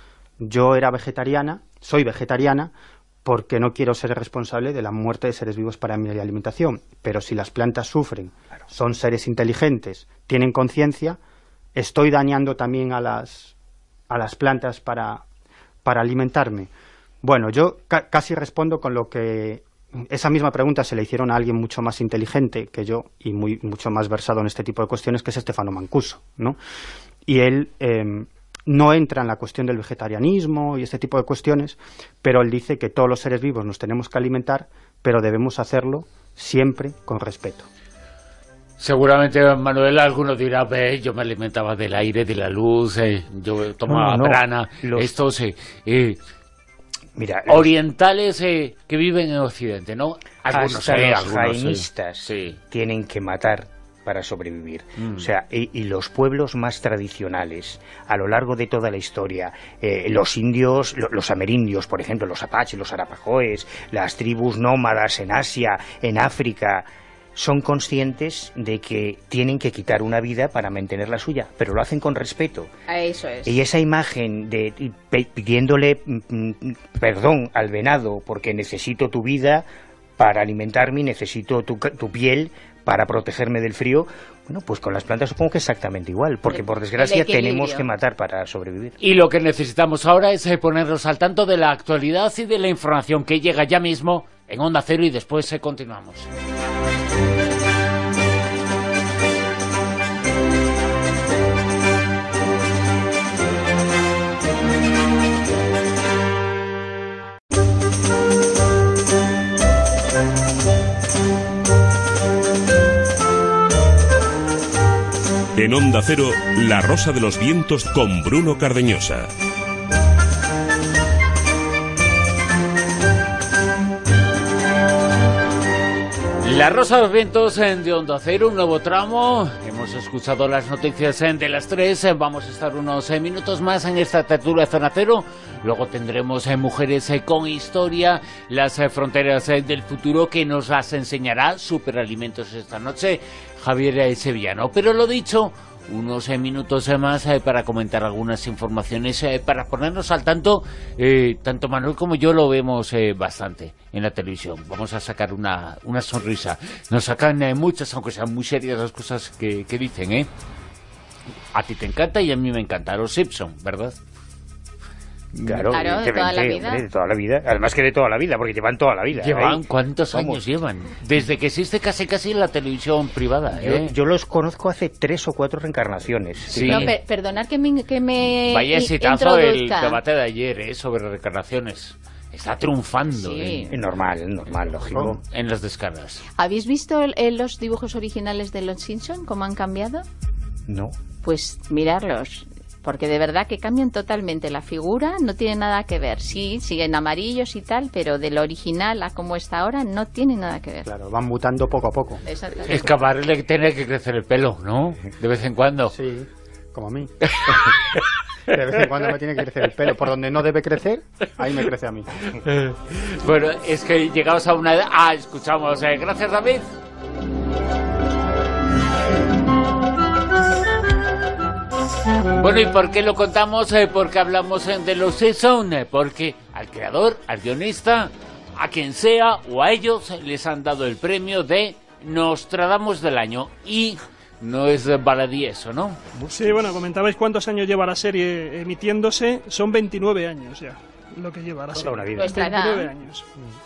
yo era vegetariana, soy vegetariana, porque no quiero ser responsable de la muerte de seres vivos para mi alimentación. Pero si las plantas sufren, son seres inteligentes, tienen conciencia, ¿estoy dañando también a las, a las plantas para, para alimentarme? Bueno, yo ca casi respondo con lo que... Esa misma pregunta se le hicieron a alguien mucho más inteligente que yo y muy, mucho más versado en este tipo de cuestiones, que es Stefano Mancuso, ¿no? Y él... Eh, no entra en la cuestión del vegetarianismo y este tipo de cuestiones, pero él dice que todos los seres vivos nos tenemos que alimentar, pero debemos hacerlo siempre con respeto. Seguramente, Manuel, alguno dirá, ve, yo me alimentaba del aire, de la luz, eh, yo tomaba no, no, brana, los... estos eh, eh, Mira, los... orientales eh, que viven en Occidente, ¿no? Algunos, hasta eh, los algunos, jainistas sí. tienen que matar para sobrevivir. Mm. O sea, y, y los pueblos más tradicionales a lo largo de toda la historia, eh, los indios, lo, los amerindios, por ejemplo, los apaches, los arapahoes, las tribus nómadas en Asia, en África, son conscientes de que tienen que quitar una vida para mantener la suya, pero lo hacen con respeto. Eso es. Y esa imagen de pidiéndole perdón al venado porque necesito tu vida para alimentarme, necesito tu, tu piel para protegerme del frío, bueno, pues con las plantas supongo que es exactamente igual, porque por desgracia tenemos que matar para sobrevivir. Y lo que necesitamos ahora es ponernos al tanto de la actualidad y de la información que llega ya mismo en Onda Cero y después eh, continuamos. En Onda Cero, La Rosa de los Vientos con Bruno Cardeñosa. La Rosa de los Vientos de Onda Cero, un nuevo tramo. Hemos escuchado las noticias de las tres. Vamos a estar unos minutos más en esta tertulia Zona Cero. Luego tendremos Mujeres con Historia, las fronteras del futuro, que nos las enseñará Superalimentos esta noche Javier Sevillano. Pero lo dicho, unos minutos más para comentar algunas informaciones, para ponernos al tanto. Eh, tanto Manuel como yo lo vemos eh, bastante en la televisión. Vamos a sacar una, una sonrisa. Nos sacan eh, muchas, aunque sean muy serias las cosas que, que dicen, ¿eh? A ti te encanta y a mí me encanta Los Simpson, ¿verdad? Claro, claro, de toda la vida. Hombre, de toda la vida. Además que de toda la vida, porque llevan toda la vida. ¿Llevan? ¿eh? ¿Cuántos ¿Cómo? años llevan? Desde que existe casi casi la televisión privada, ¿eh? Yo, yo los conozco hace tres o cuatro reencarnaciones. Sí. No, per perdonad que me, que me Vaya exitazo el introduzca. debate de ayer, ¿eh? Sobre reencarnaciones. Está triunfando. Sí. ¿eh? Es normal, es normal, lógico. En las descargas. ¿Habéis visto el, el, los dibujos originales de Los Simpson, cómo han cambiado? No. Pues mirarlos, porque de verdad que cambian totalmente la figura, no tiene nada que ver. Sí, siguen amarillos y tal, pero del original a como está ahora no tiene nada que ver. Claro, van mutando poco a poco. Exactamente. Es que a Barry le tiene que crecer el pelo, ¿no? De vez en cuando. Sí, como a mí. De vez en cuando me tiene que crecer el pelo. Por donde no debe crecer, ahí me crece a mí. Bueno, es que llegamos a una edad... Ah, escuchamos. Eh, gracias, David. Bueno, ¿y por qué lo contamos? Eh, porque hablamos eh, de Los Simpson, eh, porque al creador, al guionista, a quien sea o a ellos eh, les han dado el premio de Nostradamus del año. Y no es baladí eso, ¿no? Sí, bueno, comentabais cuántos años lleva la serie emitiéndose. Son veintinueve años ya lo que lleva la Toda serie. una vida. Nuestra edad. veintinueve años.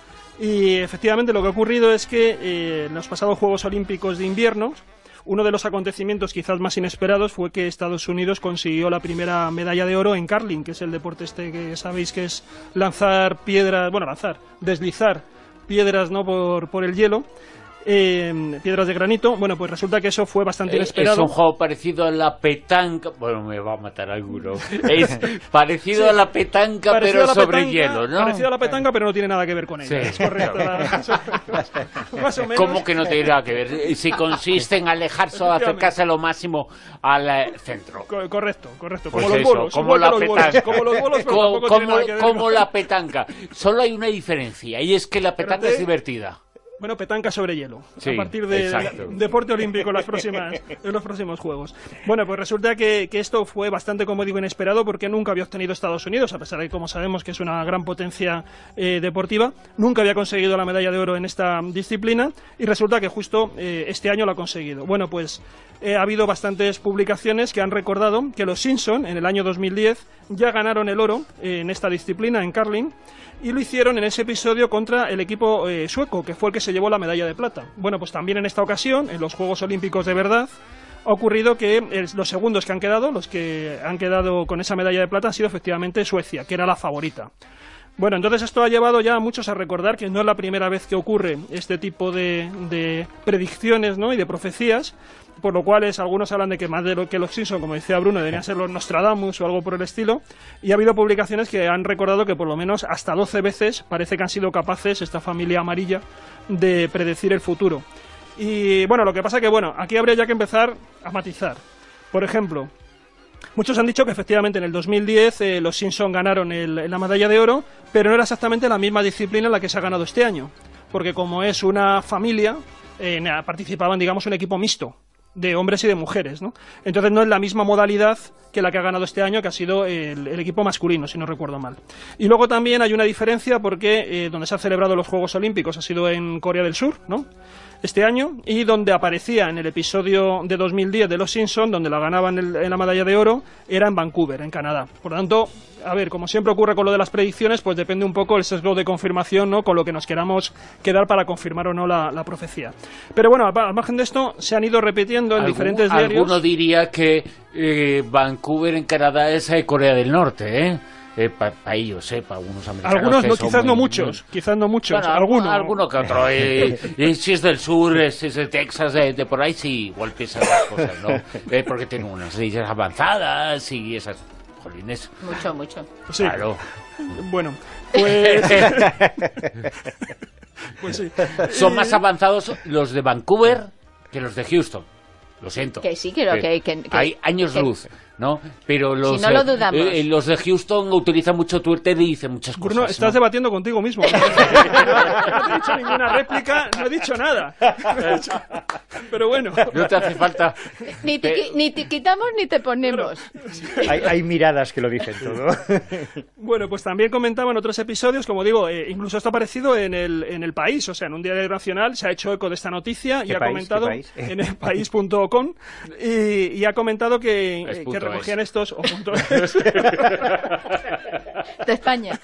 Y efectivamente lo que ha ocurrido es que eh, en los pasados Juegos Olímpicos de Invierno, uno de los acontecimientos quizás más inesperados fue que Estados Unidos consiguió la primera medalla de oro en curling, que es el deporte este que sabéis que es lanzar piedras, bueno, lanzar, deslizar piedras, ¿no?, por, por el hielo. Eh, piedras de granito. Bueno, pues resulta que eso fue bastante Eh, inesperado. es un juego parecido a la petanca. Bueno, me va a matar alguno. Es parecido Sí, a la petanca, parecido pero a la sobre petanca, hielo, ¿no? Parecido a la petanca, pero no tiene nada que ver con ella. Sí. Es correcto. La- más o menos. ¿Cómo que no tiene nada que ver? Si consiste en alejarse o acercarse lo máximo al eh, centro. Co- correcto, correcto. Pues Como los eso, bolos. como igual la que los bolos, petanca. como los bolos, pero Co- tampoco tiene como, nada que ver como con- la petanca. Solo hay una diferencia, y es que la petanca Espérate. es divertida. Bueno, petanca sobre hielo, Sí, a partir de, exacto. de- deporte olímpico en, las próximas, en los próximos Juegos. Bueno, pues resulta que, que esto fue bastante, como digo, inesperado, porque nunca había obtenido Estados Unidos, a pesar de que, como sabemos, que es una gran potencia eh, deportiva, nunca había conseguido la medalla de oro en esta disciplina, y resulta que justo eh, este año lo ha conseguido. Bueno, pues eh, ha habido bastantes publicaciones que han recordado que los Simpson, en el año dos mil diez, ya ganaron el oro eh, en esta disciplina, en curling, y lo hicieron en ese episodio contra el equipo eh, sueco, que fue el que se llevó la medalla de plata. Bueno, pues también en esta ocasión, en los Juegos Olímpicos de verdad, ha ocurrido que el- los segundos que han quedado, los que han quedado con esa medalla de plata, han sido efectivamente Suecia, que era la favorita. Bueno, entonces esto ha llevado ya a muchos a recordar que no es la primera vez que ocurre este tipo de, de predicciones, ¿no?, y de profecías, por lo cual es, algunos hablan de que más de lo que los Simpson, como decía Bruno, deberían ser los Nostradamus o algo por el estilo, y ha habido publicaciones que han recordado que por lo menos hasta doce veces parece que han sido capaces, esta familia amarilla, de predecir el futuro. Y bueno, lo que pasa que, bueno, aquí habría ya que empezar a matizar. Por ejemplo, muchos han dicho que efectivamente en el dos mil diez eh, los Simpson ganaron el, la medalla de oro, pero no era exactamente la misma disciplina en la que se ha ganado este año. Porque como es una familia, eh, participaban, digamos, un equipo mixto de hombres y de mujeres, ¿no? Entonces no es la misma modalidad que la que ha ganado este año, que ha sido el, el equipo masculino, si no recuerdo mal. Y luego también hay una diferencia porque eh, donde se han celebrado los Juegos Olímpicos ha sido en Corea del Sur, ¿no?, este año, y donde aparecía en el episodio de dos mil diez de Los Simpson, donde la ganaban el, en la medalla de oro, era en Vancouver, en Canadá. Por lo tanto, a ver, como siempre ocurre con lo de las predicciones, pues depende un poco el sesgo de confirmación, ¿no?, con lo que nos queramos quedar para confirmar o no la, la profecía. Pero bueno, al margen de esto, se han ido repitiendo en ¿Algún, diferentes diarios. Alguno diría que eh, Vancouver en Canadá es eh, Corea del Norte, ¿eh? Eh, para pa ellos, eh, para algunos americanos. Algunos, no, quizás muy, no muchos, muy... quizás no muchos, bueno, alguno. Alguno que otro. Eh, eh, si es del sur, eh, si es de Texas, de, de por ahí, sí, igual piensan las cosas, ¿no? Eh, porque tienen unas leyes avanzadas y esas... Jolines. Mucho, mucho. Sí. Claro. Bueno, pues... pues sí. Son más avanzados los de Vancouver que los de Houston. Lo siento. Que sí, creo que, que, que... Hay años que, luz, ¿no? Pero los, si no lo dudamos. Eh, los de Houston utilizan mucho Twitter y dicen muchas cosas. Bruno, estás ¿no? debatiendo contigo mismo. No he dicho ninguna réplica, no he dicho nada. Pero bueno. No te hace falta... Ni te, ni te quitamos ni te ponemos. Hay, hay miradas que lo dicen todo. Bueno, pues también comentaban otros episodios, como digo, eh, incluso esto ha aparecido en el, en el País, o sea, en un diario nacional se ha hecho eco de esta noticia y ha país, comentado en el país punto com y, y ha comentado que, eh, que recogían es. estos... O punto es. De España.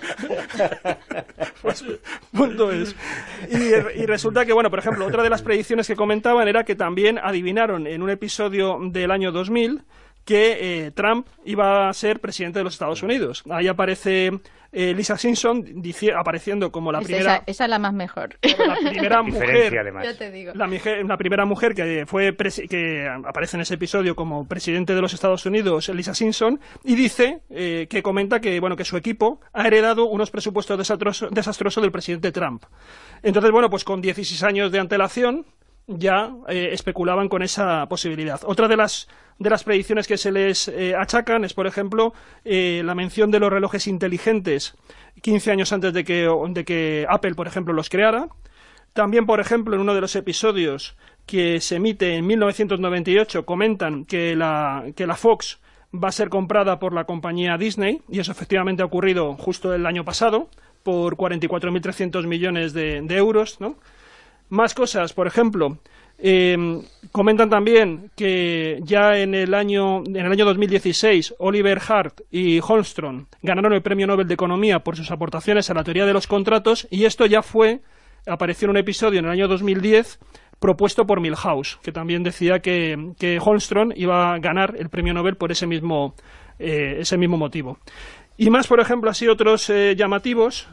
Pues, punto es. Y, y resulta que, bueno, por ejemplo, otra de las predicciones que comentaban era que también adivinaron en un episodio del año dos mil que eh, Trump iba a ser presidente de los Estados Unidos. Ahí aparece eh, Lisa Simpson dici- apareciendo como la es primera... Esa, esa es la más mejor. La primera mujer... además. Ya te digo. La, la primera mujer que fue presi- que aparece en ese episodio como presidente de los Estados Unidos, Lisa Simpson, y dice eh, que comenta que bueno que su equipo ha heredado unos presupuestos desastrosos desastroso del presidente Trump. Entonces, bueno, pues con dieciséis años de antelación ya eh, especulaban con esa posibilidad. Otra de las de las predicciones que se les eh, achacan es, por ejemplo, eh, la mención de los relojes inteligentes quince años antes de que, de que Apple, por ejemplo, los creara. También, por ejemplo, en uno de los episodios que se emite en mil novecientos noventa y ocho comentan que la, que la Fox va a ser comprada por la compañía Disney, y eso efectivamente ha ocurrido justo el año pasado, por cuarenta y cuatro mil trescientos millones de, de euros, ¿no? Más cosas, por ejemplo, eh, comentan también que ya en el año en el año dos mil dieciséis Oliver Hart y Holmstrom ganaron el Premio Nobel de Economía por sus aportaciones a la teoría de los contratos, y esto ya fue, apareció en un episodio en el año dos mil diez propuesto por Milhouse, que también decía que, que Holmstrom iba a ganar el Premio Nobel por ese mismo, eh, ese mismo motivo. Y más, por ejemplo, así otros eh, llamativos.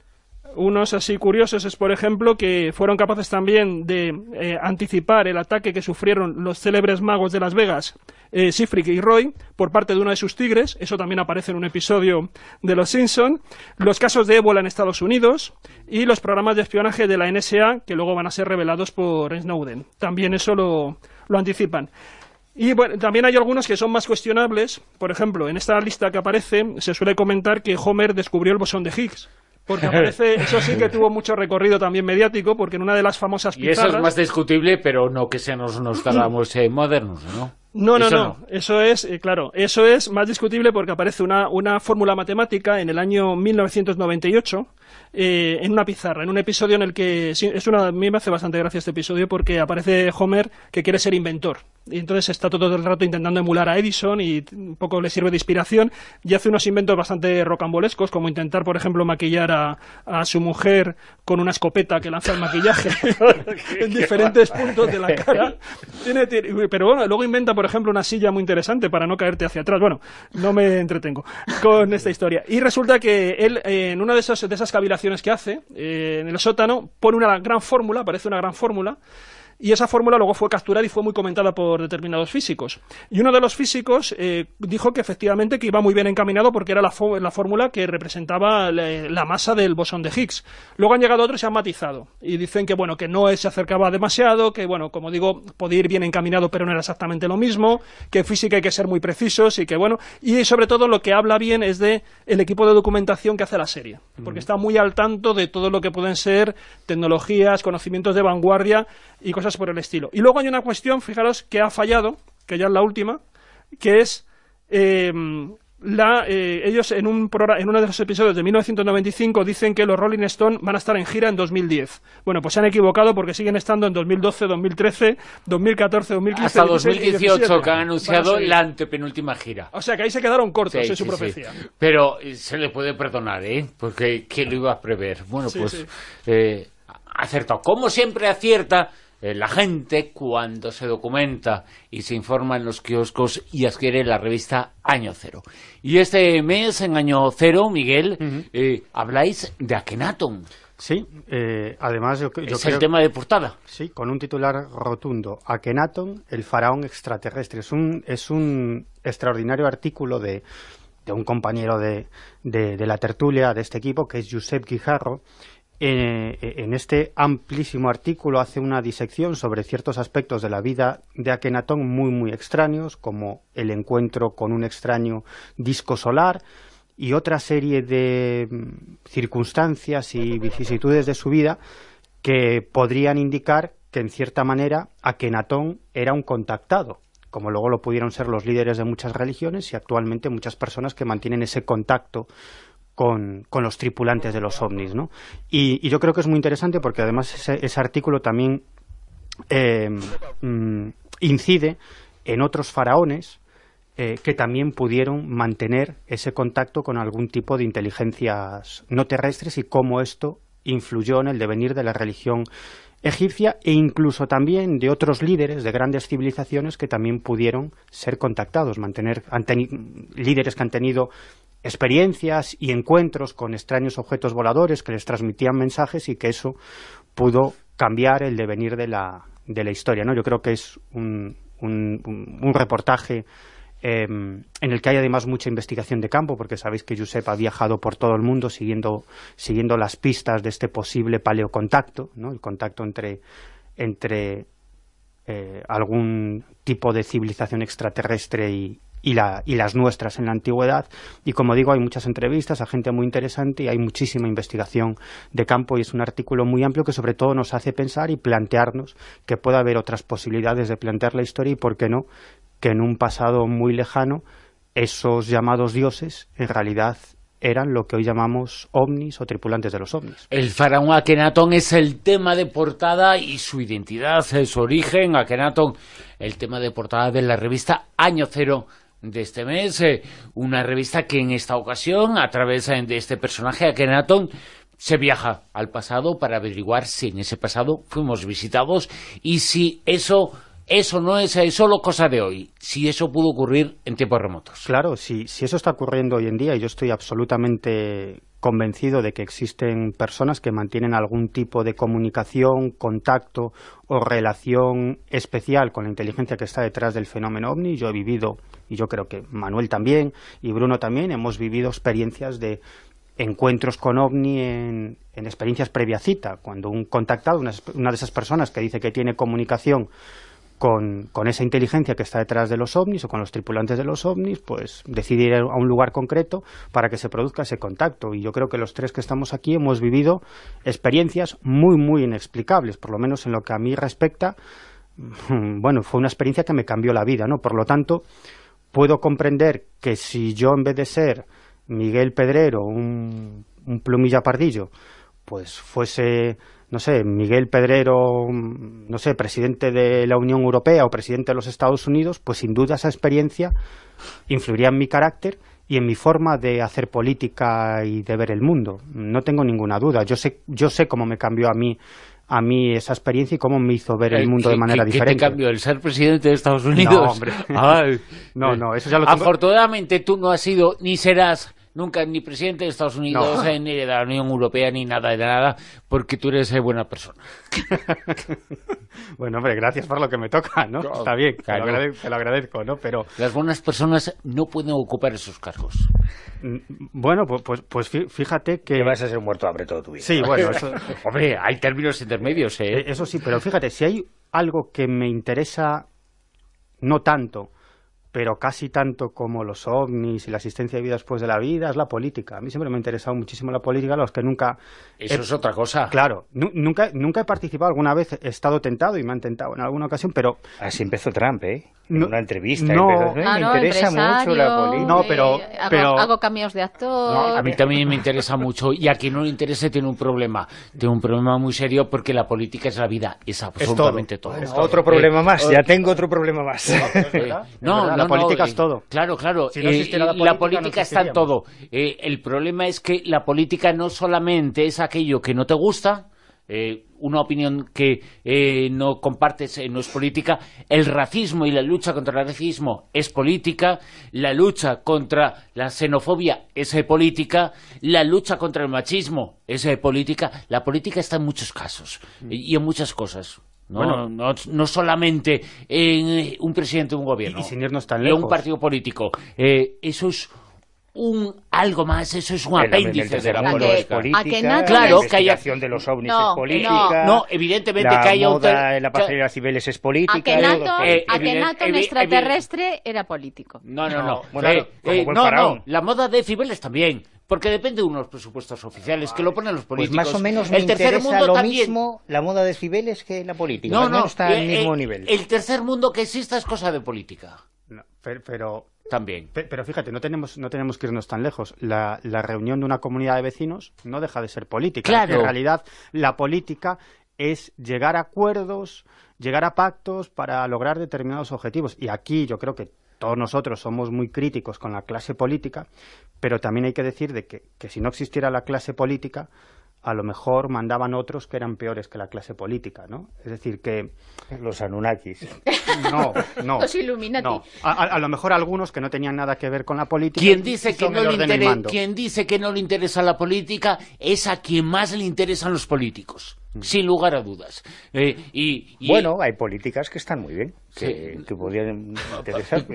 Unos así curiosos es, por ejemplo, que fueron capaces también de eh, anticipar el ataque que sufrieron los célebres magos de Las Vegas, eh, Siegfried y Roy, por parte de uno de sus tigres. Eso también aparece en un episodio de Los Simpson. Los casos de ébola en Estados Unidos y los programas de espionaje de la N S A, que luego van a ser revelados por Snowden. También eso lo, lo anticipan. Y bueno, también hay algunos que son más cuestionables. Por ejemplo, en esta lista que aparece se suele comentar que Homer descubrió el bosón de Higgs. Porque aparece, eso sí que tuvo mucho recorrido también mediático, porque en una de las famosas pizarras... Y eso es más discutible, pero no que sean los Nostradamus eh, modernos, ¿no? No, no, eso no, no. Eso es, eh, claro, eso es más discutible porque aparece una, una fórmula matemática en el año mil novecientos noventa y ocho, eh, en una pizarra, en un episodio en el que... Sí, es una, a mí me hace bastante gracia este episodio porque aparece Homer que quiere ser inventor. Y entonces está todo el rato intentando emular a Edison y un poco le sirve de inspiración y hace unos inventos bastante rocambolescos, como intentar, por ejemplo, maquillar a, a su mujer con una escopeta que lanza el maquillaje en diferentes puntos de la cara. Tiene, tiene, pero bueno, luego inventa, por ejemplo, una silla muy interesante para no caerte hacia atrás. Bueno, no me entretengo con esta historia. Y resulta que él, eh, en una de, esos, de esas cavilaciones que hace, eh, en el sótano, pone una gran fórmula, aparece una gran fórmula, y esa fórmula luego fue capturada y fue muy comentada por determinados físicos. Y uno de los físicos eh, dijo que efectivamente que iba muy bien encaminado porque era la, la fórmula que representaba la, la masa del bosón de Higgs. Luego han llegado otros y han matizado, y dicen que bueno, que no se acercaba demasiado, que bueno, como digo, podía ir bien encaminado pero no era exactamente lo mismo, que en física hay que ser muy precisos y que bueno, y sobre todo lo que habla bien es de el equipo de documentación que hace la serie, porque está muy al tanto de todo lo que pueden ser tecnologías, conocimientos de vanguardia y cosas por el estilo. Y luego hay una cuestión, fijaros, que ha fallado, que ya es la última, que es eh, la, eh, ellos en, un programa, en uno de los episodios de mil novecientos noventa y cinco dicen que los Rolling Stones van a estar en gira en dos mil diez. Bueno, pues se han equivocado porque siguen estando en dos mil doce, dos mil trece, dos mil catorce, dos mil quince, hasta dos mil dieciocho, diecisiete, que han anunciado la antepenúltima gira. O sea que ahí se quedaron cortos sí, en su sí, profecía. Sí. Pero se le puede perdonar, ¿eh? Porque ¿quién lo iba a prever? Bueno, sí, pues sí. Eh, acertado. Como siempre acierta eh, la gente cuando se documenta y se informa en los kioscos y adquiere la revista Año Cero. Y este mes, en Año Cero, Miguel, uh-huh. eh, habláis de Akenatón. Sí, eh, además yo, yo es creo... el tema de portada. Sí, con un titular rotundo. Akenatón, el faraón extraterrestre. Es un, es un extraordinario artículo de, de un compañero de, de, de la tertulia de este equipo, que es Josep Guijarro. Eh, en este amplísimo artículo hace una disección sobre ciertos aspectos de la vida de Akenatón muy muy extraños, como el encuentro con un extraño disco solar y otra serie de circunstancias y vicisitudes de su vida que podrían indicar que en cierta manera Akenatón era un contactado, como luego lo pudieron ser los líderes de muchas religiones y actualmente muchas personas que mantienen ese contacto Con, con los tripulantes de los ovnis, ¿no? Y, y yo creo que es muy interesante porque además ese, ese artículo también eh, mm, incide en otros faraones eh, que también pudieron mantener ese contacto con algún tipo de inteligencias no terrestres y cómo esto influyó en el devenir de la religión egipcia e incluso también de otros líderes de grandes civilizaciones que también pudieron ser contactados, mantener han líderes que han tenido experiencias y encuentros con extraños objetos voladores que les transmitían mensajes y que eso pudo cambiar el devenir de la, de la historia, ¿no? Yo creo que es un, un, un reportaje eh, en el que hay además mucha investigación de campo, porque sabéis que Josep ha viajado por todo el mundo siguiendo, siguiendo las pistas de este posible paleocontacto, ¿no? El contacto entre, entre eh, algún tipo de civilización extraterrestre y Y, la, y las nuestras en la antigüedad, y como digo, hay muchas entrevistas a gente muy interesante y hay muchísima investigación de campo y es un artículo muy amplio que sobre todo nos hace pensar y plantearnos que puede haber otras posibilidades de plantear la historia y por qué no, que en un pasado muy lejano esos llamados dioses en realidad eran lo que hoy llamamos ovnis o tripulantes de los ovnis. El faraón Akenatón es el tema de portada y su identidad, su origen. Akenatón, el tema de portada de la revista Año Cero de este mes, eh, una revista que en esta ocasión, a través de este personaje, Akenatón, se viaja al pasado para averiguar si en ese pasado fuimos visitados y si eso, eso no es solo cosa de hoy, si eso pudo ocurrir en tiempos remotos. Claro, si, si eso está ocurriendo hoy en día, y yo estoy absolutamente convencido de que existen personas que mantienen algún tipo de comunicación, contacto o relación especial con la inteligencia que está detrás del fenómeno ovni. Yo he vivido, y yo creo que Manuel también, y Bruno también, hemos vivido experiencias de encuentros con ovni en, en experiencias previa cita, cuando un contactado, una, una de esas personas que dice que tiene comunicación Con, con esa inteligencia que está detrás de los ovnis o con los tripulantes de los ovnis, pues decide ir a un lugar concreto para que se produzca ese contacto. Y yo creo que los tres que estamos aquí hemos vivido experiencias muy, muy inexplicables, por lo menos en lo que a mí respecta. Bueno, fue una experiencia que me cambió la vida, ¿no? Por lo tanto, puedo comprender que si yo, en vez de ser Miguel Pedrero, un, un plumilla pardillo, pues fuese, no sé, Miguel Pedrero, no sé, presidente de la Unión Europea o presidente de los Estados Unidos, pues sin duda esa experiencia influiría en mi carácter y en mi forma de hacer política y de ver el mundo. No tengo ninguna duda. Yo sé, yo sé cómo me cambió a mí a mí esa experiencia y cómo me hizo ver el mundo ¿Qué, de manera qué, diferente. ¿Qué te cambió? ¿El ser presidente de Estados Unidos? No, hombre. Ay. no, no, eso ya lo tengo. Afortunadamente tú no has sido ni serás nunca ni presidente de Estados Unidos, No. eh, ni de la Unión Europea, ni nada de nada, porque tú eres eh, buena persona. Bueno, hombre, gracias por lo que me toca, ¿no? Claro, Está bien, te, claro. lo agradezco, te lo agradezco, ¿no? Pero, Las buenas personas no pueden ocupar esos cargos. mm, bueno, pues, pues, pues fí- fíjate que... Que vas a ser un muerto de hambre toda tu vida. Sí, bueno, eso, Hombre, hay términos intermedios, ¿eh? eh, eso sí, pero fíjate, si hay algo que me interesa no tanto, pero casi tanto como los ovnis y la asistencia de vida después de la vida, es la política. A mí siempre me ha interesado muchísimo la política, los que nunca... Eso he- es otra cosa. Claro, nu- nunca, nunca he participado, alguna vez he estado tentado y me han tentado en alguna ocasión, pero... Así empezó Trump, ¿eh? En No, una entrevista. no. empezó, "Ay, Ah, me no, interesa mucho la empresario, política". No, pero- eh, hago, pero- hago cambios de actor. No, a mí también me interesa mucho, y a quien no le interese tiene un problema. Tiene un problema muy serio, porque la política es la vida, es absolutamente todo. Es Otro Eh, problema más, o- ya tengo otro problema más. Es Eh, verdad, es no, verdad, no, la no, política eh, es todo. Claro, claro. Si no eh, existiera la la política, política no está en todo. existiríamos. Eh, el problema es que la política no solamente es aquello que no te gusta, eh, una opinión que eh, no compartes eh, no es política. El racismo y la lucha contra el racismo es política. La lucha contra la xenofobia es eh, política. La lucha contra el machismo es eh, política. La política está en muchos casos eh, y en muchas cosas. No, Bueno. no, no solamente en eh, un presidente de un gobierno. Y- y sin irnos tan y en un lejos. partido político. Eh, eso es un algo más, eso es un El- el apéndice tercer de la mundo política. es política. A que política, nada- la Claro, que haya- investigación de los ovnis No, es política, no, evidentemente la que haya un moda ter- en la que- pasarela Cibeles es política. Akenaton, todo eh, político. evidente- Akenaton evi- extraterrestre era político. No, no, no. Bueno, Eh, como eh, buen no, faraón. no. La moda de Cibeles también. Porque depende de unos presupuestos oficiales que lo ponen los Pues políticos. más o menos me el tercer interesa mundo lo también. mismo la moda de Cibeles que la política. No, Más o no. menos está al eh, mismo eh, nivel. El tercer mundo que exista es cosa de política. No, pero, pero, También. pe- pero fíjate, no tenemos, no tenemos que irnos tan lejos. La, la reunión de una comunidad de vecinos no deja de ser política. Claro. En realidad, la política es llegar a acuerdos, llegar a pactos para lograr determinados objetivos. Y aquí yo creo que todos nosotros somos muy críticos con la clase política, pero también hay que decir de que, que si no existiera la clase política, a lo mejor mandaban otros que eran peores que la clase política, ¿no? Es decir, que... Los Anunnakis. No, no. Los Illuminati. No. A, a- a lo mejor algunos que no tenían nada que ver con la política. Quien dice, que son no el le orden y intere- mando. quien dice que no le interesa la política es a quien más le interesan los políticos, sin lugar a dudas. Eh, y, y- Bueno, hay políticas que están muy bien, que, Sí. que podrían interesarme.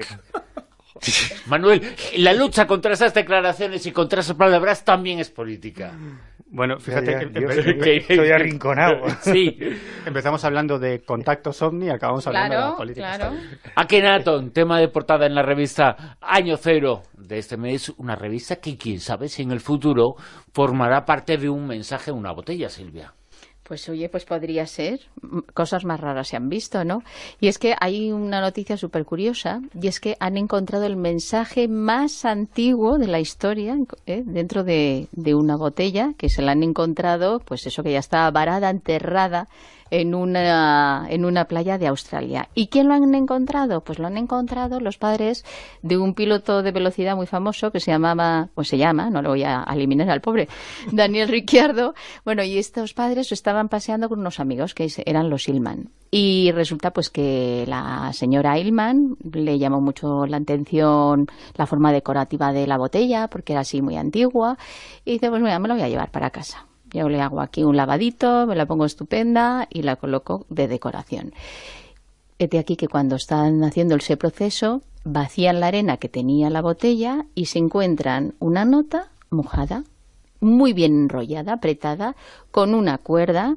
Manuel, la lucha contra esas declaraciones y contra esas palabras también es política. Bueno, fíjate, Ya, ya, em- yo empe- estoy- estoy arrinconado. Sí. empezamos hablando de contactos ovni y acabamos hablando de la Claro, política. claro. Akenaton, tema de portada en la revista Año Cero de este mes, una revista que quién sabe si en el futuro formará parte de un mensaje en una botella, Silvia. Pues oye, pues podría ser. M- Cosas más raras se han visto, ¿no? Y es que hay una noticia súper curiosa, y es que han encontrado el mensaje más antiguo de la historia ¿eh? dentro de, de una botella, que se la han encontrado, pues eso que ya estaba varada, enterrada en una, en una playa de Australia. ¿Y quién lo han encontrado? Pues lo han encontrado los padres de un piloto de velocidad muy famoso que se llamaba, pues se llama, no lo voy a eliminar al pobre, Daniel Ricciardo. Bueno, y estos padres estaban paseando con unos amigos que eran los Hillman. Y resulta pues que la señora Hillman le llamó mucho la atención la forma decorativa de la botella, porque era así muy antigua, y dice, pues mira, me lo voy a llevar para casa. Yo le hago aquí un lavadito, me la pongo estupenda y la coloco de decoración. Hete aquí que cuando están haciendo ese proceso, vacían la arena que tenía la botella y se encuentran una nota mojada, muy bien enrollada, apretada, con una cuerda,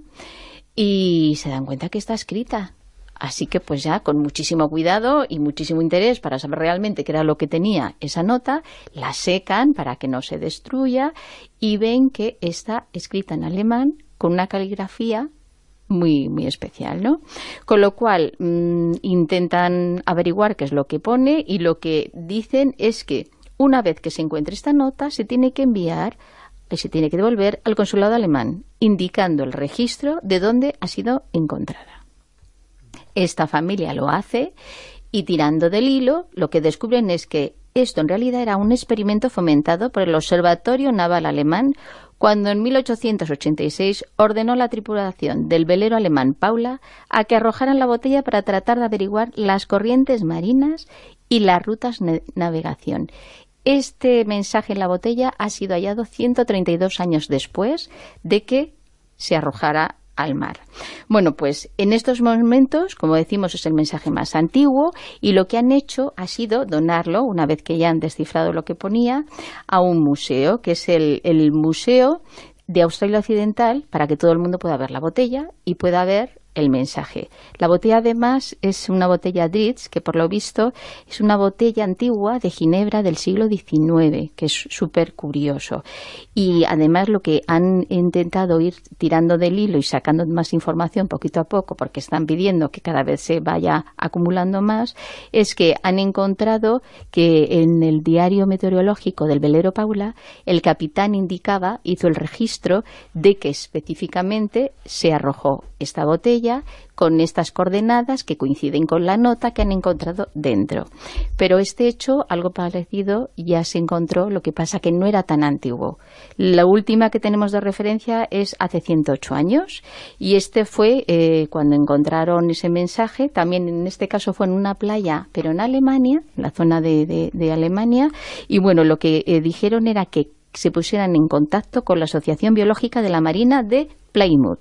y se dan cuenta que está escrita. Así que pues ya con muchísimo cuidado y muchísimo interés para saber realmente qué era lo que tenía esa nota, la secan para que no se destruya y ven que está escrita en alemán con una caligrafía muy muy especial, ¿no? Con lo cual mmm, intentan averiguar qué es lo que pone, y lo que dicen es que una vez que se encuentre esta nota se tiene que enviar, se tiene que devolver al consulado alemán, indicando el registro de dónde ha sido encontrada. Esta familia lo hace y, tirando del hilo, lo que descubren es que esto en realidad era un experimento fomentado por el Observatorio Naval Alemán cuando en mil ochocientos ochenta y seis ordenó a la tripulación del velero alemán Paula a que arrojaran la botella para tratar de averiguar las corrientes marinas y las rutas de navegación. este mensaje en la botella ha sido hallado ciento treinta y dos años después de que se arrojara al mar. Bueno, pues en estos momentos, como decimos, es el mensaje más antiguo y lo que han hecho ha sido donarlo, una vez que ya han descifrado lo que ponía, a un museo, que es el, el Museo de Australia Occidental, para que todo el mundo pueda ver la botella y pueda ver el mensaje. La botella además es una botella Dritz, que por lo visto es una botella antigua de Ginebra del siglo diecinueve, que es súper curioso. Y además lo que han intentado ir tirando del hilo y sacando más información poquito a poco, porque están pidiendo que cada vez se vaya acumulando más, es que han encontrado que en el diario meteorológico del velero Paula, el capitán indicaba, hizo el registro de que específicamente se arrojó esta botella con estas coordenadas que coinciden con la nota que han encontrado dentro. Pero este hecho, algo parecido, ya se encontró, lo que pasa que no era tan antiguo. La última que tenemos de referencia es hace ciento ocho años, y este fue eh, cuando encontraron ese mensaje, también en este caso fue en una playa, pero en Alemania, en la zona de, de, de Alemania, y bueno, lo que eh, dijeron era que se pusieran en contacto con la Asociación Biológica de la Marina de Plymouth.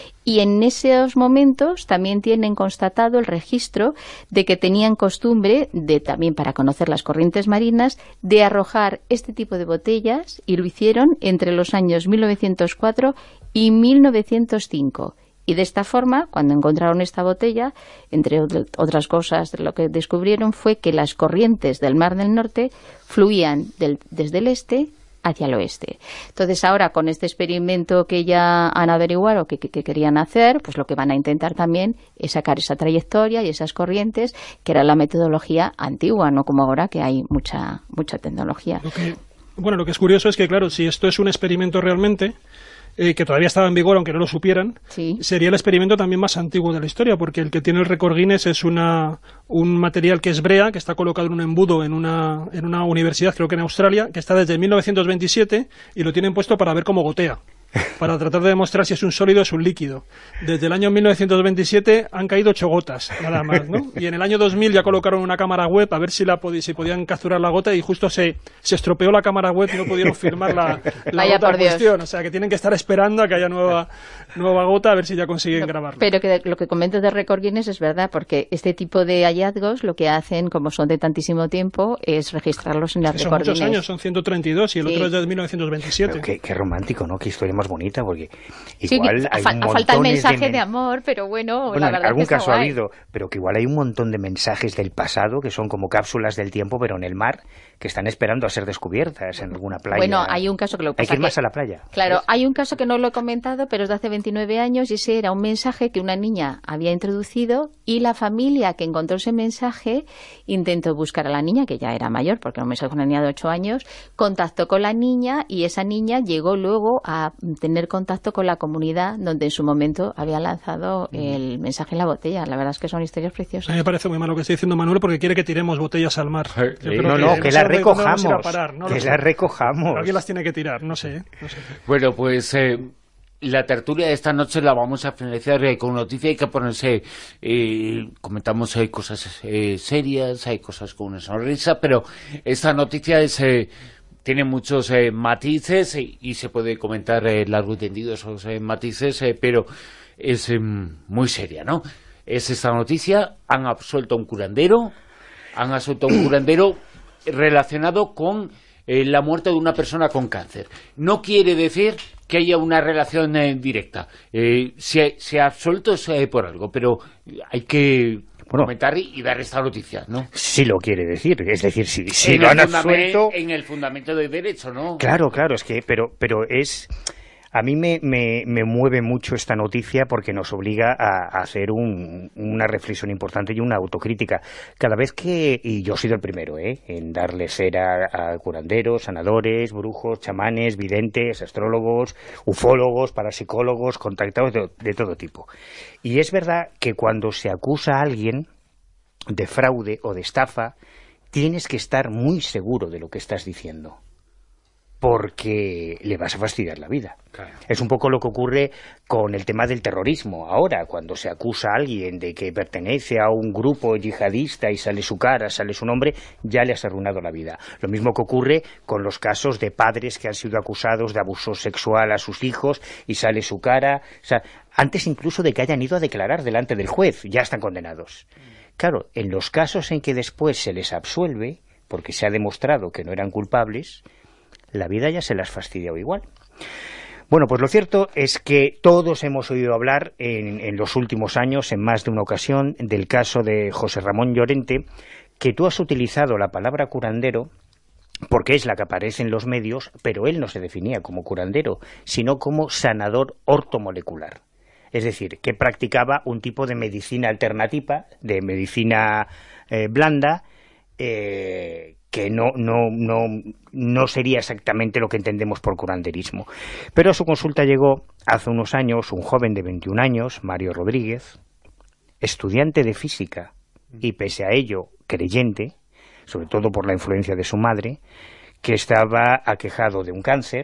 Y en esos momentos también tienen constatado el registro de que tenían costumbre, de también para conocer las corrientes marinas, de arrojar este tipo de botellas, y lo hicieron entre los años mil novecientos cuatro y mil novecientos cinco. Y de esta forma, cuando encontraron esta botella, entre otras cosas, lo que descubrieron fue que las corrientes del Mar del Norte fluían del, desde el este hacia el oeste. Entonces ahora, con este experimento que ya han averiguado que, que, que querían hacer, pues lo que van a intentar también es sacar esa trayectoria y esas corrientes, que era la metodología antigua, no como ahora que hay mucha mucha tecnología. Lo que, bueno, lo que es curioso es que, claro, si esto es un experimento realmente, eh, que todavía estaba en vigor, aunque no lo supieran, sí, sería el experimento también más antiguo de la historia, porque el que tiene el récord Guinness es una, un material que es brea, que está colocado en un embudo en una, en una universidad, creo que en Australia, que está desde mil novecientos veintisiete, y lo tienen puesto para ver cómo gotea, para tratar de demostrar si es un sólido o es un líquido. Desde el año mil novecientos veintisiete han caído ocho gotas, nada más, ¿no? Y en el año dos mil ya colocaron una cámara web a ver si la si podían capturar la gota, y justo se, se estropeó la cámara web y no pudieron firmar la, la gota en cuestión. O sea, que tienen que estar esperando a que haya nueva, nueva gota a ver si ya consiguen no, grabarlo. Pero que lo que comento de récord Guinness es verdad, porque este tipo de hallazgos lo que hacen, como son de tantísimo tiempo, es registrarlos en la récord Guinness. Son muchos años, son ciento treinta y dos, y el sí. otro es de mil novecientos veintisiete. Pero qué, qué romántico, ¿no? Qué historia más bonita, porque igual sí, hay fa un montón falta el mensaje de, de amor, pero bueno, bueno, la verdad algún es que caso ha guay. habido, pero que igual hay un montón de mensajes del pasado que son como cápsulas del tiempo, pero en el mar, que están esperando a ser descubiertas en alguna playa. Bueno, hay un caso que lo pasa hay que ir que, más a la playa. Claro, ¿sabes? Hay un caso que no lo he comentado, pero es de hace veintinueve años, y ese era un mensaje que una niña había introducido, y la familia que encontró ese mensaje intentó buscar a la niña, que ya era mayor, porque era un mensaje de una niña de ocho años, contactó con la niña, y esa niña llegó luego a tener contacto con la comunidad donde en su momento había lanzado el mensaje en la botella. La verdad es que son historias preciosas. A mí me parece muy malo lo que está diciendo Manuel, porque quiere que tiremos botellas al mar. Sí, no, no, que, que las recojamos. Parar, no que las recojamos. Pero alguien las tiene que tirar, no sé. No sé. Bueno, pues eh, la tertulia de esta noche la vamos a finalizar eh, con noticia. Hay que ponerse, eh, comentamos, hay cosas eh, serias, hay cosas con una sonrisa, pero esta noticia es... Eh, tiene muchos eh, matices y, y se puede comentar eh, largo y tendido esos eh, matices, eh, pero es eh, muy seria, ¿no? Es esta noticia: han absuelto a un curandero, han absuelto a un curandero relacionado con eh, la muerte de una persona con cáncer. No quiere decir que haya una relación eh, directa. Eh, se, se ha absuelto eh, por algo, pero hay que... Bueno, comentar y dar esta noticia, ¿no? Sí lo quiere decir, es decir, si, si lo han absuelto... En el fundamento del derecho, ¿no? Claro, claro, es que, pero, pero es... A mí me, me, me mueve mucho esta noticia porque nos obliga a, a hacer un, una reflexión importante y una autocrítica. Cada vez que, y yo he sido el primero, ¿eh? en darle cera a curanderos, sanadores, brujos, chamanes, videntes, astrólogos, ufólogos, parapsicólogos, contactados de, de todo tipo. Y es verdad que cuando se acusa a alguien de fraude o de estafa, tienes que estar muy seguro de lo que estás diciendo. porque le vas a fastidiar la vida. Claro. Es un poco lo que ocurre con el tema del terrorismo. Ahora, cuando se acusa a alguien de que pertenece a un grupo yihadista y sale su cara, sale su nombre, ya le has arruinado la vida. Lo mismo que ocurre con los casos de padres que han sido acusados de abuso sexual a sus hijos y sale su cara. O sea, antes incluso de que hayan ido a declarar delante del juez, ya están condenados. Claro, en los casos en que después se les absuelve, porque se ha demostrado que no eran culpables, la vida ya se las ha fastidiado igual. Bueno, pues lo cierto es que todos hemos oído hablar en, en los últimos años, en más de una ocasión, del caso de José Ramón Llorente, que tú has utilizado la palabra curandero porque es la que aparece en los medios, pero él no se definía como curandero, sino como sanador ortomolecular. Es decir, que practicaba un tipo de medicina alternativa, de medicina eh, blanda, eh, que no, no, no, no sería exactamente lo que entendemos por curanderismo. Pero a su consulta llegó hace unos años un joven de veintiún años, Mario Rodríguez, estudiante de física y pese a ello creyente, sobre todo por la influencia de su madre, que estaba aquejado de un cáncer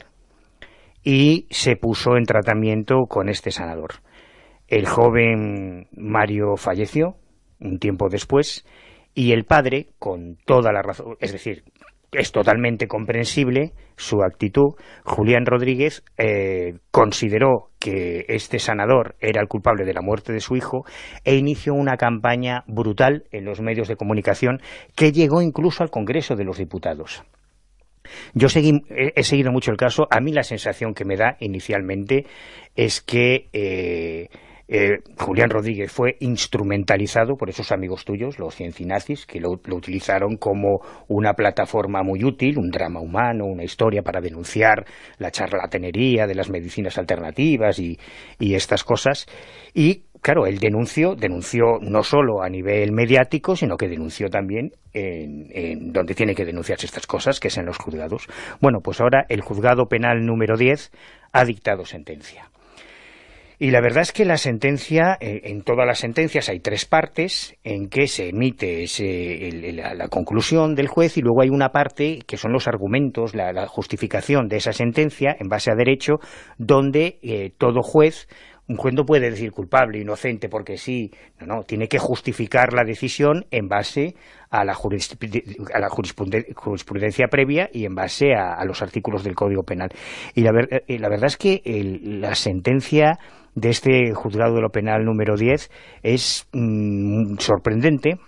y se puso en tratamiento con este sanador. El joven Mario falleció un tiempo después y el padre, con toda la razón, es decir, es totalmente comprensible su actitud, Julián Rodríguez eh, consideró que este sanador era el culpable de la muerte de su hijo e inició una campaña brutal en los medios de comunicación que llegó incluso al Congreso de los Diputados. Yo seguí, he seguido mucho el caso. A mí la sensación que me da inicialmente es que eh, eh, Julián Rodríguez fue instrumentalizado por esos amigos tuyos, los ciencinazis, que lo, lo utilizaron como una plataforma muy útil, un drama humano, una historia para denunciar la charlatanería de las medicinas alternativas y, y estas cosas. Y claro, él denunció, denunció no solo a nivel mediático, sino que denunció también en, en donde tiene que denunciarse estas cosas, que es en los juzgados. Bueno, pues ahora el juzgado penal número diez ha dictado sentencia. Y la verdad es que la sentencia, eh, en todas las sentencias hay tres partes en que se emite ese, el, la, la conclusión del juez y luego hay una parte que son los argumentos, la, la justificación de esa sentencia en base a derecho, donde eh, todo juez... Un juez no puede decir culpable, inocente, porque sí. No, no, tiene que justificar la decisión en base a la, a la jurisprudencia previa y en base a, a los artículos del Código Penal. Y la, ver la verdad es que el, la sentencia de este juzgado de lo penal número diez es mmm, sorprendente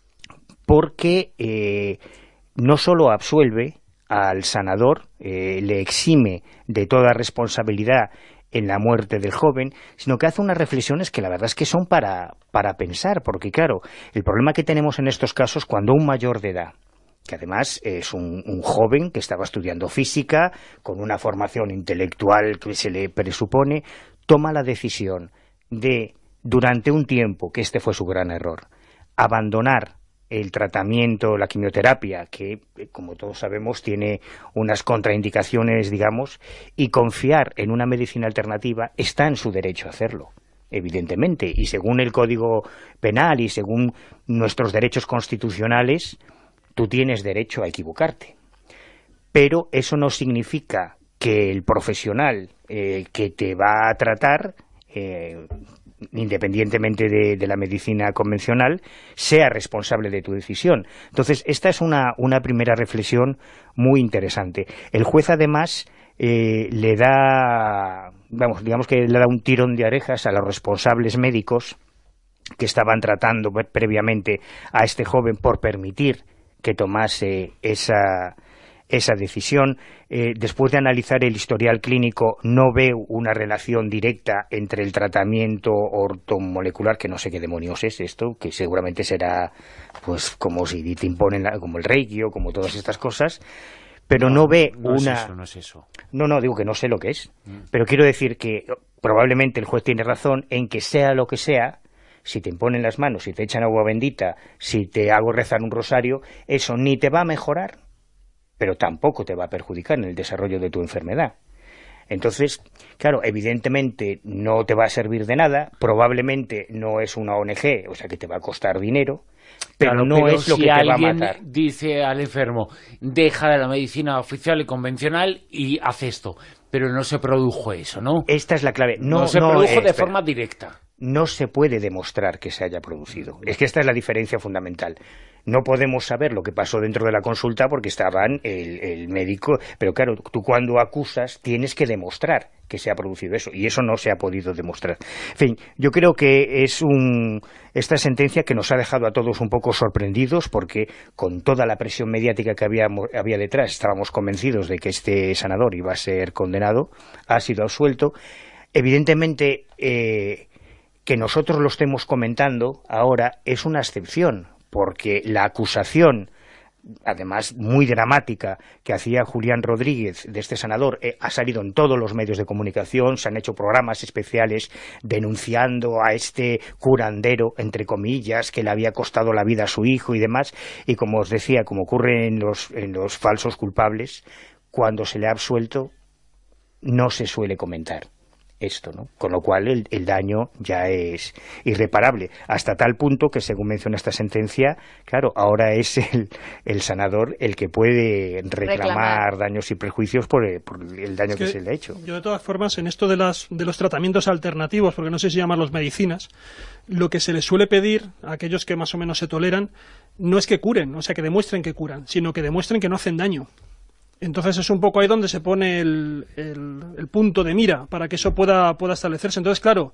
porque eh, no solo absuelve al sanador, eh, le exime de toda responsabilidad en la muerte del joven, sino que hace unas reflexiones que la verdad es que son para, para pensar, porque claro, el problema que tenemos en estos casos cuando un mayor de edad, que además es un, un joven que estaba estudiando física, con una formación intelectual que se le presupone, toma la decisión de, durante un tiempo, que este fue su gran error, abandonar el tratamiento, la quimioterapia, que como todos sabemos tiene unas contraindicaciones, digamos, y confiar en una medicina alternativa, está en su derecho a hacerlo, evidentemente, y según el Código Penal y según nuestros derechos constitucionales, tú tienes derecho a equivocarte. Pero eso no significa que el profesional eh, que te va a tratar, eh, independientemente de, de la medicina convencional, sea responsable de tu decisión. Entonces, esta es una, una primera reflexión muy interesante. El juez, además, eh, le da, vamos, digamos que le da un tirón de orejas a los responsables médicos que estaban tratando previamente a este joven por permitir que tomase esa... esa decisión. Eh, después de analizar el historial clínico, no veo una relación directa entre el tratamiento ortomolecular, que no sé qué demonios es esto, que seguramente será pues como si te imponen, la, como el reiki o como todas estas cosas, pero no, no ve no una... Es eso, no es eso. No, no, digo que no sé lo que es, mm. pero quiero decir que probablemente el juez tiene razón en que sea lo que sea, si te imponen las manos, si te echan agua bendita, si te hago rezar un rosario, eso ni te va a mejorar, pero tampoco te va a perjudicar en el desarrollo de tu enfermedad. Entonces, claro, evidentemente no te va a servir de nada, probablemente no es una O N G, o sea que te va a costar dinero, pero claro, no pero es lo si que te va a alguien matar. dice al enfermo, deja de la medicina oficial y convencional y haz esto, pero no se produjo eso, ¿no? Esta es la clave. No, no se no, produjo eh, de espera. forma directa. No se puede demostrar que se haya producido. Es que esta es la diferencia fundamental. No podemos saber lo que pasó dentro de la consulta porque estaban el, el médico, pero claro, tú cuando acusas tienes que demostrar que se ha producido eso, y eso no se ha podido demostrar. En fin, yo creo que es un esta sentencia que nos ha dejado a todos un poco sorprendidos, porque con toda la presión mediática que había, había detrás, estábamos convencidos de que este sanador iba a ser condenado, ha sido absuelto. Evidentemente, eh, que nosotros lo estemos comentando ahora es una excepción, porque la acusación, además muy dramática, que hacía Julián Rodríguez de este sanador, eh, ha salido en todos los medios de comunicación, se han hecho programas especiales denunciando a este curandero, entre comillas, que le había costado la vida a su hijo y demás, y como os decía, como ocurre en los, en los falsos culpables, cuando se le ha absuelto no se suele comentar esto, ¿no? Con lo cual el, el daño ya es irreparable, hasta tal punto que, según menciona esta sentencia, claro, ahora es el, el sanador el que puede reclamar, reclamar. daños y prejuicios por el, por el daño es que, que se le ha hecho. Yo, de todas formas, en esto de, las, de los tratamientos alternativos, porque no sé si llamarlos medicinas, lo que se les suele pedir a aquellos que más o menos se toleran no es que curen, o sea, que demuestren que curan, sino que demuestren que no hacen daño. Entonces es un poco ahí donde se pone el, el, el punto de mira para que eso pueda, pueda establecerse. Entonces, claro,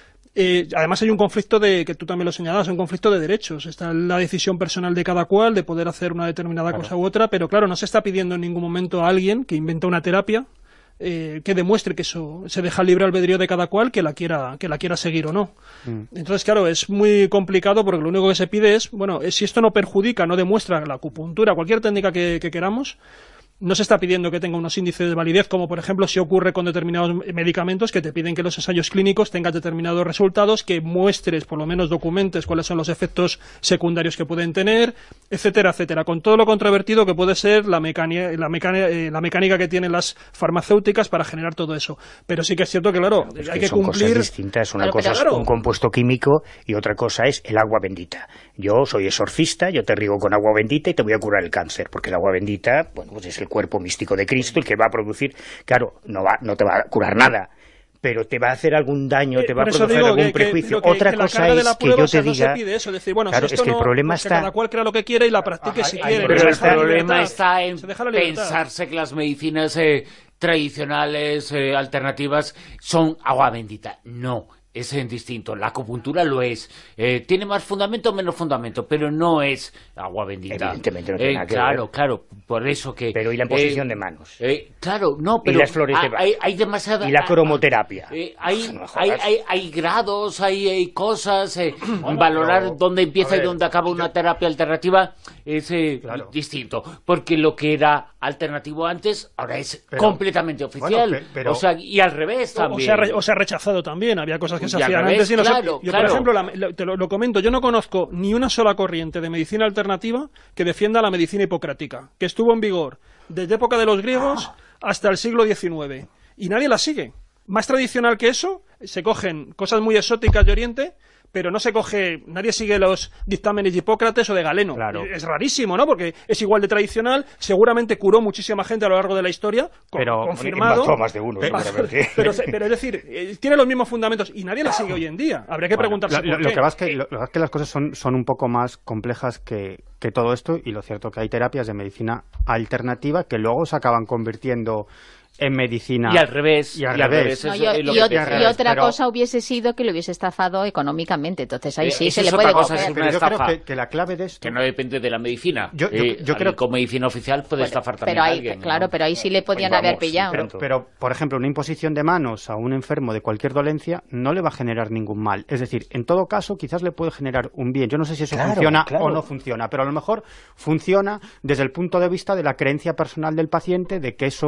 eh, además hay un conflicto de, que tú también lo señalabas, un conflicto de derechos. Está la decisión personal de cada cual de poder hacer una determinada claro. cosa u otra, pero claro, no se está pidiendo en ningún momento a alguien que inventa una terapia eh, que demuestre que eso se deja libre albedrío de cada cual que la quiera, que la quiera seguir o no. Mm. Entonces, claro, es muy complicado porque lo único que se pide es, bueno, si esto no perjudica, no demuestra la acupuntura, cualquier técnica que, que queramos, no se está pidiendo que tenga unos índices de validez, como por ejemplo si ocurre con determinados medicamentos que te piden que los ensayos clínicos tengan determinados resultados, que muestres, por lo menos documentes, cuáles son los efectos secundarios que pueden tener, etcétera, etcétera. Con todo lo controvertido que puede ser la, mecánica, la, mecánica, eh, la mecánica que tienen las farmacéuticas para generar todo eso. Pero sí que es cierto que, claro, claro pues hay que, que son cumplir... cosas distintas. Una claro, cosa es claro. un compuesto químico y otra cosa es el agua bendita. Yo soy exorcista, yo te riego con agua bendita y te voy a curar el cáncer, porque el agua bendita, bueno, pues es el cuerpo místico de Cristo, el que va a producir, claro, no va, no te va a curar nada, pero te va a hacer algún daño, te va a producir algún que, prejuicio. Que, Otra que cosa es que yo te no diga... Se pide eso, decir, bueno, claro, si esto es que no, el problema pues está... que cada cual crea lo que quiere y la practique si quiere. Pero el problema libertad, está en pensarse que las medicinas eh, tradicionales, eh, alternativas, son agua bendita. No. Es distinto, la acupuntura lo es. Eh, tiene más fundamento o menos fundamento, pero no es agua bendita. Evidentemente no tiene eh, nada que claro, ver. Claro, por eso que... Pero y la imposición eh, de manos. Eh, claro, no, pero... Y las flores de Bach. Hay, hay demasiada... Y la cromoterapia. Eh, hay, no hay, hay, hay grados, hay, hay cosas... Eh, bueno, valorar pero, dónde empieza ver, y dónde acaba una yo... terapia alternativa es eh, claro. distinto. Porque lo que era alternativo antes, ahora es pero, completamente oficial. Bueno, pero, o sea, y al revés también. O se, ha re, o se ha rechazado también. Había cosas que se hacían revés, antes y no claro, se... Yo, claro. por ejemplo, la, la, te lo, lo comento, yo no conozco ni una sola corriente de medicina alternativa que defienda la medicina hipocrática, que estuvo en vigor desde época de los griegos hasta el siglo diecinueve. Y nadie la sigue. Más tradicional que eso, se cogen cosas muy exóticas de Oriente, pero no se coge, nadie sigue los dictámenes de Hipócrates o de Galeno. Claro. Es rarísimo, ¿no? Porque es igual de tradicional, seguramente curó muchísima gente a lo largo de la historia, pero, confirmado. Mató más de uno, pero, pero, pero es decir, eh, tiene los mismos fundamentos y nadie la sigue hoy en día. Habría que bueno, preguntarse lo, por lo qué. Que pasa es que, lo, lo que pasa es que las cosas son, son un poco más complejas que, que todo esto, y lo cierto que hay terapias de medicina alternativa que luego se acaban convirtiendo en medicina. Y al revés. Y al y al revés. revés no, y, y, y, y otra pero... cosa hubiese sido que lo hubiese estafado económicamente. Entonces ahí sí eh, se le puede cosa, coger. es pero yo creo que, que la clave de esto... Que no depende de la medicina. Yo, yo, eh, yo creo con medicina oficial puede bueno, estafar también pero ahí, a alguien. Claro, ¿no? pero ahí sí le podían pues haber vamos, pillado. Pero, pero, por ejemplo, una imposición de manos a un enfermo de cualquier dolencia no le va a generar ningún mal. Es decir, en todo caso, quizás le puede generar un bien. Yo no sé si eso claro, funciona claro. o no funciona, pero a lo mejor funciona desde el punto de vista de la creencia personal del paciente de que eso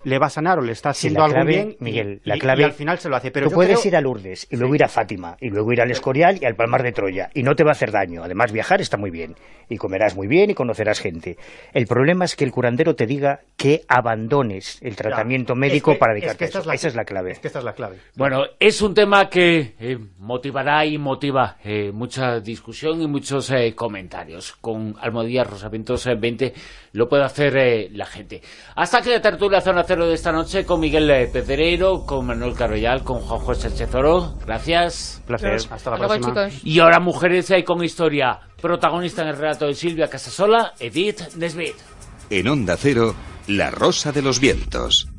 le va a sanar o le está haciendo sí, algo clave, bien, Miguel, y, la clave, y al final se lo hace. Pero tú yo puedes creo... ir a Lourdes y luego ir a Fátima y luego ir al Escorial y al Palmar de Troya y no te va a hacer daño. Además, viajar está muy bien y comerás muy bien y conocerás gente. El problema es que el curandero te diga que abandones el tratamiento ya, médico es que, para dedicarte es que a eso. Es la, esa es la clave. Es que esta es la clave. Bueno, es un tema que eh, motivará y motiva eh, mucha discusión y muchos eh, comentarios. Con Almohadilla Rosavientos eh, veinte lo puede hacer eh, la gente. Hasta aquí la tertulia Zona Cero de esta noche con Miguel eh, Pedrero, con Manuel Carroyal, con Juan José Sánchez Oro. Gracias. Un placer. Gracias. Hasta la Luego, próxima. chicos. Y ahora Mujeres eh, con Historia. Protagonista en el relato de Silvia Casasola, Edith Nesbit. En Onda Cero, La Rosa de los Vientos.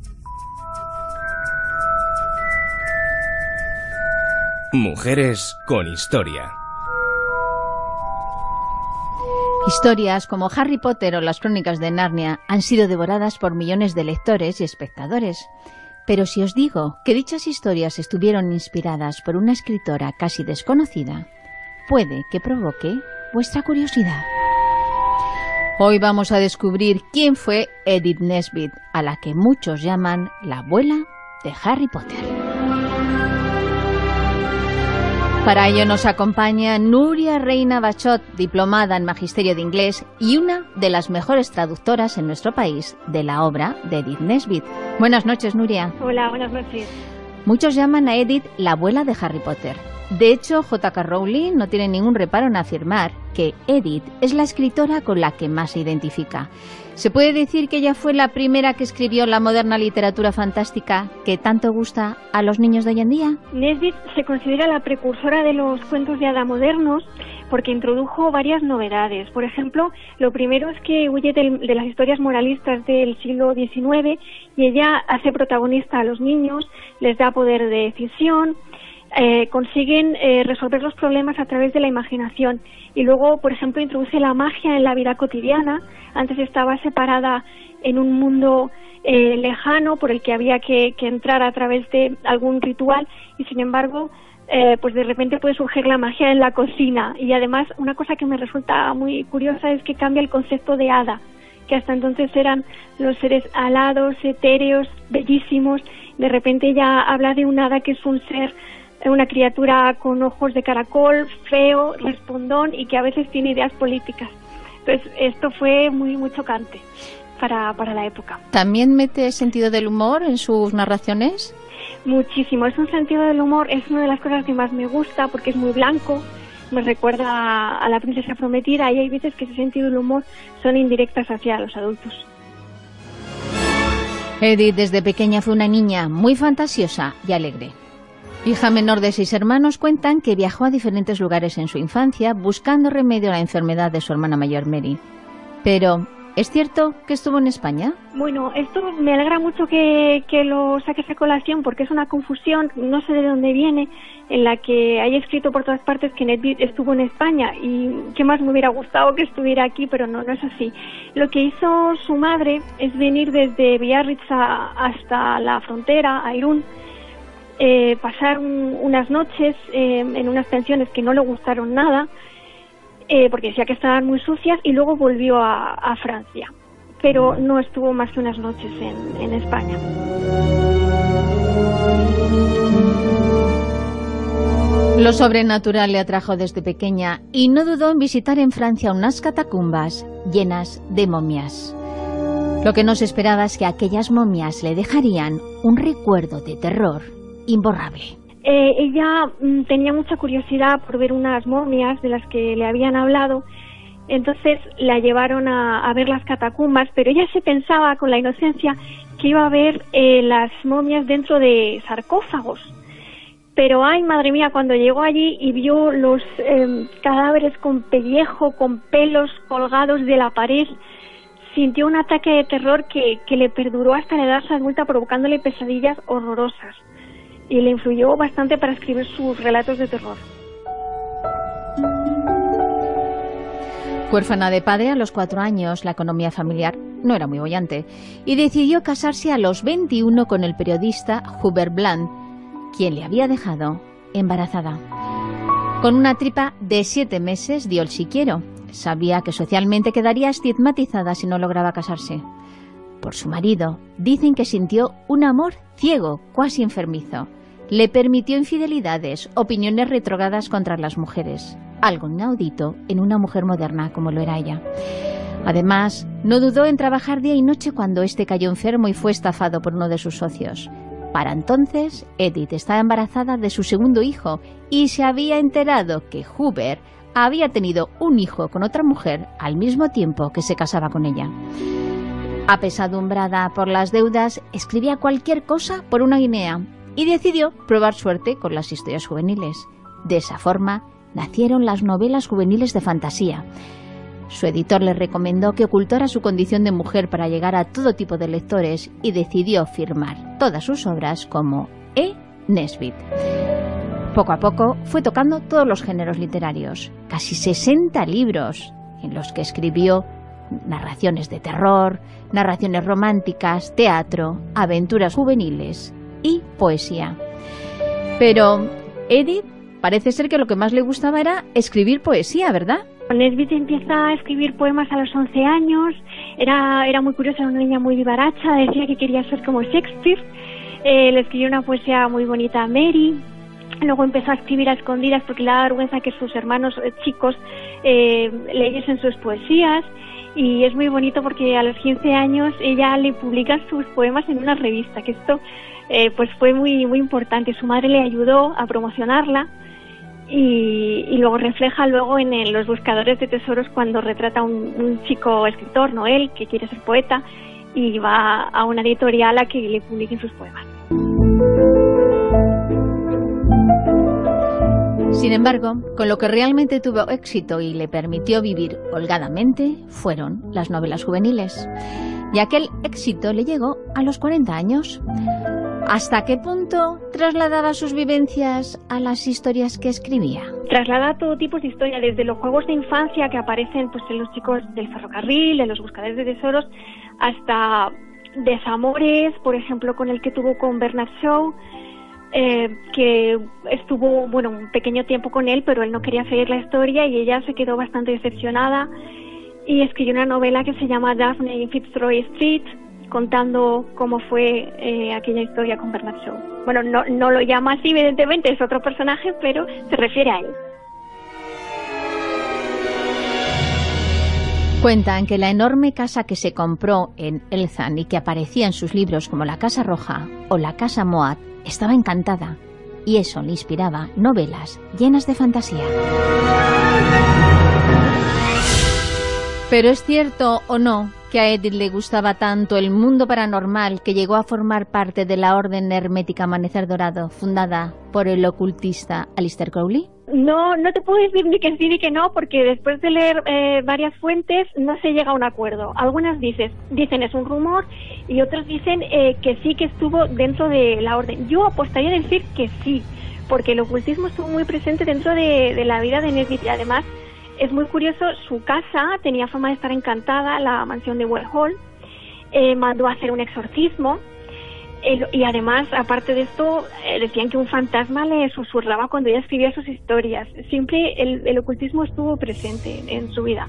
Mujeres con Historia. Historias como Harry Potter o las Crónicas de Narnia han sido devoradas por millones de lectores y espectadores. Pero si os digo que dichas historias estuvieron inspiradas por una escritora casi desconocida, puede que provoque vuestra curiosidad. Hoy vamos a descubrir quién fue Edith Nesbit, a la que muchos llaman la abuela de Harry Potter. Para ello nos acompaña Núria Reina Bachot, diplomada en Magisterio de Inglés y una de las mejores traductoras en nuestro país de la obra de Edith Nesbit. Buenas noches, Núria. Hola, buenas noches. Muchos llaman a Edith la abuela de Harry Potter. De hecho, J K Rowling no tiene ningún reparo en afirmar que Edith es la escritora con la que más se identifica. ¿Se puede decir que ella fue la primera que escribió la moderna literatura fantástica que tanto gusta a los niños de hoy en día? Nesbit se considera la precursora de los cuentos de hada modernos porque introdujo varias novedades. Por ejemplo, lo primero es que huye de, de las historias moralistas del siglo diecinueve y ella hace protagonista a los niños, les da poder de decisión, eh, consiguen eh, resolver los problemas a través de la imaginación. Y luego, por ejemplo, introduce la magia en la vida cotidiana. Antes estaba separada en un mundo eh, lejano por el que había que, que entrar a través de algún ritual y, sin embargo, eh, pues de repente puede surgir la magia en la cocina. Y además, una cosa que me resulta muy curiosa es que cambia el concepto de hada, que hasta entonces eran los seres alados, etéreos, bellísimos. De repente ya habla de un hada que es un ser, una criatura con ojos de caracol, feo, respondón y que a veces tiene ideas políticas. Entonces esto fue muy muy chocante para, para la época. ¿También mete sentido del humor en sus narraciones? Muchísimo, es un sentido del humor, es una de las cosas que más me gusta porque es muy blanco, me recuerda a La princesa prometida y hay veces que ese sentido del humor son indirectas hacia los adultos. Edith desde pequeña fue una niña muy fantasiosa y alegre. Hija menor de seis hermanos, cuentan que viajó a diferentes lugares en su infancia buscando remedio a la enfermedad de su hermana mayor Mary. Pero, ¿es cierto que estuvo en España? Bueno, esto me alegra mucho que, que lo saques a colación porque es una confusión, no sé de dónde viene, en la que hay escrito por todas partes que Edith estuvo en España y qué más me hubiera gustado que estuviera aquí, pero no, no es así. Lo que hizo su madre es venir desde Biarritz a, hasta la frontera, a Irún, Eh, pasar un, unas noches eh, en unas pensiones que no le gustaron nada, eh, porque decía que estaban muy sucias, y luego volvió a, a Francia. Pero no estuvo más que unas noches en, en España. Lo sobrenatural le atrajo desde pequeña y no dudó en visitar en Francia unas catacumbas llenas de momias. Lo que no se esperaba es que aquellas momias le dejarían un recuerdo de terror imborrable. Eh, ella mm, tenía mucha curiosidad por ver unas momias de las que le habían hablado, entonces la llevaron a, a ver las catacumbas, pero ella se pensaba con la inocencia que iba a ver eh, las momias dentro de sarcófagos. Pero ay, madre mía, cuando llegó allí y vio los eh, cadáveres con pellejo, con pelos colgados de la pared, sintió un ataque de terror que, que le perduró hasta la edad adulta, provocándole pesadillas horrorosas. Y le influyó bastante para escribir sus relatos de terror. Huérfana de padre a los cuatro años, la economía familiar no era muy boyante, y decidió casarse a los veintiuno con el periodista Hubert Bland, quien le había dejado embarazada. Con una tripa de siete meses dio el sí quiero. Sabía que socialmente quedaría estigmatizada si no lograba casarse. Por su marido, dicen que sintió un amor ciego, cuasi enfermizo. Le permitió infidelidades, opiniones retrógradas contra las mujeres, algo inaudito en una mujer moderna como lo era ella. Además, no dudó en trabajar día y noche cuando éste cayó enfermo y fue estafado por uno de sus socios. Para entonces, Edith estaba embarazada de su segundo hijo y se había enterado que Hubert había tenido un hijo con otra mujer al mismo tiempo que se casaba con ella. Apesadumbrada por las deudas, escribía cualquier cosa por una guinea y decidió probar suerte con las historias juveniles. De esa forma, nacieron las novelas juveniles de fantasía. Su editor le recomendó que ocultara su condición de mujer para llegar a todo tipo de lectores y decidió firmar todas sus obras como E. Nesbit. Poco a poco fue tocando todos los géneros literarios, casi sesenta libros, en los que escribió narraciones de terror, narraciones románticas, teatro, aventuras juveniles y poesía. Pero Edith parece ser que lo que más le gustaba era escribir poesía, ¿verdad? Nesbit empieza a escribir poemas a los once años, era, era muy curiosa, era una niña muy vivaracha, decía que quería ser como Shakespeare, eh, le escribió una poesía muy bonita a Mary, luego empezó a escribir a escondidas porque le daba vergüenza que sus hermanos eh, chicos eh, leyesen sus poesías, y es muy bonito porque a los quince años ella le publica sus poemas en una revista, que esto eh, pues fue muy, muy importante. Su madre le ayudó a promocionarla. Y, y luego refleja luego en el, los buscadores de tesoros cuando retrata a un, un chico escritor, Noel, que quiere ser poeta y va a una editorial a que le publiquen sus poemas. Sin embargo, con lo que realmente tuvo éxito y le permitió vivir holgadamente fueron las novelas juveniles. Y aquel éxito le llegó a los cuarenta años. ¿Hasta qué punto trasladaba sus vivencias a las historias que escribía? Traslada todo tipo de historia, desde los juegos de infancia que aparecen pues en los chicos del ferrocarril, en los buscadores de tesoros, hasta desamores, por ejemplo, con el que tuvo con Bernard Shaw, eh, que estuvo, bueno, un pequeño tiempo con él, pero él no quería seguir la historia y ella se quedó bastante decepcionada y escribió una novela que se llama Daphne in Fitzroy Street, contando cómo fue eh, aquella historia con Bernard Shaw. Bueno, no, no lo llama así, evidentemente, es otro personaje, pero se refiere a él. Cuentan que la enorme casa que se compró en Eltham y que aparecía en sus libros como la Casa Roja o la Casa Moat estaba encantada, y eso le inspiraba novelas llenas de fantasía. Pero ¿es cierto o no que a Edith le gustaba tanto el mundo paranormal que llegó a formar parte de la Orden Hermética Amanecer Dorado, fundada por el ocultista Aleister Crowley? No, no te puedo decir ni que sí ni que no, porque después de leer eh, varias fuentes no se llega a un acuerdo. Algunas dices, dicen es un rumor y otras dicen eh, que sí que estuvo dentro de la Orden. Yo apostaría a decir que sí, porque el ocultismo estuvo muy presente dentro de, de la vida de Nesbit y además es muy curioso, su casa tenía fama de estar encantada, la mansión de Well Hall, eh, mandó a hacer un exorcismo, eh, y además, aparte de esto, eh, decían que un fantasma le susurraba cuando ella escribía sus historias. Siempre el, el ocultismo estuvo presente en, en su vida.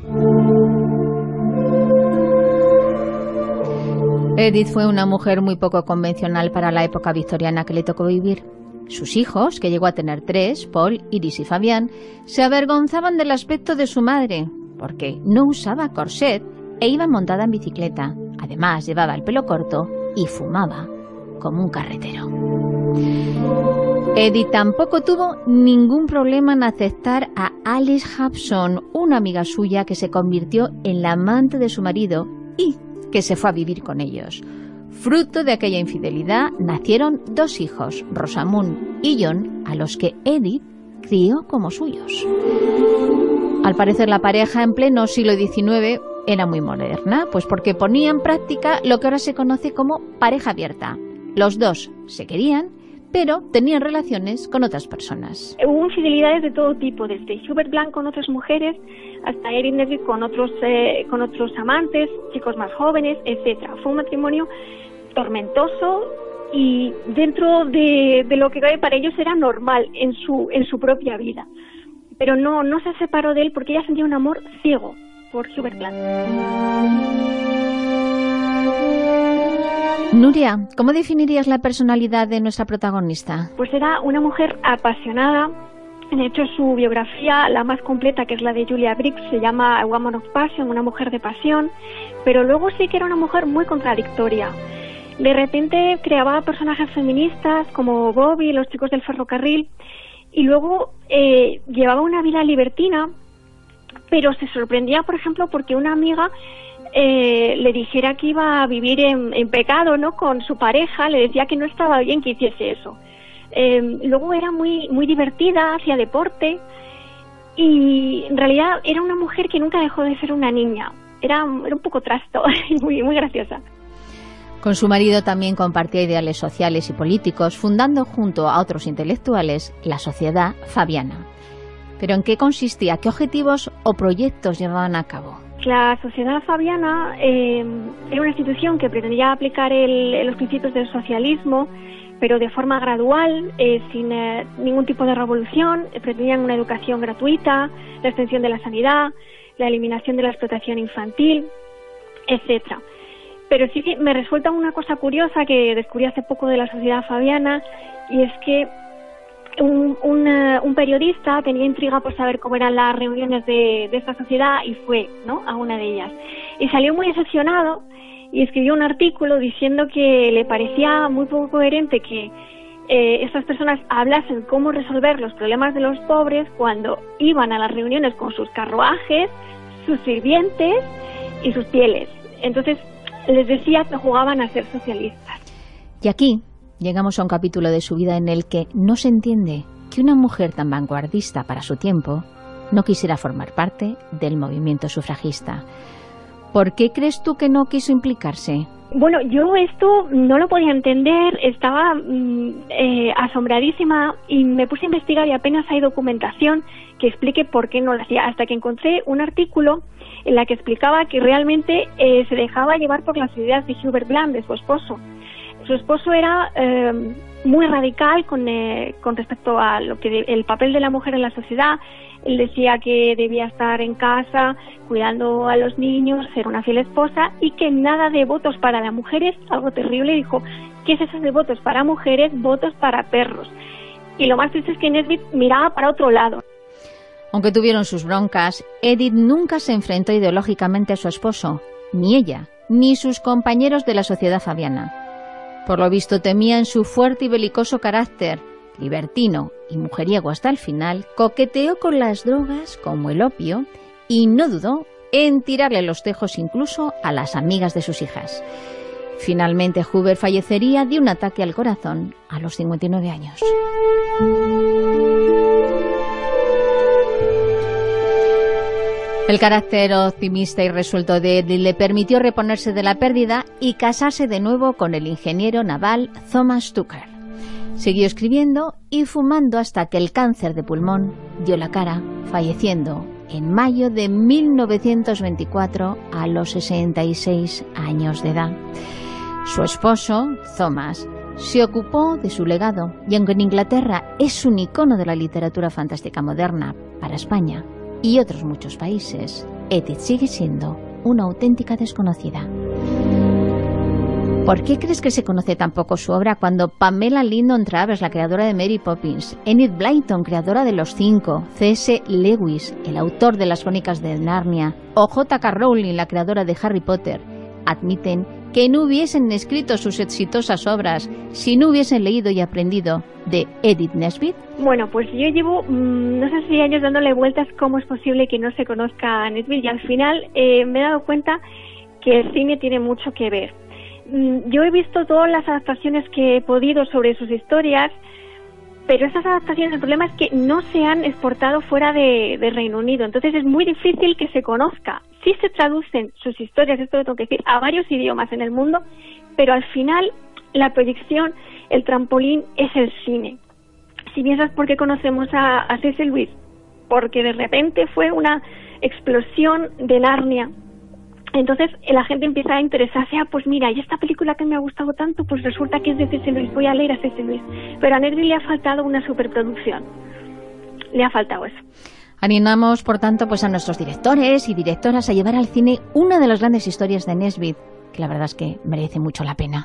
Edith fue una mujer muy poco convencional para la época victoriana que le tocó vivir. Sus hijos, que llegó a tener tres, Paul, Iris y Fabián, se avergonzaban del aspecto de su madre, porque no usaba corset e iba montada en bicicleta. Además, llevaba el pelo corto y fumaba como un carretero. Edith tampoco tuvo ningún problema en aceptar a Alice Hobson, una amiga suya que se convirtió en la amante de su marido y que se fue a vivir con ellos. Fruto de aquella infidelidad nacieron dos hijos, Rosamund y John, a los que Edith crió como suyos. Al parecer la pareja en pleno siglo diecinueve era muy moderna, pues porque ponía en práctica lo que ahora se conoce como pareja abierta. Los dos se querían, pero tenían relaciones con otras personas. Hubo infidelidades de todo tipo, desde Hubert Blanc con otras mujeres hasta Edith Nesbit con otros eh, con otros amantes, chicos más jóvenes, etcétera. Fue un matrimonio tormentoso y dentro de, de lo que cabe para ellos era normal en su en su propia vida. Pero no no se separó de él porque ella sentía un amor ciego por Hubert Blanc. Nuria, ¿cómo definirías la personalidad de nuestra protagonista? Pues era una mujer apasionada. De hecho, su biografía, la más completa, que es la de Julia Briggs, se llama A Woman of Passion, una mujer de pasión, pero luego sí que era una mujer muy contradictoria. De repente creaba personajes feministas como Bobby, los chicos del ferrocarril, y luego eh, llevaba una vida libertina, pero se sorprendía, por ejemplo, porque una amiga eh, le dijera que iba a vivir en, en pecado, ¿no?, con su pareja, le decía que no estaba bien que hiciese eso. Eh, luego era muy muy divertida, hacía deporte y en realidad era una mujer que nunca dejó de ser una niña. Era, era un poco trasto y muy, muy graciosa. Con su marido también compartía ideales sociales y políticos, fundando junto a otros intelectuales la Sociedad Fabiana. ¿Pero en qué consistía? ¿Qué objetivos o proyectos llevaban a cabo? La Sociedad Fabiana eh, era una institución que pretendía aplicar el, los principios del socialismo, pero de forma gradual, eh, sin eh, ningún tipo de revolución. Eh, pretendían una educación gratuita, la extensión de la sanidad, la eliminación de la explotación infantil, etcétera. Pero sí que me resulta una cosa curiosa que descubrí hace poco de la Sociedad Fabiana, y es que un, un, uh, un periodista tenía intriga por saber cómo eran las reuniones de, de esta sociedad y fue, ¿no?, a una de ellas. Y salió muy decepcionado y escribió un artículo diciendo que le parecía muy poco coherente que eh, estas personas hablasen cómo resolver los problemas de los pobres cuando iban a las reuniones con sus carruajes, sus sirvientes y sus pieles. Entonces les decía que jugaban a ser socialistas. Y aquí llegamos a un capítulo de su vida en el que no se entiende que una mujer tan vanguardista para su tiempo no quisiera formar parte del movimiento sufragista. ¿Por qué crees tú que no quiso implicarse? Bueno, yo esto no lo podía entender, estaba mm, eh, asombradísima y me puse a investigar y apenas hay documentación que explique por qué no lo hacía, hasta que encontré un artículo en la que explicaba que realmente eh, se dejaba llevar por las ideas de Hubert Bland, de su esposo. Su esposo era eh, muy radical con, eh, con respecto a lo que de, el papel de la mujer en la sociedad. Él decía que debía estar en casa cuidando a los niños, ser una fiel esposa y que nada de votos para las mujeres, algo terrible. Dijo, ¿qué es eso de votos para mujeres? Votos para perros. Y lo más triste es que Nesbitt miraba para otro lado. Aunque tuvieron sus broncas, Edith nunca se enfrentó ideológicamente a su esposo, ni ella, ni sus compañeros de la Sociedad Fabiana. Por lo visto temían su fuerte y belicoso carácter, libertino y mujeriego hasta el final, coqueteó con las drogas como el opio y no dudó en tirarle los tejos incluso a las amigas de sus hijas. Finalmente Hubert fallecería de un ataque al corazón a los cincuenta y nueve años. El carácter optimista y resuelto de Edith le permitió reponerse de la pérdida y casarse de nuevo con el ingeniero naval Thomas Tucker. Siguió escribiendo y fumando hasta que el cáncer de pulmón dio la cara, falleciendo en mayo de mil novecientos veinticuatro a los sesenta y seis años de edad. Su esposo, Thomas, se ocupó de su legado y aunque en Inglaterra es un icono de la literatura fantástica moderna para España y otros muchos países, Edith sigue siendo una auténtica desconocida. ¿Por qué crees que se conoce tan poco su obra cuando Pamela Lyndon Travers, la creadora de Mary Poppins, Enid Blyton, creadora de Los Cinco, C S Lewis, el autor de las Crónicas de Narnia, o J K Rowling, la creadora de Harry Potter, admiten que no hubiesen escrito sus exitosas obras si no hubiesen leído y aprendido de Edith Nesbit? Bueno, pues yo llevo mmm, no sé si años dándole vueltas cómo es posible que no se conozca a Nesbit y al final eh, me he dado cuenta que el cine tiene mucho que ver. Mm, yo he visto todas las adaptaciones que he podido sobre sus historias, pero esas adaptaciones, el problema es que no se han exportado fuera de, de Reino Unido, entonces es muy difícil que se conozca. Sí se traducen sus historias, esto lo tengo que decir, a varios idiomas en el mundo, pero al final la proyección, el trampolín es el cine. Si piensas por qué conocemos a, a C S Lewis, porque de repente fue una explosión de Narnia. Entonces la gente empieza a interesarse, ah, pues mira, y esta película que me ha gustado tanto, pues resulta que es de C S Lewis, voy a leer a C S Lewis. Pero a Nesbit le ha faltado una superproducción, le ha faltado eso. Animamos, por tanto, pues a nuestros directores y directoras a llevar al cine una de las grandes historias de Nesbit, que la verdad es que merece mucho la pena.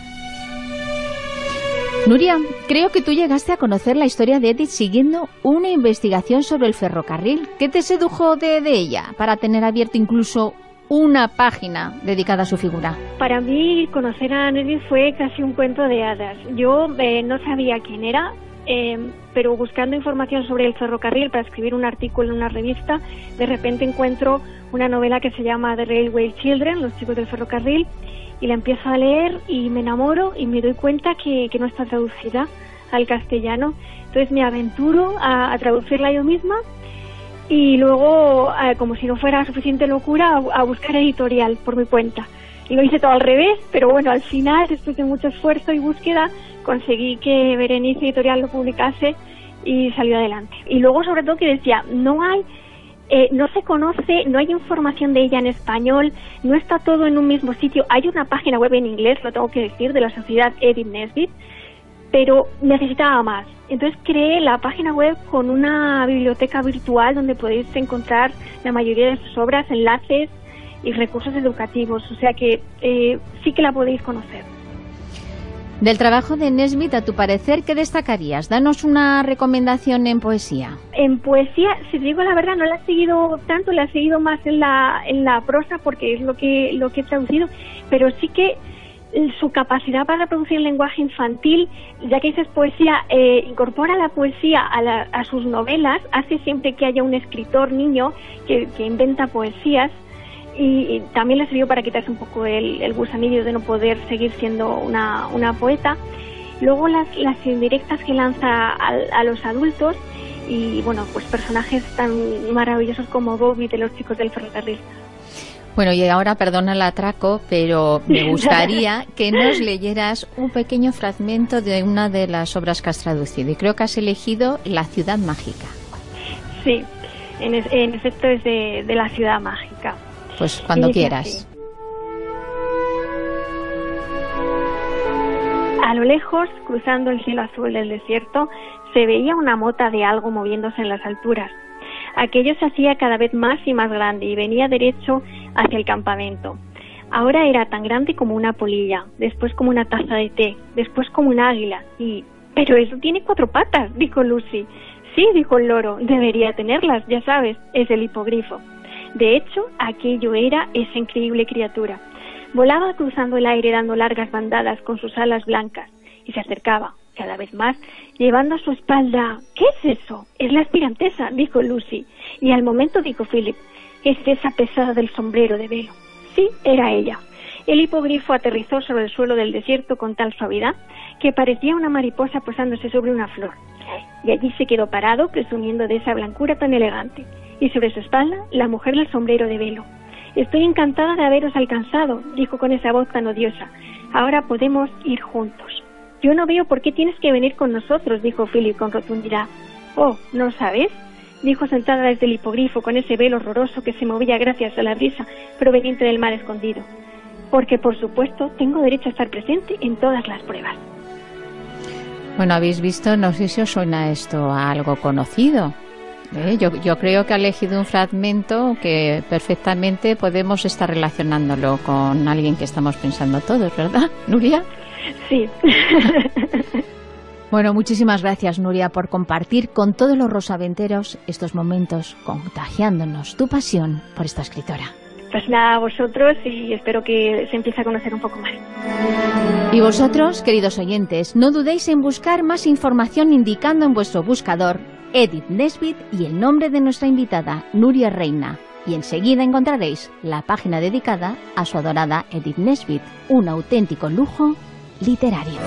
Nuria, creo que tú llegaste a conocer la historia de Edith siguiendo una investigación sobre el ferrocarril. ¿Qué te sedujo de, de ella para tener abierto incluso una página dedicada a su figura? Para mí, conocer a Edith fue casi un cuento de hadas. Yo eh, no sabía quién era, eh, pero buscando información sobre el ferrocarril para escribir un artículo en una revista, de repente encuentro una novela que se llama The Railway Children, Los chicos del ferrocarril, y la empiezo a leer y me enamoro y me doy cuenta que, que no está traducida al castellano. Entonces me aventuro a, a traducirla yo misma y luego, eh, como si no fuera suficiente locura, a, a buscar editorial por mi cuenta. Lo hice todo al revés, pero bueno, al final, después de mucho esfuerzo y búsqueda, conseguí que Berenice Editorial lo publicase y salió adelante. Y luego, sobre todo, que decía, no hay... Eh, no se conoce, no hay información de ella en español, no está todo en un mismo sitio. Hay una página web en inglés, lo tengo que decir, de la Sociedad Edith Nesbit, pero necesitaba más. Entonces creé la página web con una biblioteca virtual donde podéis encontrar la mayoría de sus obras, enlaces y recursos educativos. O sea que eh, sí que la podéis conocer. Del trabajo de Nesbit, a tu parecer, ¿qué destacarías? Danos una recomendación en poesía. En poesía, si te digo la verdad, no la he seguido tanto, la he seguido más en la en la prosa porque es lo que lo que he traducido, pero sí que su capacidad para reproducir el lenguaje infantil, ya que dices poesía, eh, incorpora la poesía a, la, a sus novelas, hace siempre que haya un escritor niño que, que inventa poesías. Y, y también le sirvió para quitarse un poco el, el gusanillo de no poder seguir siendo una, una poeta. Luego las, las indirectas que lanza a, a los adultos y, bueno, pues personajes tan maravillosos como Bobby de Los chicos del ferrocarril. Bueno, y ahora, perdona el atraco, pero me gustaría que nos leyeras un pequeño fragmento de una de las obras que has traducido. Y creo que has elegido La ciudad mágica. Sí, en, es, en efecto es de, de La ciudad mágica. Pues cuando quieras. A lo lejos, cruzando el cielo azul del desierto, se veía una mota de algo moviéndose en las alturas. Aquello se hacía cada vez más y más grande y venía derecho hacia el campamento. Ahora era tan grande como una polilla, después como una taza de té, después como un águila y... «Pero eso tiene cuatro patas», dijo Lucy. «Sí», dijo el loro, «debería tenerlas, ya sabes, es el hipogrifo». De hecho, aquello era esa increíble criatura. Volaba cruzando el aire dando largas bandadas con sus alas blancas y se acercaba, cada vez más, llevando a su espalda... «¿Qué es eso?» «Es la espirantesa», dijo Lucy. Y al momento dijo Philip, «Es esa pesada del sombrero de velo». Sí, era ella. El hipogrifo aterrizó sobre el suelo del desierto con tal suavidad que parecía una mariposa posándose sobre una flor. Y allí se quedó parado, presumiendo de esa blancura tan elegante. Y sobre su espalda, la mujer del sombrero de velo. «Estoy encantada de haberos alcanzado», dijo con esa voz tan odiosa. «Ahora podemos ir juntos». «Yo no veo por qué tienes que venir con nosotros», dijo Philip con rotundidad. «Oh, ¿no sabes?», dijo sentada desde el hipogrifo con ese velo horroroso que se movía gracias a la brisa proveniente del mar escondido. «Porque, por supuesto, tengo derecho a estar presente en todas las pruebas». Bueno, habéis visto, no sé si os suena esto a algo conocido. ¿Eh? Yo, yo creo que ha elegido un fragmento que perfectamente podemos estar relacionándolo con alguien que estamos pensando todos, ¿verdad, Nuria? Sí. Bueno, muchísimas gracias, Nuria, por compartir con todos los rosaventeros estos momentos, contagiándonos tu pasión por esta escritora. Pues nada, a vosotros, y espero que se empiece a conocer un poco más. Y vosotros, queridos oyentes, no dudéis en buscar más información indicando en vuestro buscador Edith Nesbit y el nombre de nuestra invitada, Nuria Reina. Y enseguida encontraréis la página dedicada a su adorada Edith Nesbit, un auténtico lujo literario.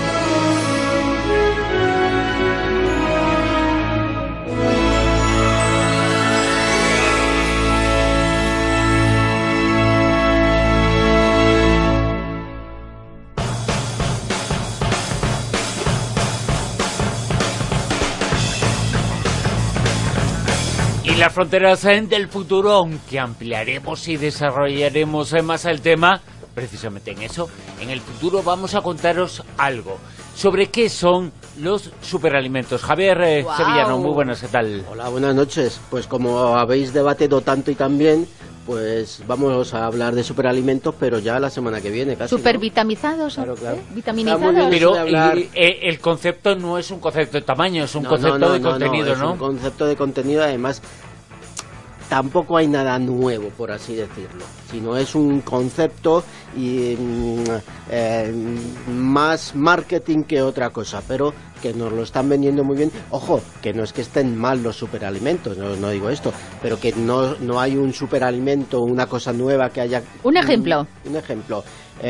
Las fronteras del futuro, aunque ampliaremos y desarrollaremos más el tema, precisamente en eso, en el futuro vamos a contaros algo sobre qué son los superalimentos. Javier eh, wow. Sevillano, muy buenas, ¿qué tal? Hola, buenas noches. Pues como habéis debatido tanto y tan bien, pues vamos a hablar de superalimentos, pero ya la semana que viene casi. Supervitamizados, ¿no? Claro, claro. ¿eh? Vitaminizados. Pero el, el concepto no es un concepto de tamaño, es un no, concepto no, no, de no, contenido, ¿no? Es ¿no? un concepto de contenido, además tampoco hay nada nuevo, por así decirlo, sino es un concepto y eh, más marketing que otra cosa, pero que nos lo están vendiendo muy bien. Ojo, que no es que estén mal los superalimentos, no, no digo esto, pero que no, no hay un superalimento, una cosa nueva que haya... Un ejemplo. Un, un ejemplo.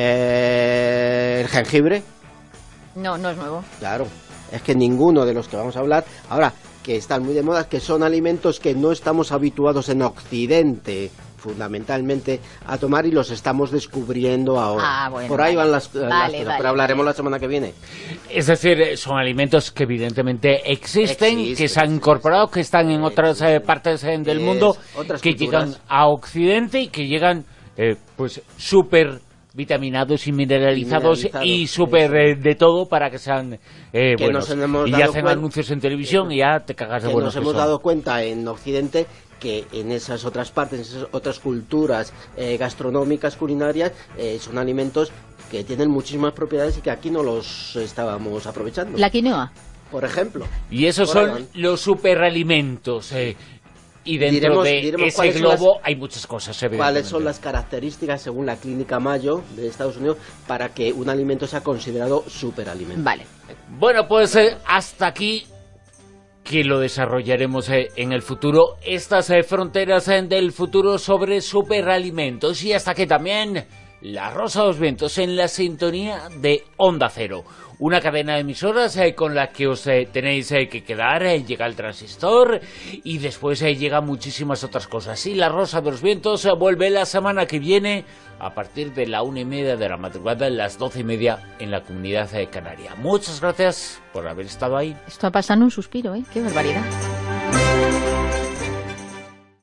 Eh, el jengibre. No, no es nuevo. Claro, es que ninguno de los que vamos a hablar... Ahora, que están muy de moda, que son alimentos que no estamos habituados en Occidente fundamentalmente a tomar y los estamos descubriendo ahora. Ah, bueno, por ahí vale. van las, vale, las cosas, vale, pero hablaremos vale. la semana que viene. Es decir, son alimentos que evidentemente existen, Existe, que se han incorporado, que están en otras eh, partes eh, del es, mundo, que culturas. Llegan a Occidente y que llegan eh, pues súper vitaminados y mineralizados, mineralizados y súper eh, de todo para que sean eh, que buenos. Y hacen cuenta, anuncios en televisión y ya te cagas de buenos. Nos hemos dado cuenta en Occidente que en esas otras partes, en esas otras culturas eh, gastronómicas, culinarias, eh, son alimentos que tienen muchísimas propiedades y que aquí no los estábamos aprovechando. La quinoa, por ejemplo. Y esos son ahí. Los superalimentos. Eh, y dentro diremos, de diremos ese globo las, hay muchas cosas. ¿Cuáles son las características, según la Clínica Mayo de Estados Unidos, para que un alimento sea considerado superalimento? Vale. Bueno, pues eh, hasta aquí, que lo desarrollaremos eh, en el futuro, estas eh, fronteras eh, del futuro sobre superalimentos. Y hasta aquí también La Rosa de los Vientos en la sintonía de Onda Cero. Una cadena de emisoras eh, con la que os eh, tenéis eh, que quedar, eh, llega el transistor y después eh, llegan muchísimas otras cosas. Y La Rosa de los Vientos eh, vuelve la semana que viene a partir de la una y media de la madrugada, las doce y media en la Comunidad eh, Canaria. Muchas gracias por haber estado ahí. Esto ha pasado en un suspiro, ¿eh? Qué barbaridad.